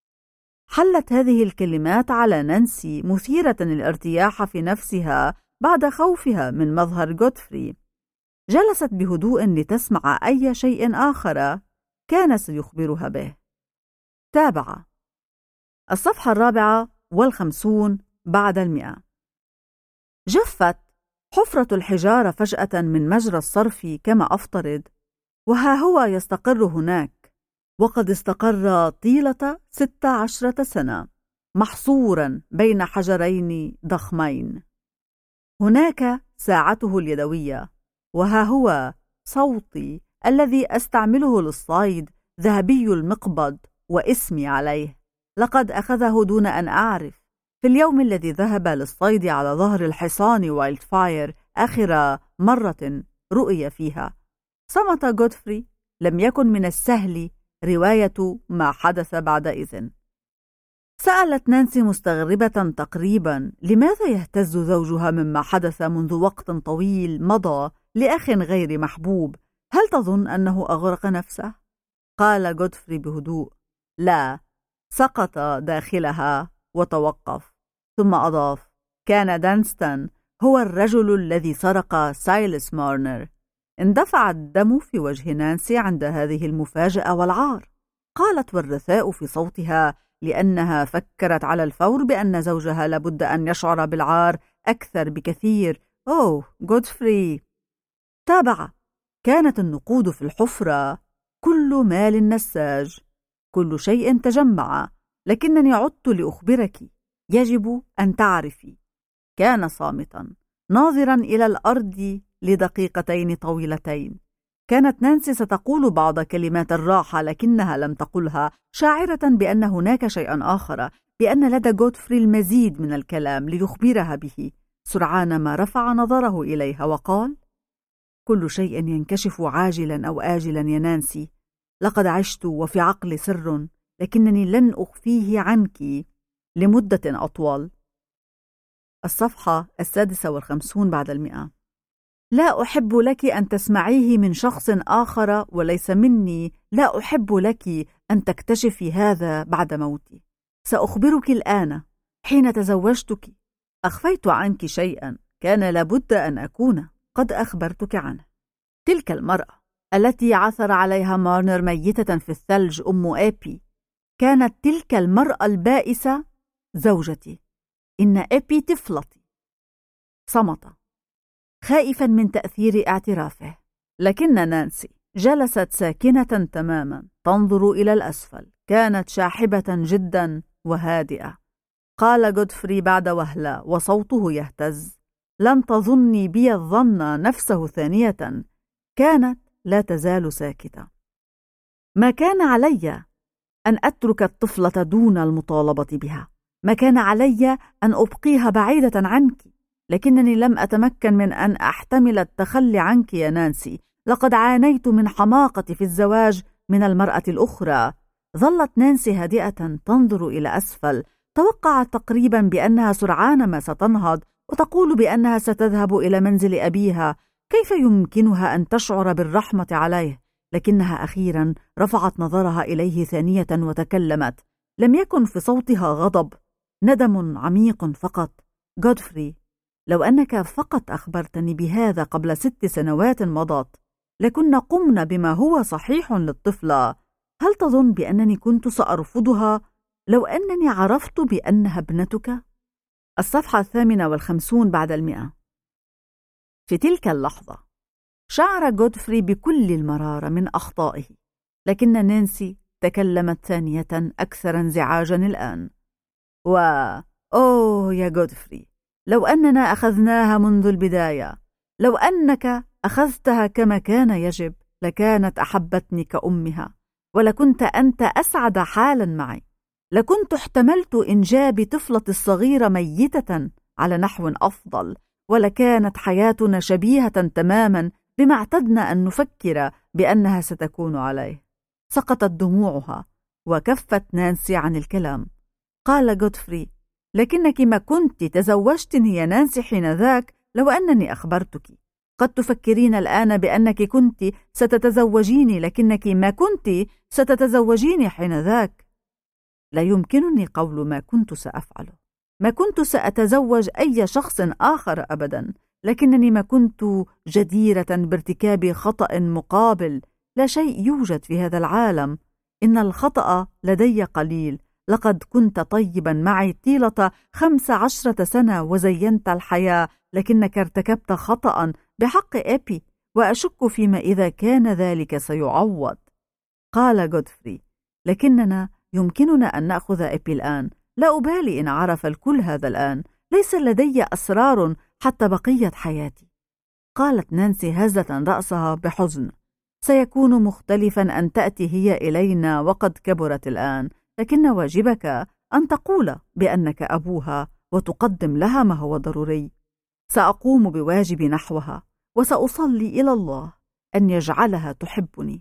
حلت هذه الكلمات على نانسي مثيرة الارتياح في نفسها بعد خوفها من مظهر غودفري. جلست بهدوء لتسمع أي شيء آخر كان سيخبرها به. تابع. الصفحة 54 بعد 100. جفت حفرة الحجارة فجأة من مجرى الصرف كما أفترض، وها هو يستقر هناك، وقد استقر طيلة 16 سنة محصورا بين حجرين ضخمين. هناك ساعته اليدوية، وها هو صوتي الذي أستعمله للصيد ذهبي المقبض واسمي عليه. لقد أخذه دون أن أعرف في اليوم الذي ذهب للصيد على ظهر الحصان وايلدفاير آخر مرة رؤي فيها. صمت غودفري. لم يكن من السهل رواية ما حدث بعد إذن. سألت نانسي مستغربة تقريبا لماذا يهتز زوجها مما حدث منذ وقت طويل مضى لأخ غير محبوب. هل تظن أنه أغرق نفسه؟ قال غودفري بهدوء: لا، سقط داخلها وتوقف. ثم أضاف: كان دانستون هو الرجل الذي سرق سايلس مارنر. اندفع الدم في وجه نانسي عند هذه المفاجأة والعار. قالت والرثاء في صوتها لأنها فكرت على الفور بأن زوجها لابد أن يشعر بالعار أكثر بكثير: أوه غودفري. تابع. كانت النقود في الحفرة، كل مال نساج، كل شيء تجمع، لكنني عدت لأخبرك، يجب أن تعرفي. كان صامتا ناظرا إلى الأرض لدقيقتين طويلتين. كانت نانسي ستقول بعض كلمات الراحة، لكنها لم تقلها، شاعرة بأن هناك شيئا آخر، بأن لدى غودفري المزيد من الكلام ليخبرها به. سرعان ما رفع نظره إليها وقال: كل شيء ينكشف عاجلا أو آجلا يا نانسي. لقد عشت وفي عقلي سر، لكنني لن أخفيه عنك لمدة أطول. الصفحة 56 بعد 100. لا أحب لك أن تسمعيه من شخص آخر وليس مني. لا أحب لك أن تكتشفي هذا بعد موتي. سأخبرك الآن. حين تزوجتك أخفيت عنك شيئا كان لابد أن أكون قد أخبرتك عنه. تلك المرأة التي عثر عليها مارنر ميتة في الثلج أم إيبي. كانت تلك المرأة البائسة زوجتي. إن إيبي طفلتي. صمت خائفا من تأثير اعترافه، لكن نانسي جلست ساكنة تماما تنظر إلى الأسفل. كانت شاحبة جدا وهادئة. قال غودفري بعد وهلة وصوته يهتز: لن تظني بي الظن نفسه ثانية. كانت لا تزال ساكتة. ما كان علي أن أترك الطفلة دون المطالبة بها. ما كان علي أن أبقيها بعيدة عنك، لكنني لم أتمكن من أن أحتمل التخلي عنك يا نانسي. لقد عانيت من حماقتي في الزواج من المرأة الأخرى. ظلت نانسي هادئة تنظر إلى أسفل. توقعت تقريبا بأنها سرعان ما ستنهض وتقول بأنها ستذهب إلى منزل أبيها. كيف يمكنها أن تشعر بالرحمة عليه؟ لكنها أخيرا رفعت نظرها إليه ثانية وتكلمت. لم يكن في صوتها غضب، ندم عميق فقط. غودفري، لو أنك فقط أخبرتني بهذا قبل 6 سنوات مضت لكنا قمنا بما هو صحيح للطفلة. هل تظن بأنني كنت سأرفضها لو أنني عرفت بأنها ابنتك؟ الصفحة 58 بعد 100. في تلك اللحظة شعر غودفري بكل المرارة من أخطائه، لكن نانسي تكلمت ثانية أكثر انزعاجا الآن. أوه يا غودفري، لو أننا أخذناها منذ البداية، لو أنك أخذتها كما كان يجب، لكانت أحبتني كأمها، ولكنت أنت أسعد حالا معي. لكنت احتملت إنجاب طفلتي الصغيرة ميتة على نحو أفضل، ولكانت حياتنا شبيهة تماما بما اعتدنا أن نفكر بأنها ستكون عليه. سقطت دموعها وكفت نانسي عن الكلام. قال غودفري: لكنك ما كنت تزوجتني يا نانسي حينذاك لو أنني أخبرتك. قد تفكرين الآن بأنك كنت ستتزوجيني، لكنك ما كنت ستتزوجيني حينذاك. لا يمكنني قول ما كنت سأفعله. ما كنت سأتزوج أي شخص آخر أبدا، لكنني ما كنت جديرة بارتكاب خطأ مقابل. لا شيء يوجد في هذا العالم. إن الخطأ لدي قليل. لقد كنت طيبا معي طيلة 15 سنة وزينت الحياة، لكنك ارتكبت خطأ بحق إيبي، وأشك فيما إذا كان ذلك سيعوض. قال غودفري: لكننا يمكننا أن نأخذ إيبي الآن. لا أبالي إن عرف الكل هذا الآن. ليس لدي أسرار حتى بقية حياتي. قالت نانسي هازة رأسها بحزن: سيكون مختلفا أن تأتي هي إلينا وقد كبرت الآن، لكن واجبك أن تقول بأنك أبوها وتقدم لها ما هو ضروري. سأقوم بواجبي نحوها، وسأصلي إلى الله أن يجعلها تحبني.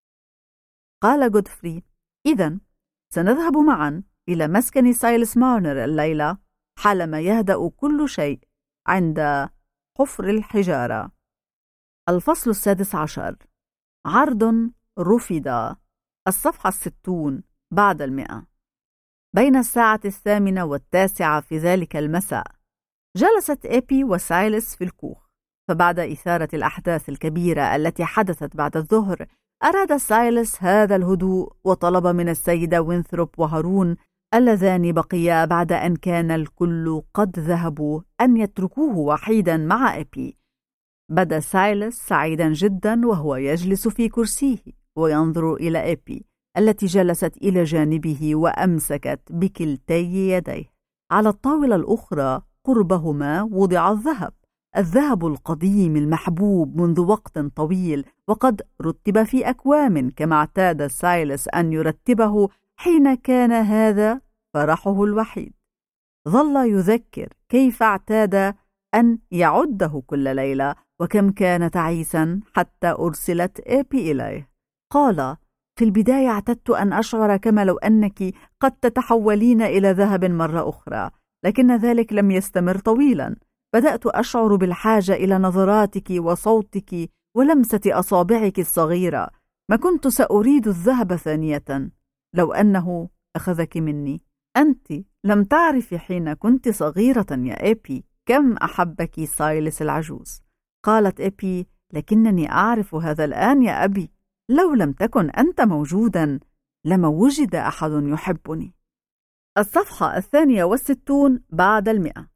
قال غودفري: إذن سنذهب معا إلى مسكن سايلس مارنر الليلة حالما يهدأ كل شيء عند حفر الحجارة. الفصل 16. عرض رفض. الصفحة 60 بعد 100. بين الساعة 8 و9 في ذلك المساء جلست إيبي وسايلس في الكوخ. فبعد إثارة الأحداث الكبيرة التي حدثت بعد الظهر، أراد سايلس هذا الهدوء، وطلب من السيدة وينثروب وهارون اللذان بقيا بعد أن كان الكل قد ذهبوا أن يتركوه وحيدا مع إيبي. بدا سايلس سعيدا جدا وهو يجلس في كرسيه وينظر إلى إيبي التي جلست إلى جانبه وأمسكت بكلتي يديه. على الطاولة الأخرى قربهما وضع الذهب القديم المحبوب منذ وقت طويل، وقد رتب في أكوام كما اعتاد سايلس أن يرتبه حين كان هذا فرحه الوحيد. ظل يذكر كيف اعتاد أن يعده كل ليلة، وكم كان تعيسا حتى أرسلت إيبي إليه. قال: في البداية اعتدت أن أشعر كما لو أنك قد تتحولين إلى ذهب مرة أخرى، لكن ذلك لم يستمر طويلا. بدأت أشعر بالحاجة إلى نظراتك وصوتك ولمسة أصابعك الصغيرة. ما كنت سأريد الذهب ثانية لو أنه أخذك مني. أنت لم تعرفي حين كنت صغيرة يا إيبي كم أحبك سايلس العجوز. قالت إيبي: لكنني أعرف هذا الآن يا أبي. لو لم تكن أنت موجودا لما وجد أحد يحبني. الصفحة 62 بعد 100.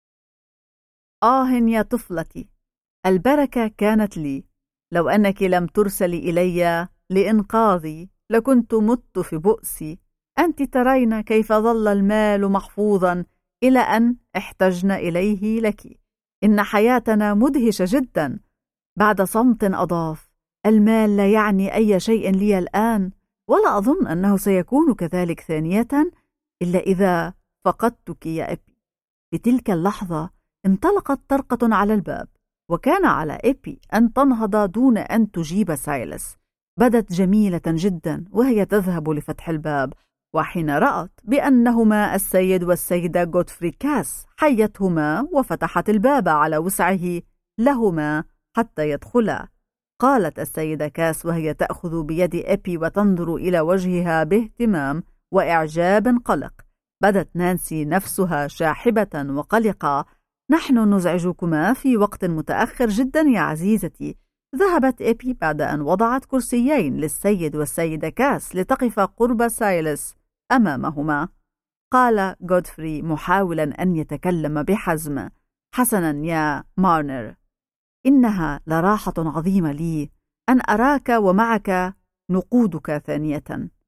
يا طفلتي، البركة كانت لي. لو أنك لم ترسلي إلي لإنقاذي لكنت مت في بؤسي. أنت ترين كيف ظل المال محفوظا إلى أن احتجنا إليه لك. إن حياتنا مدهشة جدا. بعد صمت أضاف: المال لا يعني أي شيء لي الآن، ولا أظن أنه سيكون كذلك ثانية إلا إذا فقدتك يا إبي. في تلك اللحظة انطلقت طرقة على الباب، وكان على إبي أن تنهض دون أن تجيب سايلس. بدت جميلة جدا وهي تذهب لفتح الباب، وحين رأت بأنهما السيد والسيدة غودفري كاس حيتهما وفتحت الباب على وسعه لهما حتى يدخلا. قالت السيدة كاس وهي تأخذ بيد إبي وتنظر إلى وجهها باهتمام وإعجاب قلق. بدت نانسي نفسها شاحبة وقلقة. نحن نزعجكما في وقت متأخر جدا يا عزيزتي. ذهبت إبي بعد أن وضعت كرسيين للسيد والسيدة كاس لتقف قرب سايلس أمامهما. قال غودفري محاولا أن يتكلم بحزم: حسنا يا مارنر، إنها لراحة عظيمة لي أن أراك ومعك نقودك ثانية.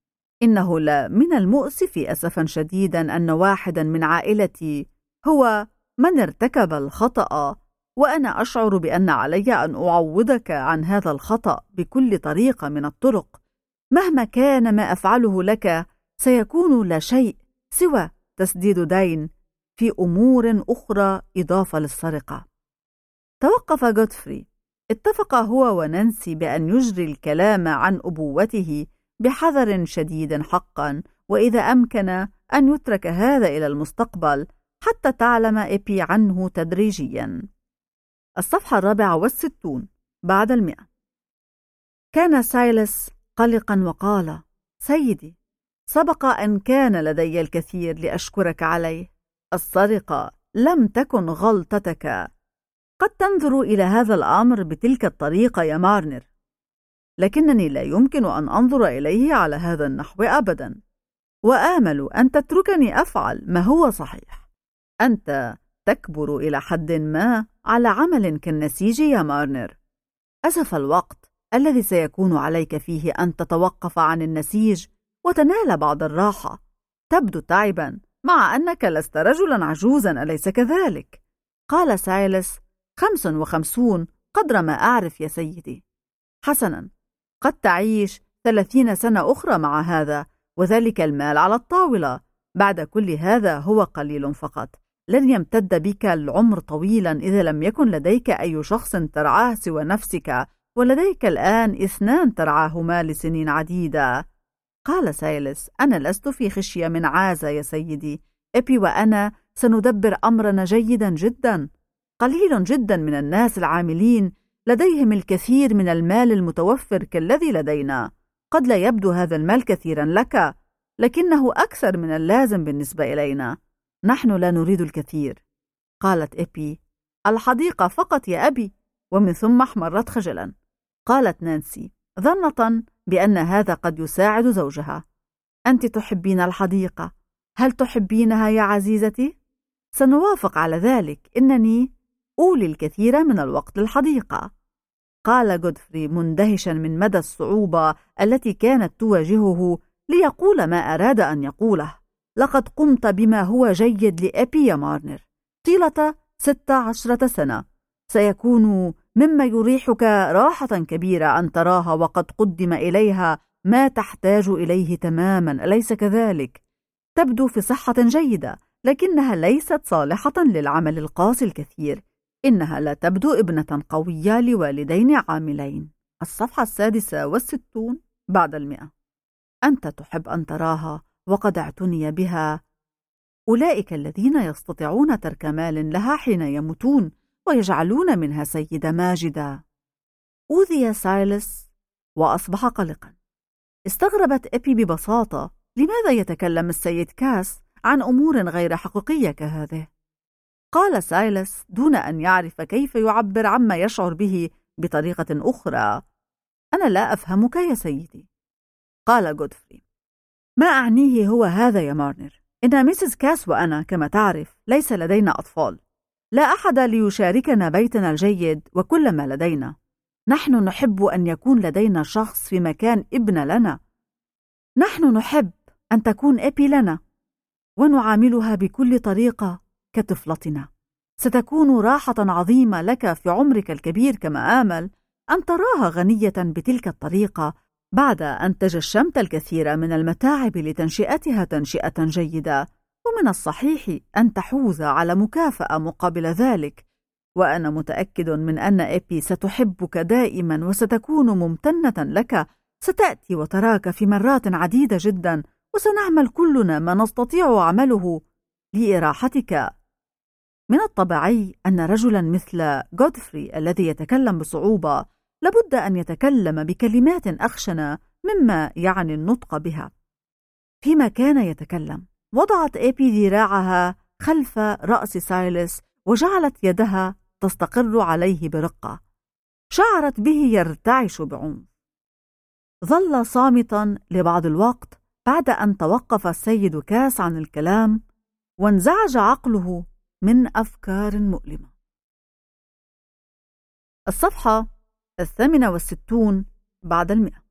إنه من المؤسف أسفا شديدا أن واحدا من عائلتي هو من ارتكب الخطأ، وأنا أشعر بأن علي أن أعوضك عن هذا الخطأ بكل طريقة من الطرق. مهما كان ما أفعله لك سيكون لا شيء سوى تسديد دين في أمور أخرى إضافة للسرقة. توقف غودفري. اتفق هو ونانسي بأن يجري الكلام عن أبوته بحذر شديد حقا، وإذا أمكن أن يترك هذا إلى المستقبل حتى تعلم إبي عنه تدريجيا. الصفحة 64 بعد 100. كان سايلس قلقا وقال: سيدي، سبق أن كان لدي الكثير لأشكرك عليه. السرقة لم تكن غلطتك. قد تنظر إلى هذا الأمر بتلك الطريقة يا مارنر، لكنني لا يمكن أن أنظر إليه على هذا النحو أبدا، وآمل أن تتركني أفعل ما هو صحيح. أنت تكبر إلى حد ما على عمل كالنسيج يا مارنر. أسف الوقت الذي سيكون عليك فيه أن تتوقف عن النسيج وتنال بعض الراحة. تبدو تعبا مع أنك لست رجلا عجوزا، أليس كذلك؟ قال سايلس: 55 قدر ما أعرف يا سيدي. حسنا، قد تعيش 30 سنة أخرى مع هذا، وذلك المال على الطاولة. بعد كل هذا هو قليل فقط. لن يمتد بك العمر طويلا إذا لم يكن لديك أي شخص ترعاه سوى نفسك، ولديك الآن 2 ترعاهما لسنين عديدة. قال سايلس: أنا لست في خشية من عازة يا سيدي. إبي وأنا سندبر أمرنا جيدا جدا. قليل جدا من الناس العاملين لديهم الكثير من المال المتوفر كالذي لدينا. قد لا يبدو هذا المال كثيرا لك، لكنه أكثر من اللازم بالنسبة إلينا. نحن لا نريد الكثير. قالت إبي: الحديقة فقط يا أبي. ومن ثم احمرت خجلا. قالت نانسي ظنة بأن هذا قد يساعد زوجها: أنت تحبين الحديقة، هل تحبينها يا عزيزتي؟ سنوافق على ذلك. إنني أولي الكثير من الوقت للحديقة. قال غودفري مندهشا من مدى الصعوبة التي كانت تواجهه ليقول ما أراد أن يقوله. لقد قمت بما هو جيد لإبي يا مارنر طيلة 16 سنة. سيكون مما يريحك راحة كبيرة أن تراها وقد قدم إليها ما تحتاج إليه تماما، أليس كذلك؟ تبدو في صحة جيدة، لكنها ليست صالحة للعمل القاسي الكثير. إنها لا تبدو ابنة قوية لوالدين عاملين. الصفحة 66 بعد 100. أنت تحب أن تراها وقد اعتني بها. أولئك الذين يستطيعون ترك مال لها حين يموتون ويجعلون منها سيدة ماجدة. أوذي سايلس وأصبح قلقا. استغربت إبي ببساطة لماذا يتكلم السيد كاس عن أمور غير حقيقية كهذه. قال سايلس دون أن يعرف كيف يعبر عما يشعر به بطريقة أخرى. أنا لا أفهمك يا سيدي. قال غودفري: ما أعنيه هو هذا يا مارنر، إن ميسيس كاس وأنا كما تعرف ليس لدينا أطفال، لا أحد ليشاركنا بيتنا الجيد وكل ما لدينا. نحن نحب أن يكون لدينا شخص في مكان ابن لنا. نحن نحب أن تكون إبي لنا ونعاملها بكل طريقة كطفلتنا. ستكون راحة عظيمة لك في عمرك الكبير كما آمل أن تراها غنية بتلك الطريقة بعد أن تجشمت الكثير من المتاعب لتنشئتها تنشئة جيدة، ومن الصحيح أن تحوز على مكافأة مقابل ذلك. وأنا متأكد من أن إبي ستحبك دائما وستكون ممتنة لك. ستأتي وتراك في مرات عديدة جدا، وسنعمل كلنا ما نستطيع عمله لإراحتك. من الطبيعي أن رجلا مثل غودفري الذي يتكلم بصعوبة لابد أن يتكلم بكلمات أخشن مما يعني النطق بها. فيما كان يتكلم وضعت إبي ذراعها خلف رأس سايلس وجعلت يدها تستقر عليه برقة. شعرت به يرتعش بعنف. ظل صامتا لبعض الوقت بعد أن توقف السيد كاس عن الكلام وانزعج عقله من أفكار مؤلمة. الصفحة 68 بعد 100.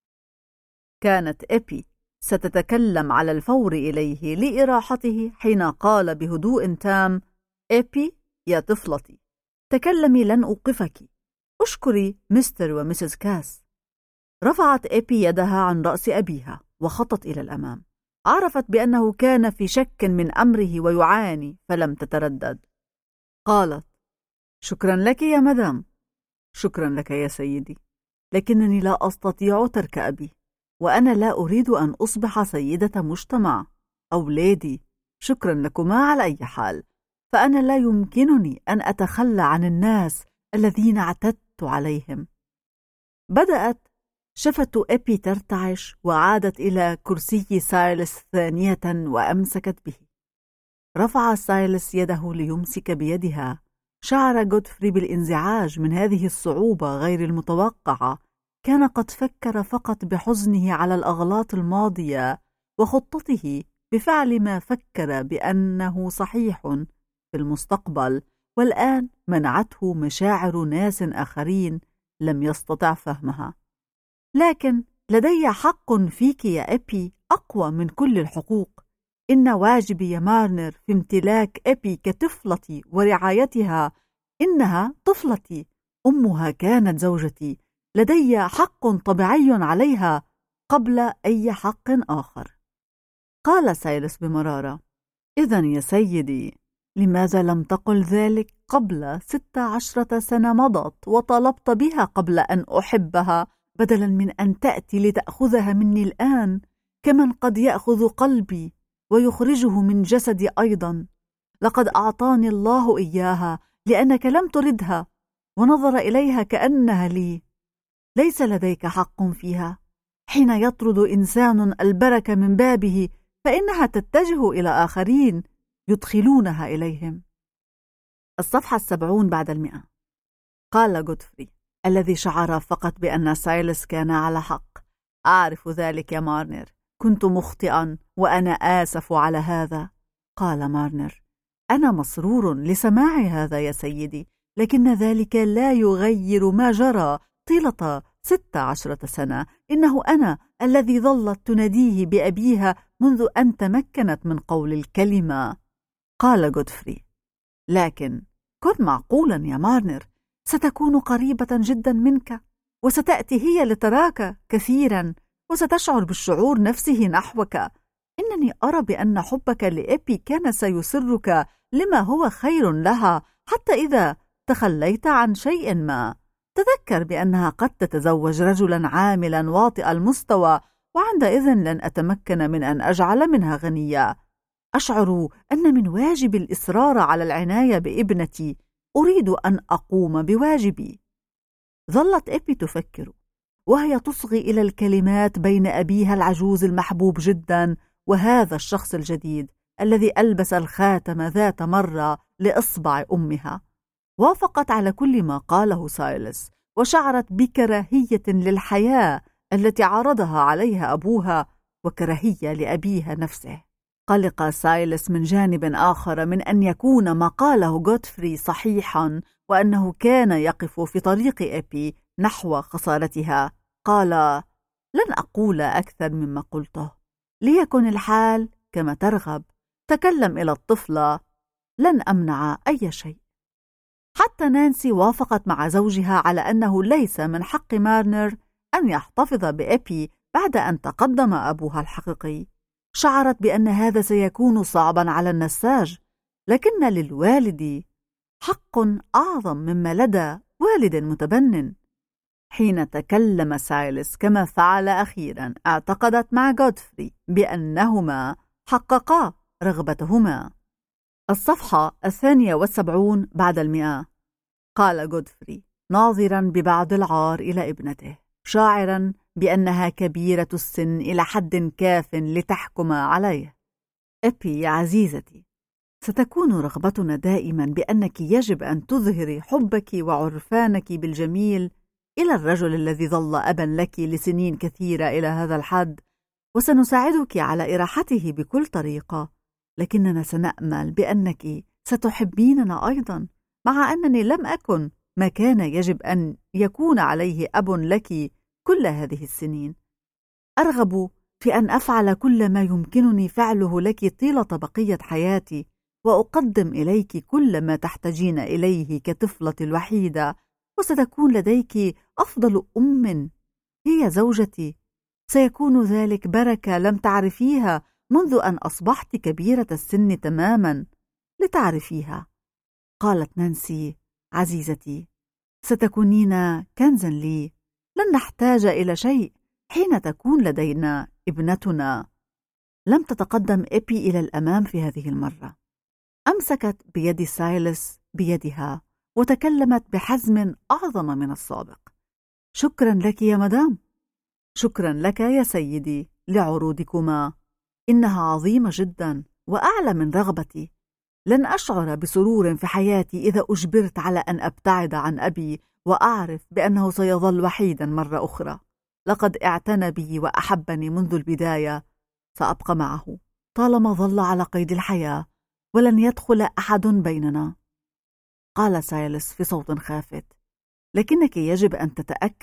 كانت إبي ستتكلم على الفور إليه لإراحته حين قال بهدوء تام: إبي يا طفلتي، تكلمي، لن أوقفك. أشكري مستر ومسز كاس. رفعت إبي يدها عن رأس أبيها وخطت إلى الأمام. عرفت بأنه كان في شك من أمره ويعاني، فلم تتردد. قالت: شكرا لك يا مدام. شكرا لك يا سيدي، لكنني لا أستطيع ترك أبي، وأنا لا أريد أن أصبح سيدة مجتمع أو ليدي. شكرا لكما على أي حال، فأنا لا يمكنني أن أتخلى عن الناس الذين اعتدت عليهم. بدأت شفة إبي ترتعش وعادت إلى كرسي سايلس ثانية وأمسكت به. رفع سايلس يده ليمسك بيدها. شعر غودفري بالانزعاج من هذه الصعوبة غير المتوقعة. كان قد فكر فقط بحزنه على الأغلاط الماضية وخطته بفعل ما فكر بأنه صحيح في المستقبل، والآن منعته مشاعر ناس آخرين لم يستطع فهمها. لكن لدي حق فيك يا إبي أقوى من كل الحقوق. إن واجبي يا مارنر في امتلاك إبي كطفلتي ورعايتها. إنها طفلتي، أمها كانت زوجتي. لدي حق طبيعي عليها قبل أي حق آخر. قال سايلس بمرارة: إذن يا سيدي، لماذا لم تقل ذلك قبل 16 سنة مضت وطلبت بها قبل أن أحبها، بدلا من أن تأتي لتأخذها مني الآن كمن قد يأخذ قلبي ويخرجه من جسدي أيضا؟ لقد أعطاني الله إياها لأنك لم تردها، ونظر إليها كأنها لي. ليس لديك حق فيها. حين يطرد إنسان البركة من بابه فإنها تتجه إلى آخرين يدخلونها إليهم. الصفحة 70 بعد 100. قال غودفري الذي شعر فقط بأن سايلس كان على حق: أعرف ذلك يا مارنر، كنت مخطئا وأنا آسف على هذا. قال مارنر: أنا مسرور لسماع هذا يا سيدي، لكن ذلك لا يغير ما جرى طيلة 16 سنة. إنه أنا الذي ظلت تناديه بأبيها منذ أن تمكنت من قول الكلمة. قال غودفري: لكن كن معقولا يا مارنر، ستكون قريبة جدا منك، وستأتي هي لتراك كثيرا، وستشعر بالشعور نفسه نحوك. إنني أرى بأن حبك لإبي كان سيسرك لما هو خير لها، حتى إذا تخليت عن شيء ما. تذكر بأنها قد تتزوج رجلا عاملا واطئ المستوى، وعندئذ لن أتمكن من أن أجعل منها غنية. أشعر أن من واجب الإصرار على العناية بابنتي. أريد أن أقوم بواجبي. ظلت إبي تفكر وهي تصغي إلى الكلمات بين أبيها العجوز المحبوب جدا وهذا الشخص الجديد الذي ألبس الخاتم ذات مرة لإصبع أمها. وافقت على كل ما قاله سايلس، وشعرت بكراهية للحياة التي عرضها عليها أبوها وكراهية لأبيها نفسه. قلق سايلس من جانب آخر من أن يكون ما قاله غودفري صحيحا وأنه كان يقف في طريق إبي نحو خسارتها. قال: لن أقول أكثر مما قلته، ليكن الحال كما ترغب. تكلم إلى الطفلة، لن أمنع أي شيء. حتى نانسي وافقت مع زوجها على أنه ليس من حق مارنر أن يحتفظ بإبي بعد أن تقدم أبوها الحقيقي. شعرت بأن هذا سيكون صعبا على النساج، لكن للوالد حق أعظم مما لدى والد متبنٍ. حين تكلم سايلس كما فعل أخيرا، اعتقدت مع غودفري بأنهما حققا رغبتهما. الصفحة 72 بعد 100. قال غودفري ناظرا ببعض العار إلى ابنته، شاعرا بأنها كبيرة السن إلى حد كاف لتحكم عليه: إبي يا عزيزتي، ستكون رغبتنا دائما بأنك يجب أن تظهري حبك وعرفانك بالجميل إلى الرجل الذي ظل أبا لك لسنين كثيرة إلى هذا الحد، وسنساعدك على إراحته بكل طريقة. لكننا سنأمل بأنك ستحبيننا أيضا، مع أنني لم أكن ما كان يجب أن يكون عليه أب لك كل هذه السنين. أرغب في أن أفعل كل ما يمكنني فعله لك طيلة بقية حياتي، وأقدم إليك كل ما تحتاجين إليه كطفلة الوحيدة، وستكون لديك أفضل أم هي زوجتي. سيكون ذلك بركة لم تعرفيها منذ أن أصبحت كبيرة السن تماما لتعرفيها. قالت نانسي: عزيزتي، ستكونين كنزا لي، لن نحتاج إلى شيء حين تكون لدينا ابنتنا. لم تتقدم إبي إلى الأمام في هذه المرة. أمسكت بيد سايلس بيدها وتكلمت بحزم أعظم من السابق: شكرا لك يا مدام. شكرا لك يا سيدي لعروضكما، إنها عظيمة جدا وأعلى من رغبتي. لن أشعر بسرور في حياتي إذا أجبرت على أن أبتعد عن أبي وأعرف بأنه سيظل وحيدا مرة أخرى. لقد اعتنى بي وأحبني منذ البداية، سأبقى معه طالما ظل على قيد الحياة، ولن يدخل أحد بيننا. قال سايلس في صوت خافت: لكنك يجب أن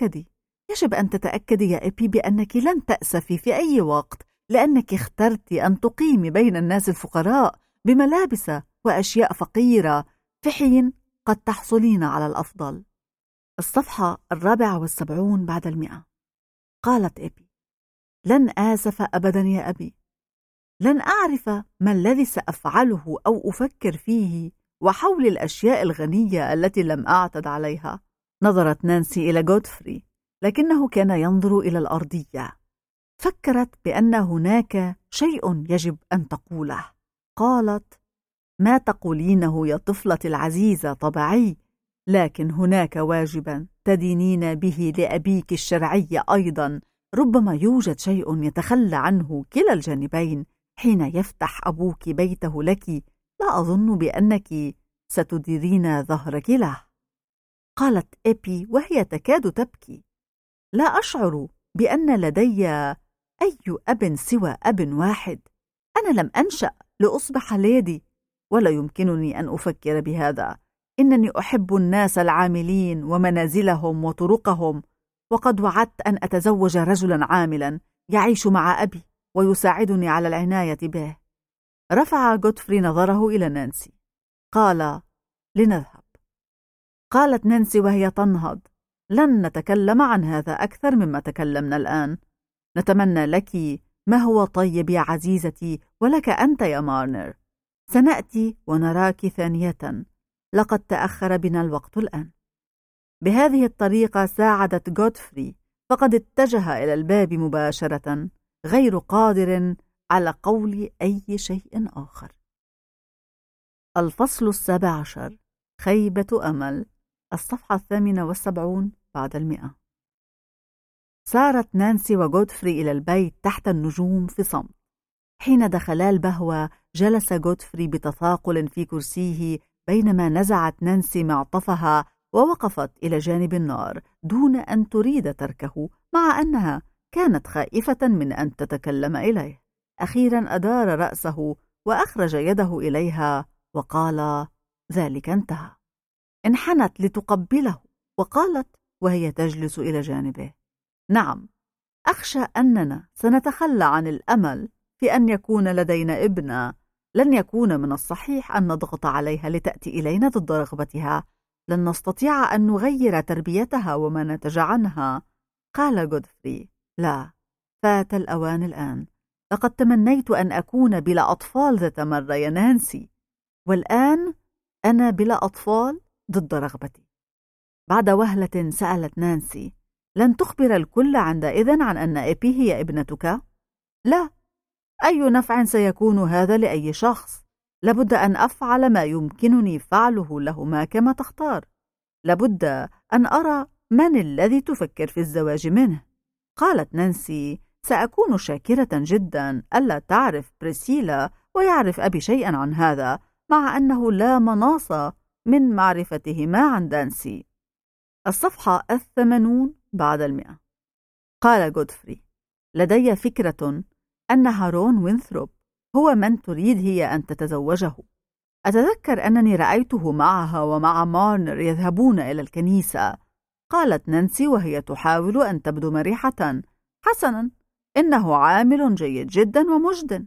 تتأكدي يا إبي بأنك لن تأسفي في أي وقت، لأنك اخترت أن تقيمي بين الناس الفقراء بملابس وأشياء فقيرة، في حين قد تحصلين على الأفضل. الصفحة 74 بعد 100. قالت إبي: لن آسف أبدا يا أبي، لن أعرف ما الذي سأفعله أو أفكر فيه وحول الأشياء الغنية التي لم أعتد عليها. نظرت نانسي إلى غودفري، لكنه كان ينظر إلى الأرضية. فكرت بأن هناك شيء يجب أن تقوله. قالت: ما تقولينه يا طفلتي العزيزة طبيعي، لكن هناك واجبا تدينين به لأبيك الشرعي أيضا. ربما يوجد شيء يتخلى عنه كلا الجانبين حين يفتح أبوك بيته لك. لا أظن بأنك ستديرين ظهرك له. قالت إبي وهي تكاد تبكي: لا أشعر بأن لدي أي أب سوى أب واحد. أنا لم أنشأ لأصبح ليدي، ولا يمكنني أن أفكر بهذا. إنني أحب الناس العاملين ومنازلهم وطرقهم، وقد وعدت أن أتزوج رجلا عاملا يعيش مع أبي ويساعدني على العناية به. رفع غودفري نظره إلى نانسي. قال: لنذهب. قالت نانسي وهي تنهض: لن نتكلم عن هذا أكثر مما تكلمنا الآن. نتمنى لك ما هو طيب يا عزيزتي، ولك أنت يا مارنر. سنأتي ونراك ثانية، لقد تأخر بنا الوقت الآن. بهذه الطريقة ساعدت غودفري، فقد اتجه إلى الباب مباشرة، غير قادر على قول أي شيء آخر. الفصل 17: خيبة أمل. الصفحة 78 بعد 100. سارت نانسي وغودفري إلى البيت تحت النجوم في صمت. حين دخلا البهوة جلس غودفري بتثاقل في كرسيه، بينما نزعت نانسي معطفها ووقفت إلى جانب النار دون أن تريد تركه، مع أنها كانت خائفة من أن تتكلم إليه. أخيرا أدار رأسه وأخرج يده إليها وقال: ذلك انتهى. انحنت لتقبله وقالت وهي تجلس إلى جانبه: نعم، أخشى أننا سنتخلى عن الأمل في أن يكون لدينا ابنة. لن يكون من الصحيح أن نضغط عليها لتأتي إلينا ضد رغبتها. لن نستطيع أن نغير تربيتها وما نتج عنها. قال غودفري: لا، فات الأوان الآن. لقد تمنيت أن أكون بلا أطفال ذات مرة يا نانسي، والآن أنا بلا أطفال ضد رغبتي. بعد وهلة سألت نانسي: لن تخبر الكل عندئذ عن أن إبي هي ابنتك؟ لا، أي نفع سيكون هذا لأي شخص؟ لابد أن أفعل ما يمكنني فعله لهما كما تختار. لابد أن أرى من الذي تفكر في الزواج منه. قالت نانسي: سأكون شاكرة جدا ألا تعرف بريسيلا ويعرف أبي شيئا عن هذا، مع أنه لا مناص من معرفتهما عن نانسي. الصفحة 80 بعد 100. قال غودفري: لدي فكرة أن هارون وينثروب هو من تريد هي أن تتزوجه. أتذكر أنني رأيته معها ومع مارنر يذهبون إلى الكنيسة. قالت نانسي وهي تحاول أن تبدو مريحة: حسنا، إنه عامل جيد جدا ومجد.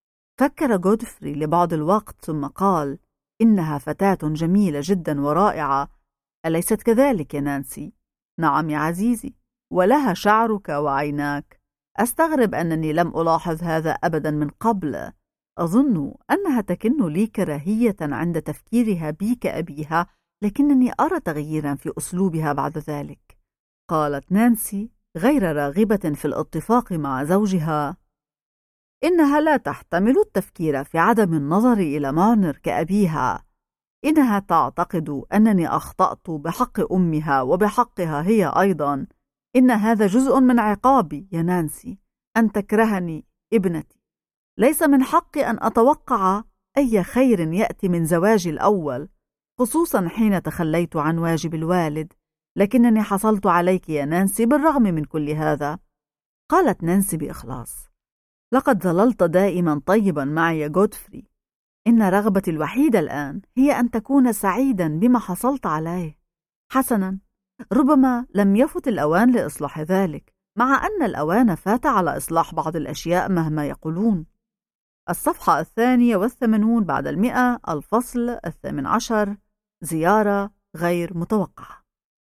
فكر غودفري لبعض الوقت ثم قال: إنها فتاة جميلة جدا ورائعة، أليست كذلك يا نانسي؟ نعم يا عزيزي، ولها شعرك وعيناك. أستغرب أنني لم ألاحظ هذا أبدا من قبل. أظن أنها تكن لي كراهية عند تفكيرها بي كأبيها، لكنني أرى تغييرا في أسلوبها بعد ذلك. قالت نانسي غير راغبة في الاتفاق مع زوجها: إنها لا تحتمل التفكير في عدم النظر إلى مارنر كأبيها. إنها تعتقد أنني أخطأت بحق أمها وبحقها هي أيضا. إن هذا جزء من عقابي يا نانسي، أن تكرهني ابنتي. ليس من حقي أن أتوقع أي خير يأتي من زواجي الأول، خصوصا حين تخليت عن واجب الوالد، لكنني حصلت عليك يا نانسي بالرغم من كل هذا. قالت نانسي بإخلاص: لقد ظللت دائما طيبا معي يا غودفري. إن رغبتي الوحيدة الآن هي أن تكون سعيدا بما حصلت عليه. حسنا، ربما لم يفت الأوان لإصلاح ذلك، مع أن الأوان فات على إصلاح بعض الأشياء مهما يقولون. الصفحة 82 بعد 100. الفصل 18. زيارة غير متوقعة.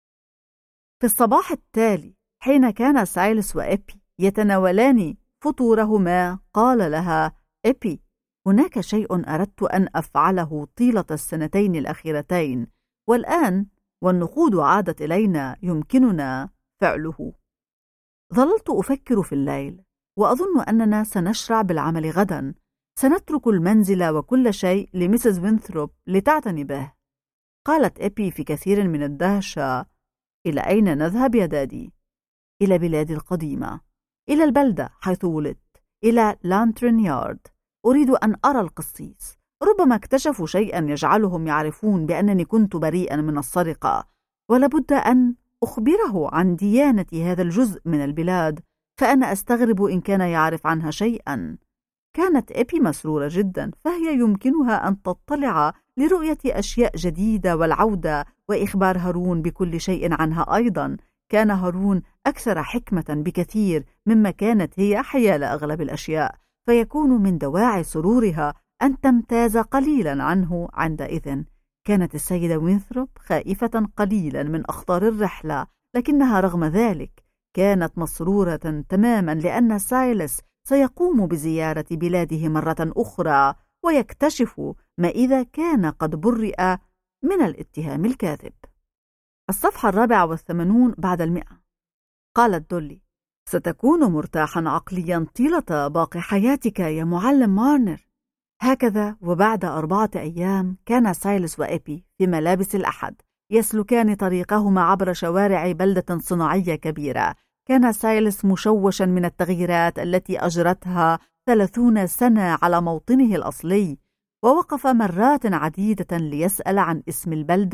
في الصباح التالي حين كان سايلس وإبي يتناولان فطورهما، قال لها إبي: هناك شيء أردت أن أفعله طيلة السنتين الأخيرتين، والآن والنقود عادت إلينا يمكننا فعله. ظللت أفكر في الليل، وأظن أننا سنشرع بالعمل غدا. سنترك المنزل وكل شيء لميسيس وينثروب لتعتني به. قالت إبي في كثير من الدهشة: إلى أين نذهب يا دادي؟ إلى بلادي القديمة، إلى البلدة حيث ولدت، إلى لانترن يارد. أريد أن أرى القسيس. ربما اكتشفوا شيئا يجعلهم يعرفون بأنني كنت بريئا من السرقة، ولابد أن أخبره عن ديانة هذا الجزء من البلاد، فأنا أستغرب إن كان يعرف عنها شيئا. كانت إبي مسرورة جدا، فهي يمكنها أن تطلع لرؤية أشياء جديدة والعودة وإخبار هارون بكل شيء عنها أيضا. كان هارون أكثر حكمة بكثير مما كانت هي حيال أغلب الأشياء، فيكون من دواعي سرورها أن تمتاز قليلا عنه عندئذ. كانت السيدة وينثروب خائفة قليلا من أخطار الرحلة، لكنها رغم ذلك كانت مسرورة تماما لأن سايلس سيقوم بزيارة بلاده مرة أخرى، ويكتشف ما إذا كان قد برئ من الاتهام الكاذب. الصفحة 84 بعد 100. قالت دولي: ستكون مرتاحا عقليا طيلة باقي حياتك يا معلم مارنر. هكذا وبعد 4 أيام كان سايلس وإبي في ملابس الأحد يسلكان طريقهما عبر شوارع بلدة صناعية كبيرة. كان سايلس مشوشا من التغييرات التي أجرتها 30 سنة على موطنه الأصلي، ووقف مرات عديدة ليسأل عن اسم البلدة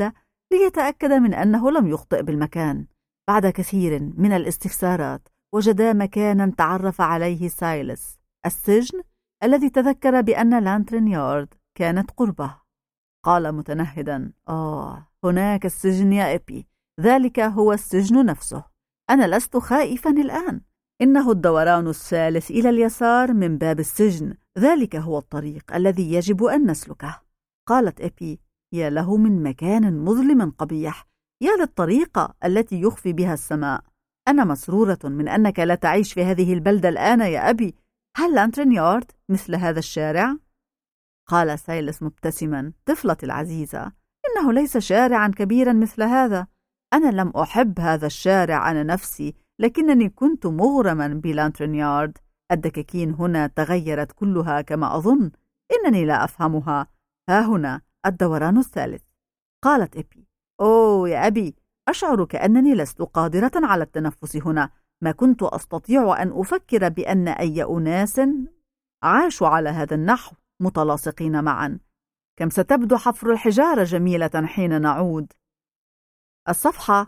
ليتأكد من أنه لم يخطئ بالمكان. بعد كثير من الاستفسارات وجدا مكانا تعرف عليه سايلس، السجن الذي تذكر بأن لانترن يارد كانت قربه. قال متنهدا: هناك السجن يا إبي، ذلك هو السجن نفسه. أنا لست خائفا الآن، إنه الدوران الثالث إلى اليسار من باب السجن، ذلك هو الطريق الذي يجب أن نسلكه. قالت إبي: يا له من مكان مظلم قبيح، يا للطريقة التي يخفي بها السماء. أنا مسرورة من أنك لا تعيش في هذه البلدة الآن يا أبي. هل لانترن يارد مثل هذا الشارع؟ قال سايلس مبتسما: طفلتي العزيزة، إنه ليس شارعا كبيرا مثل هذا. أنا لم أحب هذا الشارع أنا نفسي، لكنني كنت مغرما بلانترن يارد. الدكاكين هنا تغيرت كلها كما أظن، إنني لا أفهمها. ها هنا الدوران الثالث. قالت إبي: يا أبي، أشعر كأنني لست قادرة على التنفس هنا. ما كنت أستطيع أن أفكر بأن أي أناس عاشوا على هذا النحو متلاصقين معا. كم ستبدو حفر الحجارة جميلة حين نعود. الصفحة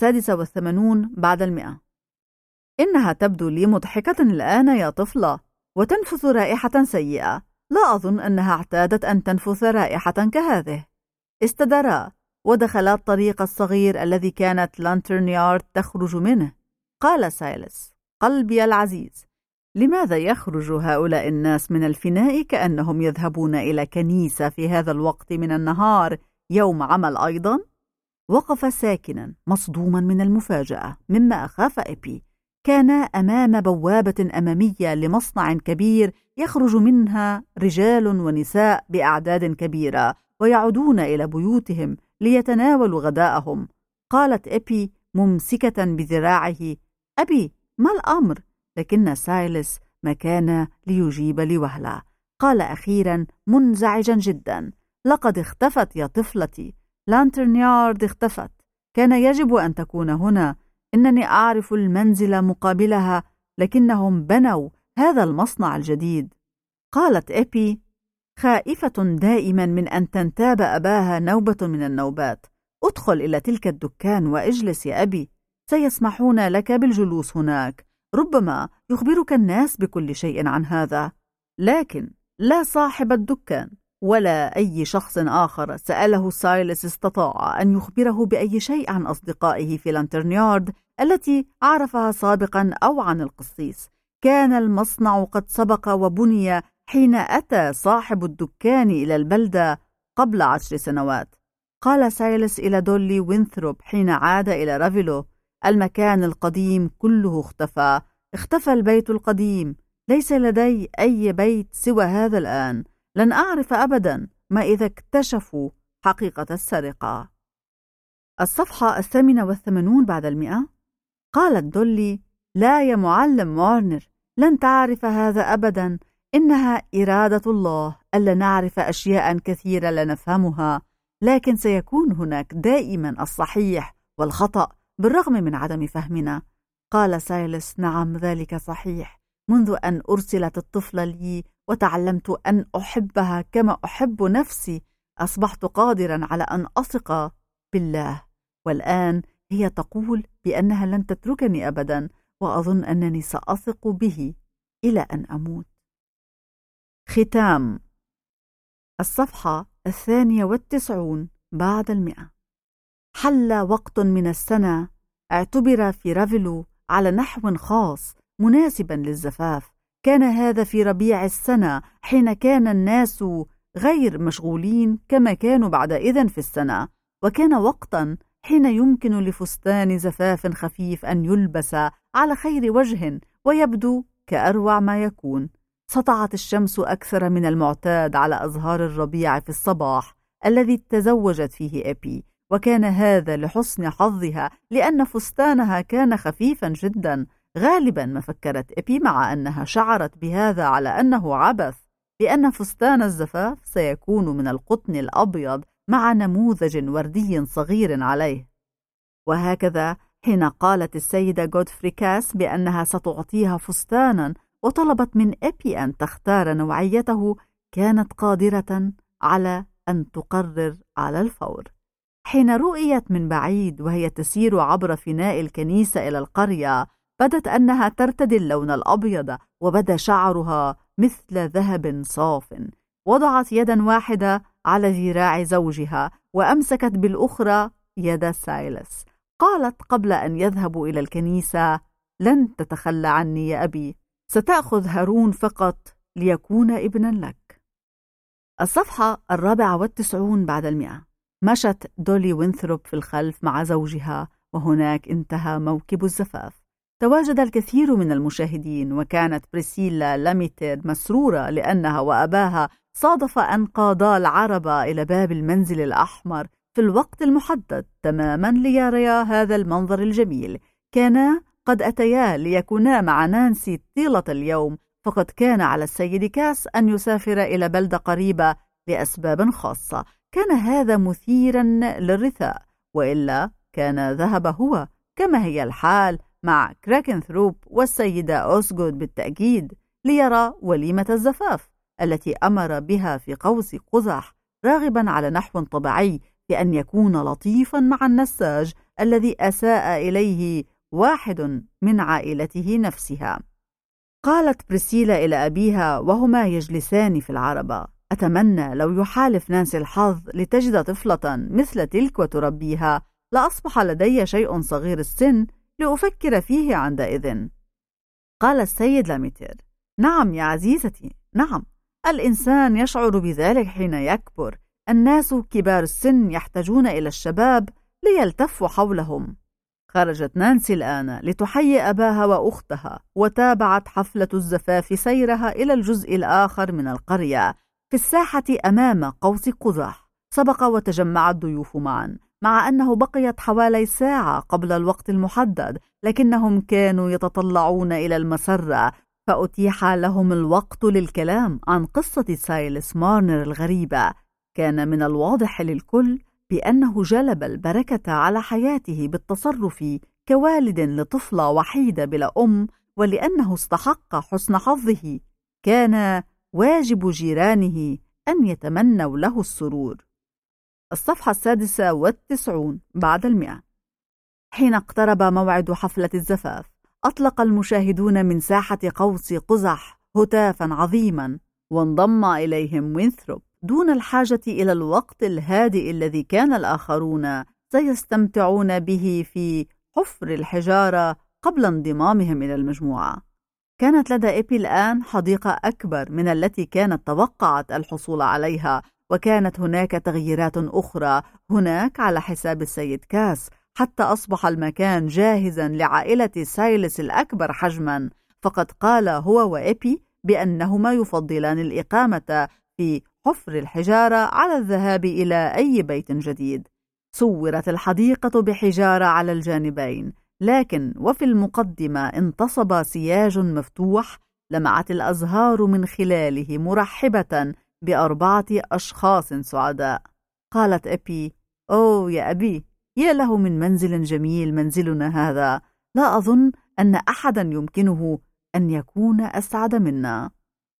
86 بعد 100. إنها تبدو لي مضحكة الآن يا طفلة، وتنفث رائحة سيئة. لا أظن أنها اعتادت أن تنفث رائحة كهذه. استدارا ودخلا الطريق الصغير الذي كانت لانترن يارد تخرج منه. قال سايلس: قلبي العزيز، لماذا يخرج هؤلاء الناس من الفناء كأنهم يذهبون إلى كنيسة في هذا الوقت من النهار يوم عمل أيضا؟ وقف ساكنا مصدوما من المفاجأة مما أخاف إبي. كان أمام بوابة أمامية لمصنع كبير يخرج منها رجال ونساء بأعداد كبيرة ويعودون إلى بيوتهم ليتناولوا غداءهم. قالت إبي ممسكة بذراعه: أبي، ما الأمر؟ لكن سايلس ما كان ليجيب لوهلة. قال أخيرا منزعجا جدا: لقد اختفت يا طفلتي، لانترن يارد اختفت. كان يجب أن تكون هنا. إنني أعرف المنزل مقابلها، لكنهم بنوا هذا المصنع الجديد. قالت إبي خائفة دائما من أن تنتاب أباها نوبة من النوبات: ادخل إلى تلك الدكان واجلس يا أبي، سيسمحون لك بالجلوس هناك. ربما يخبرك الناس بكل شيء عن هذا. لكن لا صاحب الدكان ولا أي شخص آخر سأله سايلس استطاع أن يخبره بأي شيء عن أصدقائه في لانترن يارد التي عرفها سابقا أو عن القصيص. كان المصنع قد سبق وبني حين أتى صاحب الدكان إلى البلدة قبل 10 سنوات. قال سايلس إلى دولي وينثروب حين عاد إلى رافيلو: المكان القديم كله اختفى. اختفى البيت القديم. ليس لدي أي بيت سوى هذا الآن. لن أعرف أبدا ما إذا اكتشفوا حقيقة السرقة. الصفحة 88 بعد 100. قالت دولي: لا يا معلم مارنر، لن تعرف هذا أبدا. إنها إرادة الله ألا نعرف أشياء كثيرة لا نفهمها، لكن سيكون هناك دائما الصحيح والخطأ بالرغم من عدم فهمنا. قال سايلس: نعم، ذلك صحيح. منذ أن أرسلت الطفلة لي وتعلمت أن أحبها كما أحب نفسي، أصبحت قادرا على أن أثق بالله. والآن هي تقول بأنها لن تتركني أبدا، وأظن أنني سأثق به إلى أن أموت. ختام. الصفحة 92 بعد 100. حل وقت من السنة اعتبر في رافيلو على نحو خاص مناسبا للزفاف. كان هذا في ربيع السنة حين كان الناس غير مشغولين كما كانوا بعد إذن في السنة، وكان وقتا حين يمكن لفستان زفاف خفيف أن يلبس على خير وجه ويبدو كأروع ما يكون. سطعت الشمس أكثر من المعتاد على أزهار الربيع في الصباح الذي تزوجت فيه إبي، وكان هذا لحسن حظها لأن فستانها كان خفيفا جدا. غالبا ما فكرت إبي مع أنها شعرت بهذا على أنه عبث، لأن فستان الزفاف سيكون من القطن الأبيض مع نموذج وردي صغير عليه. وهكذا حين قالت السيدة غودفري كاس بأنها ستعطيها فستانا وطلبت من إبي أن تختار نوعيته، كانت قادرة على أن تقرر على الفور. حين رؤيت من بعيد وهي تسير عبر فناء الكنيسة إلى القرية، بدت أنها ترتدي اللون الأبيض، وبدا شعرها مثل ذهب صاف. وضعت يدا واحدة على ذراع زوجها وأمسكت بالأخرى يد سايلس. قالت قبل أن يذهبوا إلى الكنيسة: لن تتخلى عني يا أبي، ستأخذ هارون فقط ليكون ابنا لك. الصفحة 94 بعد 100. مشت دولي وينثروب في الخلف مع زوجها، وهناك انتهى موكب الزفاف. تواجد الكثير من المشاهدين، وكانت بريسيلا لاميتير مسرورة لأنها وأباها صادف أن قادا العربة إلى باب المنزل الأحمر في الوقت المحدد تماما ليريا هذا المنظر الجميل. كانا قد أتيا ليكونا مع نانسي طيلة اليوم، فقد كان على السيد كاس أن يسافر إلى بلدة قريبة لأسباب خاصة. كان هذا مثيرا للرثاء، وإلا كان ذهب هو، كما هي الحال مع كراكنثروب والسيدة أوسغود بالتأكيد، ليرى وليمة الزفاف التي أمر بها في قوس قزح، راغبا على نحو طبيعي في أن يكون لطيفا مع النساج الذي أساء إليه واحد من عائلته نفسها. قالت بريسيلا إلى أبيها وهما يجلسان في العربة: أتمنى لو يحالف نانسي الحظ لتجد طفلة مثل تلك وتربيها، لأصبح لدي شيء صغير السن لأفكر فيه عندئذ. قال السيد لاميتير: نعم يا عزيزتي، نعم، الإنسان يشعر بذلك حين يكبر. الناس كبار السن يحتاجون إلى الشباب ليلتفوا حولهم. خرجت نانسي الآن لتحيي أباها وأختها، وتابعت حفلة الزفاف سيرها إلى الجزء الآخر من القرية. في الساحة أمام قوس قزح سبق وتجمع الضيوف معا، مع أنه بقيت حوالي ساعة قبل الوقت المحدد، لكنهم كانوا يتطلعون إلى المسرة، فأتيح لهم الوقت للكلام عن قصة سايلس مارنر الغريبة. كان من الواضح للكل بأنه جلب البركة على حياته بالتصرف كوالد لطفلة وحيدة بلا أم، ولأنه استحق حسن حظه كان واجب جيرانه أن يتمنوا له السرور. الصفحة 96 بعد 100. حين اقترب موعد حفلة الزفاف، أطلق المشاهدون من ساحة قوس قزح هتافا عظيما، وانضم إليهم وينثروب دون الحاجة إلى الوقت الهادئ الذي كان الآخرون سيستمتعون به في حفر الحجارة قبل انضمامهم إلى المجموعة. كانت لدى إيبي الآن حديقة أكبر من التي كانت توقعت الحصول عليها، وكانت هناك تغييرات أخرى هناك على حساب السيد كاس، حتى أصبح المكان جاهزا لعائلة سايلس الأكبر حجما. فقد قال هو وإيبي بأنهما يفضلان الإقامة في حفر الحجارة على الذهاب إلى أي بيت جديد. صورت الحديقة بحجارة على الجانبين، لكن وفي المقدمة انتصب سياج مفتوح لمعت الأزهار من خلاله مرحبة ب4 أشخاص سعداء. قالت إيبي: أوه يا أبي، يا له من منزل جميل منزلنا هذا، لا أظن أن أحدا يمكنه أن يكون أسعد منا.